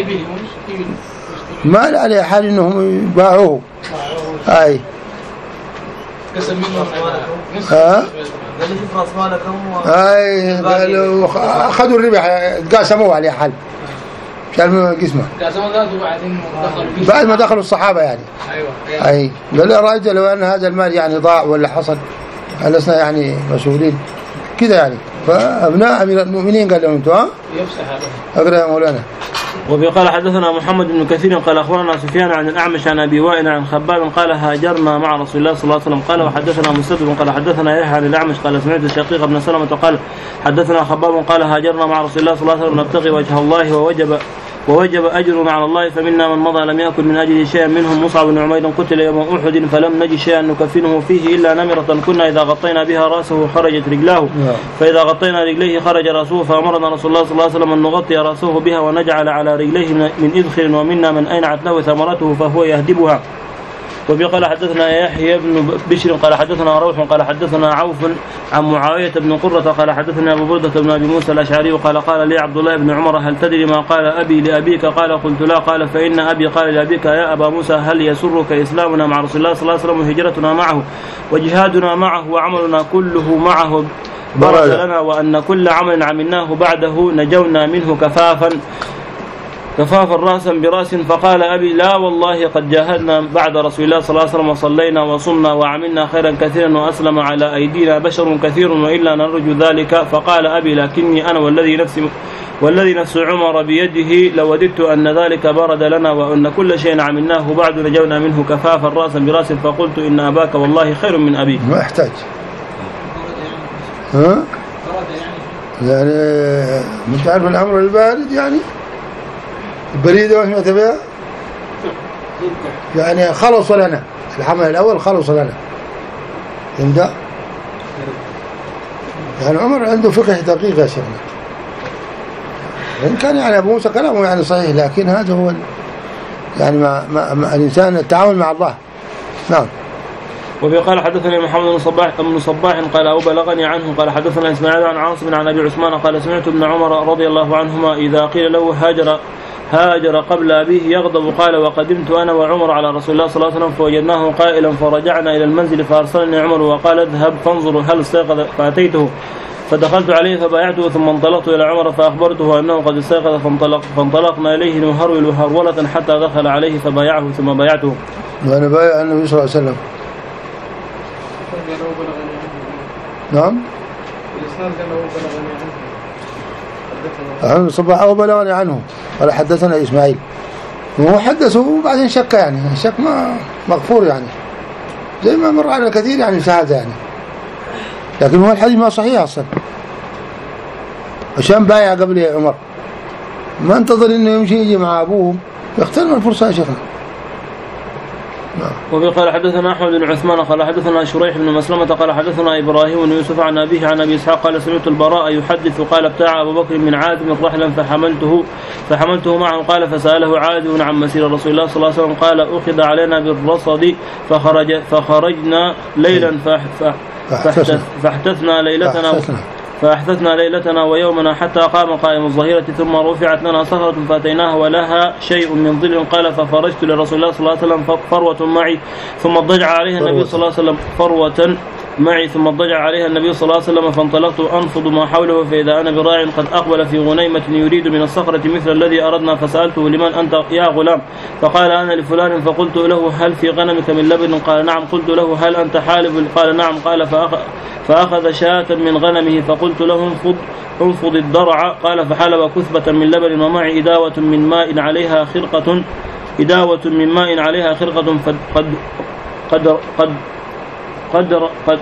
ما عليه حال إنهم باعوه هاي ها هاي قالوا أخذوا الربح قاسموه عليه حال شالوا قسمه بعد ما دخلوا الصحابة يعني أي قال له رأيت لو أن هذا المال يعني ضاع ولا حصل لسنا يعني مسؤولين كذا يعني. فأبناء أمير المؤمنين قال لهم أنتوا ها أقرأ يا مولانا. وقال حدثنا محمد بن كثير قال أخبرنا سفيان عن الأعمش عن أبي وائل عن خباب قال هاجرنا مع رسول الله صلى الله عليه وسلم قال وحدثنا مسدد قال حدثنا يحيى عن الأعمش قال سمعت الشقيق بن سلمة قال حدثنا خباب قال هاجرنا مع رسول الله صلى الله عليه وسلم نبتغي وجه الله ووجب ووجب أجر على الله فمنا من مضى لم يأكل من أجل شيئا منهم مصعب بن عمير قتل يوم أحد فلم نجد شيئا نكفنه فيه إلا نمرة كنا إذا غطينا بها رأسه خرجت رجلاه فإذا غطينا رجليه خرج رأسه فأمرنا رسول الله صلى الله عليه وسلم أن نغطي رأسه بها ونجعل على رجليه من إذخر ومنا من أينعت له ثمرته فهو يهدبها. وفي قال حدثنا يحيى بن بشر قال حدثنا روح قال حدثنا عوف عن معاوية بن قرة قال حدثنا أبو بردة بن أبي موسى الأشعري قال قال لي عبد الله بن عمر هل تدري ما قال أبي لأبيك قال قلت لا قال فإن أبي قال لأبيك يا أبا موسى هل يسرك إسلامنا مع رسول الله صلى الله عليه وسلم وهجرتنا معه وجهادنا معه وعملنا كله معه برد لنا وأن كل عمل عملناه بعده نجونا منه كفافا كفافا راسا براس فقال أبي لا والله قد جاهدنا بعد رسول الله صلى الله عليه وسلم وصلينا وصمنا وعملنا خيرا كثيرا وأسلم على أيدينا بشر كثير وإلا نرجو ذلك فقال أبي لكني أنا والذي نفسي والذي نفس عمر بيده لوددت أن ذلك برد لنا وأن كل شيء عملناه بعد نجونا منه كفافا راسا براس فقلت إن أباك والله خير من أبي. ما يحتاج ها؟ يعني مش تعرف الأمر البارد يعني البريدة وش بها يعني خلص لنا الحمل الأول خلص لنا فهمت؟ يعني عمر عنده فقه دقيق يا شيخنا وإن كان يعني أبو موسى كلامه يعني صحيح لكن هذا هو يعني مع, مع, مع الإنسان التعامل مع الله. نعم. وفي قال حدثني محمد بن صباح بن صباح قال أو بلغني عنه قال حدثنا إسماعيل عن عاصم عن أبي عثمان قال سمعت ابن عمر رضي الله عنهما إذا قيل له هاجر هاجر قبل أبيه يغضب قال وقدمت أنا وعمر على رسول الله صلى الله عليه وسلم فوجدناه قائلا فرجعنا إلى المنزل فأرسلني عمر وقال اذهب فانظر هل استيقظ فأتيته فدخلت عليه فبايعته ثم انطلقت إلى عمر فأخبرته أنه قد استيقظ فانطلق فانطلقنا إليه نهرول هرولة حتى دخل عليه فبايعه ثم بايعته. وأنا بايع النبي صلى الله عليه وسلم. نعم. عن صباح أو بلغني عنه قال حدثنا إسماعيل وهو حدثه وبعدين شك يعني الشك ما مغفور يعني زي ما مر على كثير يعني في هذا يعني لكن هو الحديث ما صحيح أصلا عشان بايع قبل يا عمر ما انتظر إنه يمشي يجي مع أبوه يختلف الفرصة يا شيخنا. وفي قال حدثنا أحمد بن عثمان قال حدثنا شريح بن مسلمة قال حدثنا إبراهيم بن يوسف عن أبيه عن أبي إسحاق قال سمعت البراء يحدث قال ابتاع أبو بكر من عازم رحلا فحملته فحملته معه قال فسأله عازم عن مسير رسول الله صلى الله عليه وسلم قال أخذ علينا بالرصد فخرج فخرجنا ليلا فاحتثنا ليلتنا فأحدثنا ليلتنا ويومنا حتى قام قائم الظهيرة ثم رفعت لنا صخرة فأتيناها ولها شيء من ظل قال ففرجت لرسول الله صلى الله عليه وسلم فروة معي ثم اضطجع عليها النبي صلى الله عليه وسلم فروة معي ثم اضطجع عليها النبي صلى الله عليه وسلم فانطلقت أنفض ما حوله فإذا أنا براع قد أقبل في غنيمة يريد من الصخرة مثل الذي أردنا فسألته لمن أنت يا غلام فقال أنا لفلان فقلت له هل في غنمك من لبن قال نعم قلت له هل أنت حالب قال نعم قال فأخذ, فأخذ شاة من غنمه فقلت له انفض انفض الضرع قال فحلب كثبة من لبن ومعي إداوة من ماء عليها خرقة إداوة من ماء عليها خرقة قد قد قد قد قد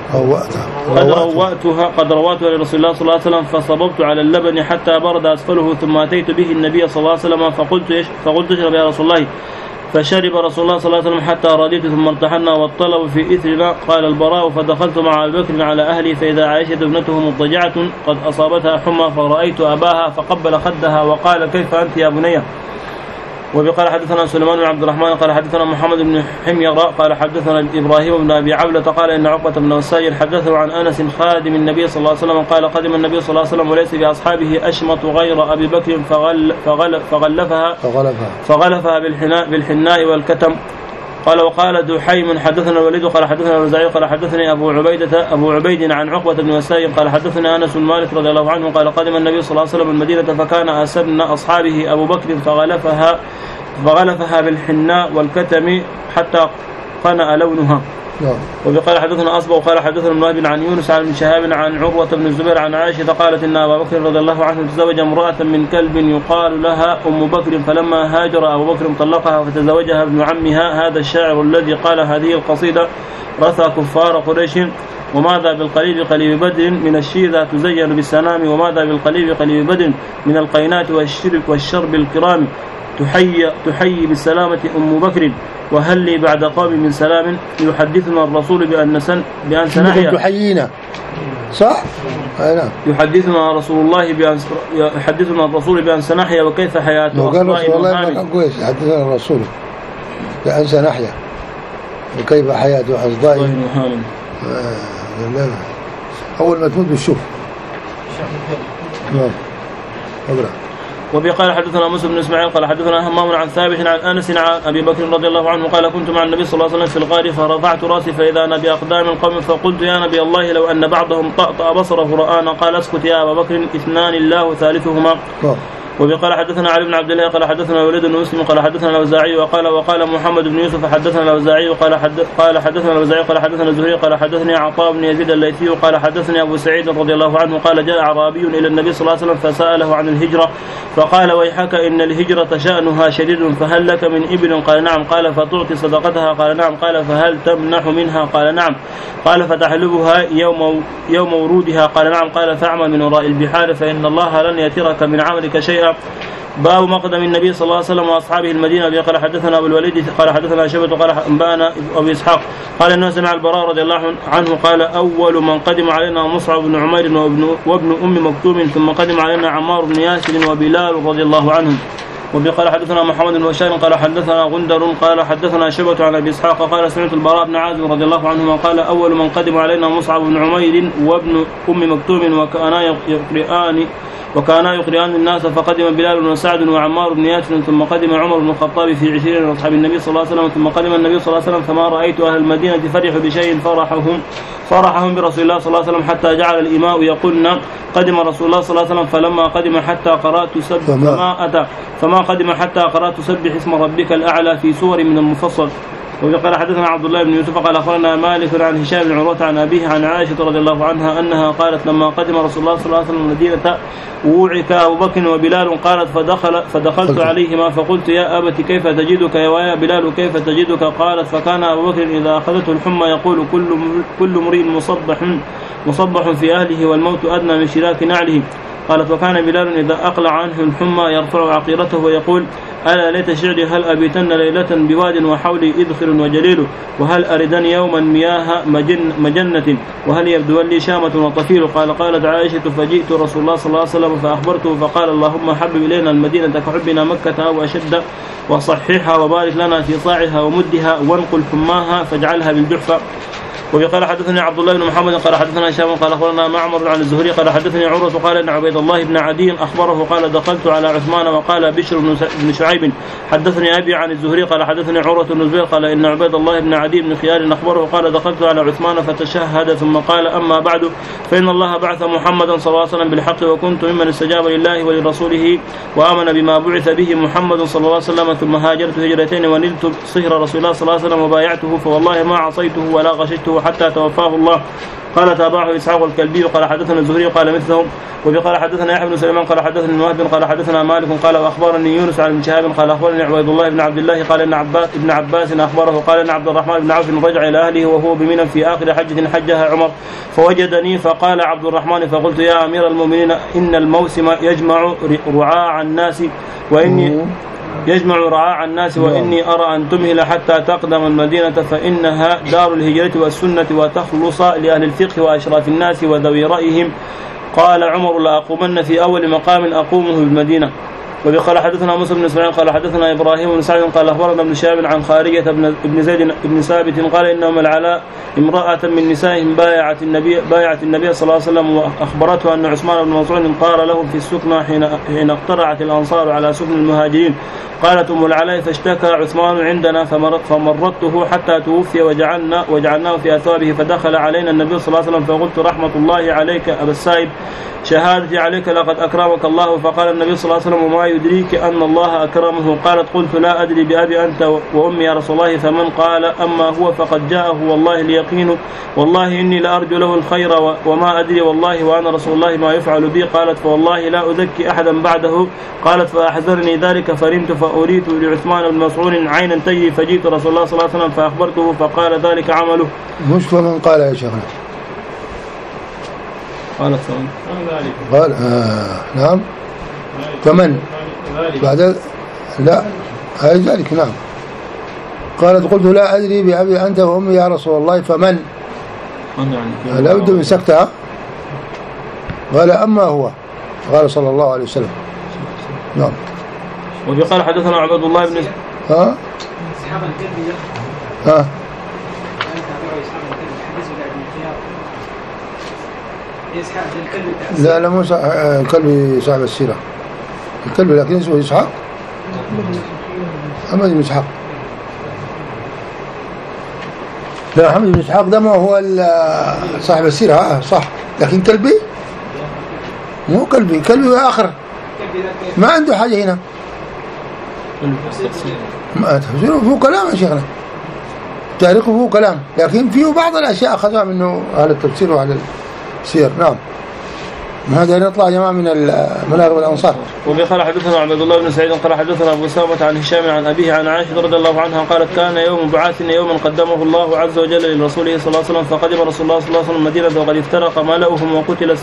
قد رواتها قد رواتها لرسول الله صلى الله عليه وسلم فصببت على اللبن حتى برد أسفله ثم أتيت به النبي صلى الله عليه وسلم فقلت فقلت اشرب يا رسول الله فشرب رسول الله صلى الله عليه وسلم حتى رضيت ثم ارتحلنا والطلب في إثرنا قال البراء فدخلت مع أبي بكر على أهلي فإذا عائشة ابنته مضطجعة قد أصابتها حمى فرأيت أباها فقبل خدها وقال كيف أنت يا بني. وبقال حدثنا سليمان بن عبد الرحمن قال حدثنا محمد بن حمير قال حدثنا إبراهيم بن أبي عبلة قال إن عقبة بن السائر حدثه عن أنس خادم النبي صلى الله عليه وسلم قال قدم النبي صلى الله عليه وسلم وليس بأصحابه أشمط غير أبي بكر فغل فغل فغلفها فغلفها, فغلفها بالحناء, بالحناء والكتم قال وقال دحيم حدثنا الوليد قال حدثنا الوزاعي قال حدثني أبو عبيدة أبو عبيد عن عقبة بن السائر قال حدثنا أنس بن مالك رضي الله عنه قال قدم النبي صلى الله عليه وسلم المدينة فكان أسن أصحابه أبو بكر فغلفها فغلفها بالحناء والكتم حتى قنأ لونها. وبقال حدثنا أصبغ قال حدثنا ابن عن يونس عن شهاب عن عروة بن الزبير عن عائشة قالت إن أبا بكر رضي الله عنه تزوج امرأة من كلب يقال لها أم بكر فلما هاجر أبو بكر طلقها فتزوجها ابن عمها هذا الشاعر الذي قال هذه القصيدة رثى كفار قريش وماذا بالقليل قليل بدر من الشيذة تزين بالسنام وماذا بالقليل قليل بدر من القينات والشرب والشرب الكرام تحيي تحيي بالسلامة أم بكر وهل لي بعد قوم من سلام يحدثنا الرسول بأن سن بأن سنحيا تحيينا صح نعم يحدثنا رسول الله بأن يحدثنا الرسول بأن سنحيا وكيف حياته قال رسول الله ما كويس يحدثنا الرسول بأن سنحيا وكيف حياته أصدائي أول ما تموت بالشوف نعم أقرأ. وبقال حدثنا موسى بن اسماعيل قال حدثنا همام عن ثابت عن انس عن ابي بكر رضي الله عنه قال كنت مع النبي صلى الله عليه وسلم في الغار فرفعت راسي فاذا انا باقدام القوم فقلت يا نبي الله لو ان بعضهم طأطأ بصره رآنا قال اسكت يا ابا بكر اثنان الله ثالثهما وبه قال حدثنا علي بن عبد الله قال حدثنا وليد بن مسلم قال حدثنا الأوزاعي وقال وقال محمد بن يوسف حدثنا الأوزاعي وقال حدث قال حدثنا الأوزاعي قال حدثنا الزهري قال حدثني عطاء بن يزيد الليثي قال حدثني أبو سعيد رضي الله عنه قال جاء أعرابي إلى النبي صلى الله عليه وسلم فسأله عن الهجرة فقال ويحك إن الهجرة شأنها شديد فهل لك من إبل؟ قال نعم. قال فتعطي صدقتها؟ قال نعم. قال فهل تمنح منها؟ قال نعم. قال فتحلبها يوم يوم ورودها؟ قال نعم. قال فاعمل من وراء البحار فإن الله لن يترك من عملك شيئا. باب مقدم النبي صلى الله عليه وسلم واصحابه المدينه. قال حدثنا ابو الوليد قال حدثنا شعبة قال انبانا ابو اسحاق قال انه سمع البراء رضي الله عنه قال اول من قدم علينا مصعب بن عمير وابن, وابن ام مكتوم ثم قدم علينا عمار بن ياسر وبلال رضي الله عنهم. وقال حدثنا محمد بن بشار قال حدثنا غندر قال حدثنا شعبة عن ابي اسحاق قال سمعت البراء بن عازب رضي الله عنهما قال اول من قدم علينا مصعب بن عمير وابن ام مكتوم وكانا يقرئان وكانا يقرئان الناس فقدم بلال وسعد وعمار بن ياسر ثم قدم عمر بن الخطاب في عشرين من اصحاب النبي صلى الله عليه وسلم ثم قدم النبي صلى الله عليه وسلم فما رايت اهل المدينه فرحوا بشيء فرحهم فرحهم برسول الله صلى الله عليه وسلم حتى جعل الاماء يقولن قدم رسول الله صلى الله عليه وسلم فلما قدم حتى قرات سب فما اتى فما قدم حتى قرات سبح اسم ربك الاعلى في سور من المفصل. وقال حدثنا عبد الله بن يوسف قال اخبرنا مالك عن هشام بن عروة عن ابيه عن عائشه رضي الله عنها انها قالت لما قدم رسول الله صلى الله عليه وسلم المدينه ووعك ابو بكر وبلال قالت فدخل فدخلت عليهما فقلت يا ابت كيف تجدك ويا بلال كيف تجدك؟ قالت فكان ابو بكر اذا اخذته الحمى يقول كل كل امرئ مصبح مصبح في اهله والموت ادنى من شراك نعله. قالت وكان بلال إذا أقلع عنه الحمى يرفع عقيرته ويقول ألا ليت شعري هل أبيتن ليلة بواد وحولي إذخر وجليل وهل أردن يوما مياه مجن مجنة وهل يبدو لي شامة وطفيل. قال قالت عائشة فجئت رسول الله صلى الله عليه وسلم فأخبرته فقال اللهم حبب إلينا المدينة كحبنا مكة أو أشد وصححها وبارك لنا في صاعها ومدها وانقل حماها فاجعلها بالجحفة. وقال حدثني عبد الله بن محمد قال حدثنا هشام قال اخبرنا معمر عن الزهري قال حدثني عروة قال ان عبيد الله بن عدي اخبره قال دخلت على عثمان وقال بشر بن شعيب حدثني ابي عن الزهري قال حدثني عروة بن الزبير قال ان عبيد الله بن عدي بن خيار اخبره قال دخلت على عثمان فتشهد ثم قال اما بعد فان الله بعث محمدا صلى الله عليه وسلم بالحق وكنت ممن استجاب لله ولرسوله وامن بما بعث به محمد صلى الله عليه وسلم ثم هاجرت هجرتين ونلت صهر رسول الله صلى الله عليه وسلم وبايعته فوالله ما عصيته ولا غششته حتى توفاه الله. قال تابعه إسحاق الكلبي قال حدثنا الزهري قال مثله. وقال حدثنا يحيى بن سليمان قال حدثنا وهب قال حدثنا مالك قال واخبرني يونس عن ابن شهاب قال اخبرني عبيد الله بن عبد الله قال ان عباس ابن عباس اخبره قال ان عبد الرحمن بن عوف رجع الى اهله وهو بمنى في اخر حجه حجها عمر فوجدني فقال عبد الرحمن فقلت يا امير المؤمنين ان الموسم يجمع رعاع الناس واني يجمع رعاع الناس وإني أرى أن تمهل حتى تقدم المدينة فإنها دار الهجرة والسنة وتخلص لأهل الفقه وأشراف الناس وذوي رأيهم. قال عمر لأقومن في أول مقام أقومه بالمدينة. وقال حدثنا موسى بن اسماعيل قال حدثنا ابراهيم بن سعد قال اخبرنا ابن شهاب عن خارجة بن زيد بن ثابت قال انهم العلاء امرأة من نسائهم بايعت النبي بايعت النبي صلى الله عليه وسلم واخبرته ان عثمان بن مسعود قال له في السكنى حين حين اقترعت الانصار على سكن المهاجرين قالت ام العلاء فاشتكى عثمان عندنا فمرضته حتى توفي وجعلنا وجعلناه في اثوابه فدخل علينا النبي صلى الله عليه وسلم فقلت رحمة الله عليك ابا السائب شهادتي عليك لقد أكرمك الله. فقال النبي صلى الله عليه وسلم وما يدريك أن الله أكرمه؟ قالت قلت لا أدري بأبي أنت وأمي يا رسول الله. فمن قال أما هو فقد جاءه والله اليقين والله إني لأرجو له الخير وما أدري والله وأنا رسول الله ما يفعل بي. قالت فوالله لا أذكي أحدا بعده. قالت فأحذرني ذلك فرمت فأريت لعثمان بن مسعود عينا تجري فجئت رسول الله صلى الله عليه وسلم فأخبرته فقال ذلك عمله. مش فمن قال يا شيخنا قالت فمن قال آه نعم فمن بعد لا هاي ذلك نعم. قالت قلت لا أدري بأبي أنت وأمي يا رسول الله فمن يعني لا بد من سكتها. قال أما هو قال صلى الله عليه وسلم نعم. وقال حدثنا عبد الله بن ها ها لا لا مو الكلب صاحب السيرة الكلب لكن اسمه إسحاق محمد بن إسحاق. لا محمد بن إسحاق ده ما هو صاحب السيرة ها صح لكن كلبي مو كلبي كلبي آخر ما عنده حاجة هنا. تفسيره فيه كلام يا شيخنا، تاريخه فيه كلام، لكن فيه بعض الأشياء أخذها منه أهل التفسير وأهل السير. نعم. هذا نطلع جماعة من مناقب الأنصار. وبقال حدثنا عبد الله بن سعيد قال حدثنا أبو أسامة عن هشام عن أبيه عن عائشة رضي الله عنها قالت كان يوم بعاث يوما قدمه الله عز وجل لرسوله صلى الله عليه وسلم، فقدم رسول الله صلى الله عليه وسلم المدينة وقد افترق ملأهم وقتل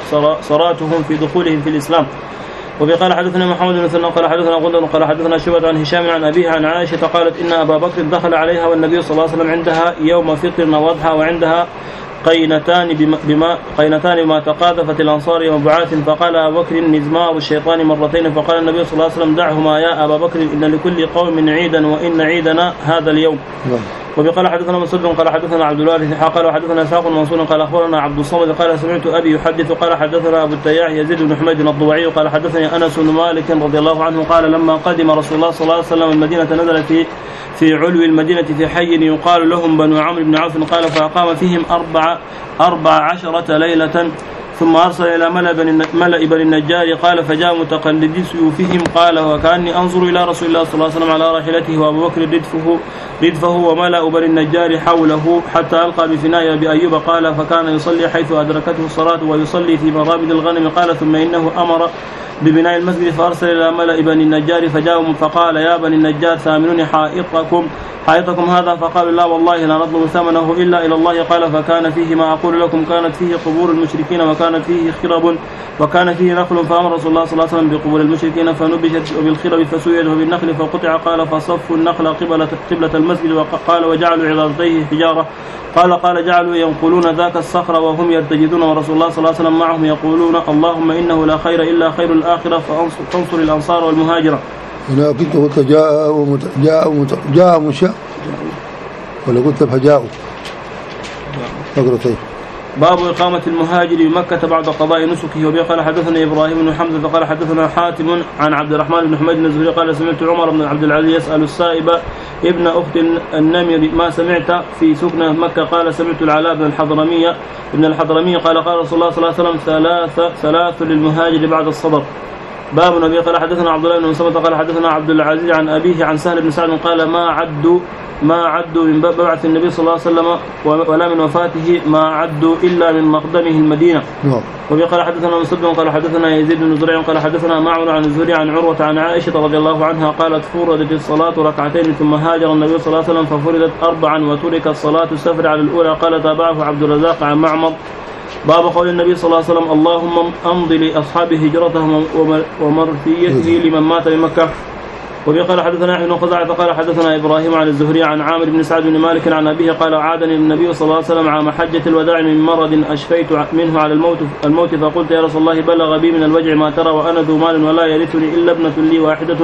سراتهم في دخولهم في الإسلام. وبقال حدثنا محمد بن ثنان قال حدثنا غندر قال حدثنا شعبة عن هشام عن أبيه عن عائشة قالت إن أبا بكر دخل عليها والنبي صلى الله عليه وسلم عندها يوم فطر وضحى وعندها قينتان بما, بما قينتان بما تقاذفت الأنصار يوم بعاث، فقال أبو بكر نزماء الشيطان مرتين، فقال النبي صلى الله عليه وسلم دعهما يا أبا بكر إن لكل قوم عيدا وإن عيدنا هذا اليوم. وبقال حدثنا مسدد قال حدثنا عبد الوارث قال وحدثنا اسحاق المنصور قال اخبرنا عبد الصمد قال سمعت ابي يحدث قال حدثنا ابو التياح يزيد بن حميد الضبعي قال حدثني انس بن مالك رضي الله عنه قال لما قدم رسول الله صلى الله عليه وسلم المدينه نزل في في علو المدينه في حي يقال لهم بنو عمرو بن عوف قال فاقام فيهم اربع اربع عشره ليله ثم أرسل إلى ملأ بني النجار قال فجاء متقلدي سيوفهم قال وكأني أنظر إلى رسول الله صلى الله عليه وسلم على راحلته وأبو بكر ردفه, ردفه وملأ بني النجار حوله حتى ألقى بفناء بأيوب قال فكان يصلي حيث أدركته الصلاة ويصلي في مرابد الغنم قال ثم إنه أمر ببناء المسجد فأرسل إلى ملأ بني النجار فجاءهم فقال يا بني النجار ثامنوني حائطكم حائطكم هذا فقالوا لا والله لا نطلب ثمنه إلا إلى الله قال فكان فيه ما أقول لكم كانت فيه قبور المشركين وكانت فيه خرب وكان فيه نخل فأمر رسول الله صلى الله عليه وسلم بقبور المشركين فنبشت وبالخرب فسويت وبالنخل فقطع قال فصفوا النخل قبلة قبلة المسجد وقال وجعلوا عضادتيه حجارة قال قال جعلوا ينقلون ذاك الصخرة وهم يرتجدون ورسول الله صلى الله عليه وسلم معهم يقولون اللهم إنه لا خير إلا خير الآخرة فانصر الأنصار والمهاجرة. هنا كنت قلت جاء ومت... جاء ومت... جاء مشاء ولا قلت فجاءوا فقرتين. باب إقامة المهاجر بمكة بعد قضاء نسكه. وبقال حدثنا إبراهيم بن حمزة فقال حدثنا حاتم عن عبد الرحمن بن حميد الزهري قال سمعت عمر بن عبد العزيز يسأل السائب ابن أخت النمر ما سمعت في سكنة مكة قال سمعت العلاء بن الحضرمية ابن الحضرمية قال قال رسول الله صلى الله عليه وسلم ثلاث ثلاث للمهاجر بعد الصبر. باب النبي قال حدثنا عبد الله بن مسلمة قال حدثنا عبد العزيز عن أبيه عن سهل بن سعد قال ما عدوا ما عدوا من بعث النبي صلى الله عليه وسلم ولا من وفاته ما عدوا إلا من مقدمه المدينة. وبه قال حدثنا مسدد قال حدثنا يزيد بن زريع قال حدثنا معمر عن الزهري عن عروة عن عائشة رضي الله عنها قالت فرضت الصلاة ركعتين ثم هاجر النبي صلى الله عليه وسلم ففرضت أربعا وترك الصلاة السفر على الأولى قال تابعه عبد الرزاق عن معمر. باب قول النبي صلى الله عليه وسلم اللهم امض لاصحاب هجرتهم ومرثيته لمن مات بمكة. وبقال حدثنا ابن خزاعة قال حدثنا ابراهيم عن الزهري عن عامر بن سعد بن مالك عن ابيه قال عادني النبي صلى الله عليه وسلم عام حجة الوداع من مرض اشفيت منه على الموت الموت فقلت يا رسول الله بلغ بي من الوجع ما ترى وانا ذو مال ولا يرثني الا ابنة لي واحدة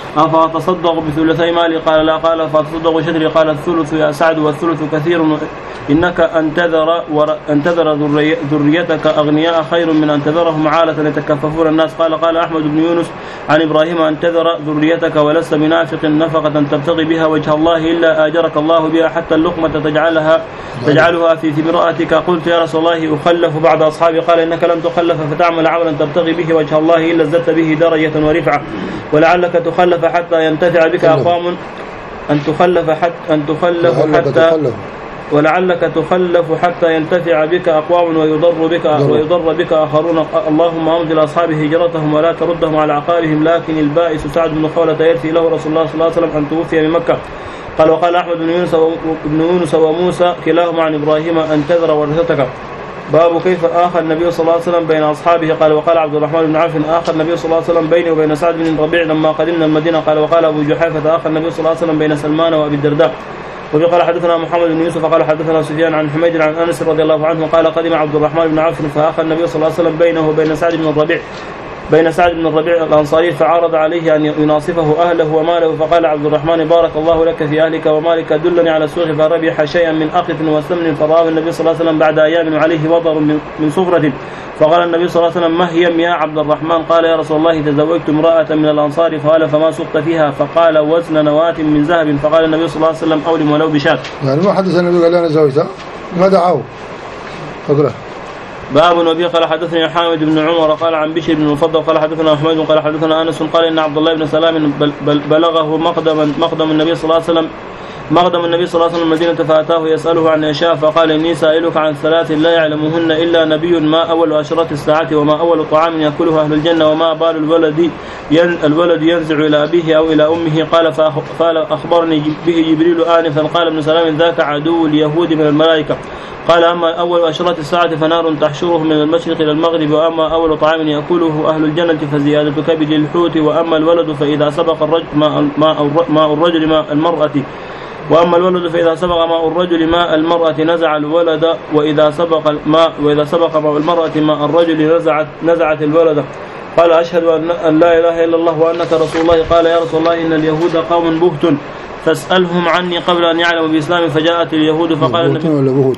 افاتصدق بثلثي مالي قال لا قال فاتصدق شطري قال الثلث يا سعد والثلث كثير إنك أنتذر أنتذر ذريتك أغنياء خير من أن تذرهم عالة يتكففون الناس قال قال أحمد بن يونس عن إبراهيم أنتذر ذريتك ولست بنافق نفقة تبتغي بها وجه الله إلا آجرك الله بها حتى اللقمة تجعلها تجعلها في في امرأتك. قلت يا رسول الله أخلف بعد أصحابي قال إنك لن تخلف فتعمل عملا تبتغي به وجه الله إلا ازددت به درجة ورفعة ولعلك تخلف حتى ينتفع بك أقوام أن تخلف حتى أن تخلف حتى ولعلك تخلف حتى ينتفع بك أقوام ويضر بك ويضر بك آخرون. اللهم أمض لأصحاب هجرتهم ولا تردهم على عقارهم. لكن البائس سعد بن خولة يرثي له رسول الله صلى الله عليه وسلم أن توفي بمكة. قال وقال أحمد بن يونس بن يونس وموسى كلاهما عن إبراهيم أنتذر ورثتك. باب كيف آخى النبي صلى الله عليه وسلم بين أصحابه. قال وقال عبد الرحمن بن عوف آخى النبي صلى الله عليه وسلم بيني وبين سعد بن الربيع لما قدمنا المدينة. قال وقال أبو جحيفة آخى النبي صلى الله عليه وسلم بين سلمان وأبي الدرداء. وقال حدثنا محمد بن يوسف قال حدثنا سفيان عن حميد عن أنس رضي الله عنه قال قدم عبد الرحمن بن عوف فآخى النبي صلى الله عليه وسلم بينه وبين سعد بن الربيع بين سعد بن الربيع الأنصاري فعرض عليه أن يناصفه أهله وماله فقال عبد الرحمن بارك الله لك في أهلك ومالك دلني على السوق فربح شيئا من أقط وسمن فرآه النبي صلى الله عليه وسلم بعد أيام عليه وضر من صفرة فقال النبي صلى الله عليه وسلم مهيم يا عبد الرحمن. قال يا رسول الله تزوجت امرأة من الأنصار قال فما سقت فيها فقال وزن نواة من ذهب. فقال النبي صلى الله عليه وسلم أولم ولو بشاة. يعني ما حدث النبي قال أنا زوجتها ما دعاه. فقرأ باب وبه قال حدثني حامد بن عمر قال عن بشر بن المفضل قال حدثنا أحمد قال حدثنا أنس قال إن عبد الله بن سلام بلغه مقدم مقدم النبي صلى الله عليه وسلم مقدم النبي صلى الله عليه وسلم المدينة فأتاه يسأله عن أشياء فقال إني سائلك عن ثلاث لا يعلمهن إلا نبي ما أول أشراط الساعة وما أول طعام يأكله أهل الجنة وما بال الولد الولد ينزع إلى أبيه أو إلى أمه قال فأخبرني به جبريل آنفا قال ابن سلام ذاك عدو اليهود من الملائكة قال أما أول أشراط الساعة فنار تحشره من المشرق إلى المغرب وأما أول طعام يأكله أهل الجنة فزيادة كبد الحوت وأما الولد فإذا سبق الرجل ماء الرجل ماء المرأة وأما الولد فإذا سبق ماء الرجل ماء المرأة نزع الولد وإذا سبق الماء وإذا سبق ماء المرأة ماء الرجل نزعت نزعت الولد قال أشهد أن لا إله إلا الله وأنك رسول الله قال يا رسول الله إن اليهود قوم بهت فاسألهم عني قبل أن يعلموا بإسلام فجاءت اليهود فقال النبي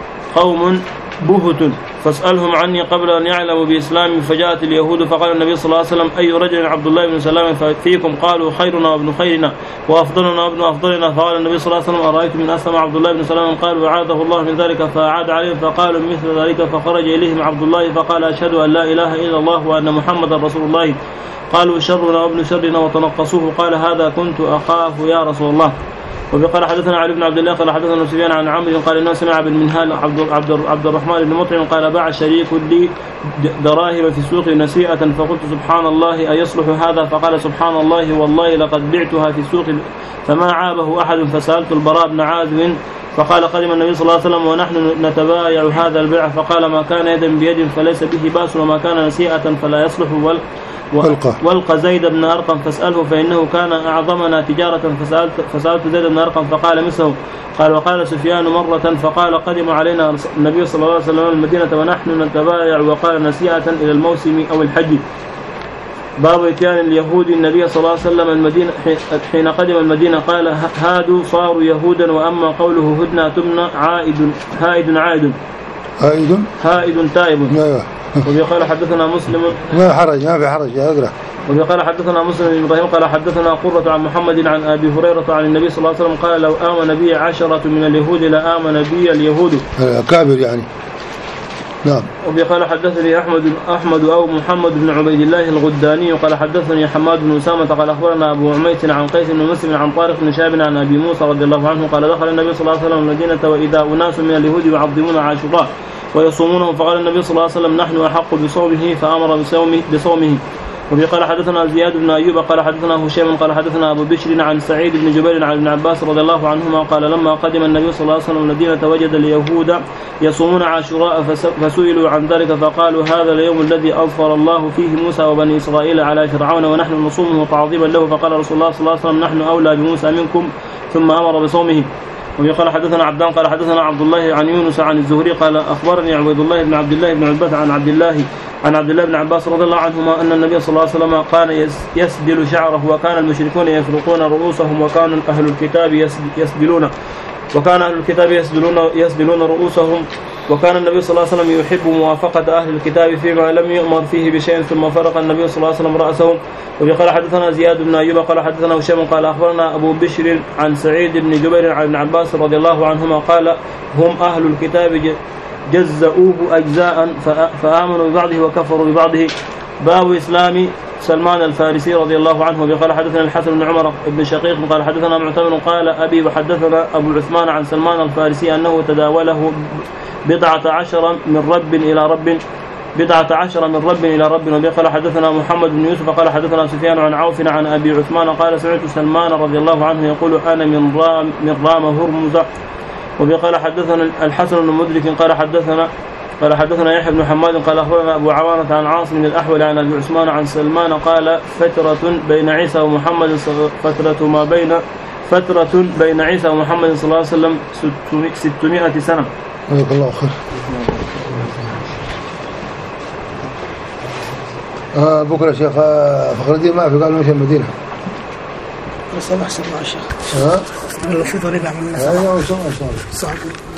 قوم بهت فاسألهم عني قبل أن يعلموا بإسلام فجاءت اليهود فقال النبي صلى الله عليه وسلم أي رجل عبد الله بن سلام فيكم قالوا خيرنا وابن خيرنا وأفضلنا وابن أفضلنا فقال النبي صلى الله عليه وسلم أرأيتم من أسلم عبد الله بن سلام قالوا أعاذه الله من ذلك فأعاد عليهم فقالوا مثل ذلك فخرج إليهم عبد الله فقال أشهد أن لا إله إلا الله وأن محمد رسول الله قالوا شرنا وابن شرنا وتنقصوه قال هذا كنت أخاف يا رسول الله. وقال حدثنا علي بن عبد الله قال حدثنا سفيان عن عمرو قال انه سمع بالمنهال عبد عبد عبد الرحمن بن مطعم قال باع شريك لي دراهم في السوق نسيئة فقلت سبحان الله أيصلح هذا فقال سبحان الله والله لقد بعتها في السوق فما عابه أحد فسألت البراء بن عازب فقال قدم النبي صلى الله عليه وسلم ونحن نتبايع هذا البيع فقال ما كان يدا بيد فليس به بأس وما كان نسيئة فلا يصلح وال والق زيد بن أرقم فاسأله فإنه كان أعظمنا تجارة فسألت, فسألت زيد بن أرقم فقال مثله قال وقال سفيان مرة فقال قدم علينا النبي صلى الله عليه وسلم المدينة ونحن نتبايع وقال نسيئة إلى الموسم أو الحج. باب إتيان اليهود النبي صلى الله عليه وسلم المدينة حين قدم المدينة قال هادوا صاروا يهودا وأما قوله هدنا تمنى عائد هائد عائد هائد هائد تائب. وقال حدثنا مسلم ما حرج ما في حرج اقرا. وقال حدثنا مسلم بن ابراهيم قال حدثنا قرة عن محمد عن ابي هريرة عن النبي صلى الله عليه وسلم قال لو آمن بي عشرة من اليهود لآمن بي اليهود كابر يعني. نعم. وقال حدثني احمد احمد او محمد بن عبيد الله الغداني قال حدثني حماد بن اسامة قال اخبرنا ابو عميس عن قيس بن مسلم عن طارق بن شهاب عن ابي موسى رضي الله عنه قال دخل النبي صلى الله عليه وسلم المدينة واذا اناس من اليهود يعظمون عاشوراء ويصومونه فقال النبي صلى الله عليه وسلم نحن أحق بصومه فأمر بصومه, بصومه. وقال حدثنا زياد بن أيوب قال حدثنا هشام قال حدثنا أبو بشر عن سعيد بن جبير عن ابن عباس رضي الله عنهما قال لما قدم النبي صلى الله عليه وسلم المدينة وجد اليهود يصومون عاشوراء فسئلوا عن ذلك فقالوا هذا اليوم الذي أظفر الله فيه موسى وبني إسرائيل على فرعون ونحن نصومه تعظيما له فقال رسول الله صلى الله عليه وسلم نحن أولى بموسى منكم ثم أمر بصومه. وقال حدثنا عبدان قال حدثنا عبد الله عن يونس عن الزهري قال أخبرني عبيد الله بن عبد الله بن عباس عن عبد الله عن عبد الله بن عباس رضي الله عنهما أن النبي صلى الله عليه وسلم كان يسدل شعره وكان المشركون يفرقون رؤوسهم وكان أهل الكتاب يسدلون وكان أهل الكتاب يسدلون يسدلون رؤوسهم وكان النبي صلى الله عليه وسلم يحب موافقة أهل الكتاب فيما لم يؤمر فيه بشيء ثم فرق النبي صلى الله عليه وسلم رأسه. وقال حدثنا زياد بن أيوب قال حدثنا هشام قال أخبرنا أبو بشر عن سعيد بن جبير عن ابن عباس رضي الله عنهما قال هم أهل الكتاب جزؤوه أجزاء فآمنوا ببعضه وكفروا ببعضه. باب إسلام سلمان الفارسي رضي الله عنه. وقال حدثنا الحسن بن عمر بن شقيق قال حدثنا معتمر قال أبي وحدثنا أبو عثمان عن سلمان الفارسي أنه تداوله بضعة عشر من رب إلى رب بضعة عشر من رب إلى رب. وقال حدثنا محمد بن يوسف قال حدثنا سفيان عن عوف عن أبي عثمان قال سمعت سلمان رضي الله عنه يقول أنا من رام من رام هرمز. وقال حدثنا الحسن بن مدرك قال حدثنا قال حدثنا يحيى بن حماد قال أخبرنا أبو عوانة عن عاصم الأحول عن أبي عثمان عن سلمان قال فترة بين عيسى ومحمد فترة ما بين فترة بين عيسى ومحمد صلى الله عليه وسلم ستمائة سنة. جزاك الله خير. آه بكرة شيخ فخر الدين ما في قال مش المدينة بس الله يحسن مع الشيخ. ها؟ قال له في طريقة عملنا. أيوة إن شاء الله.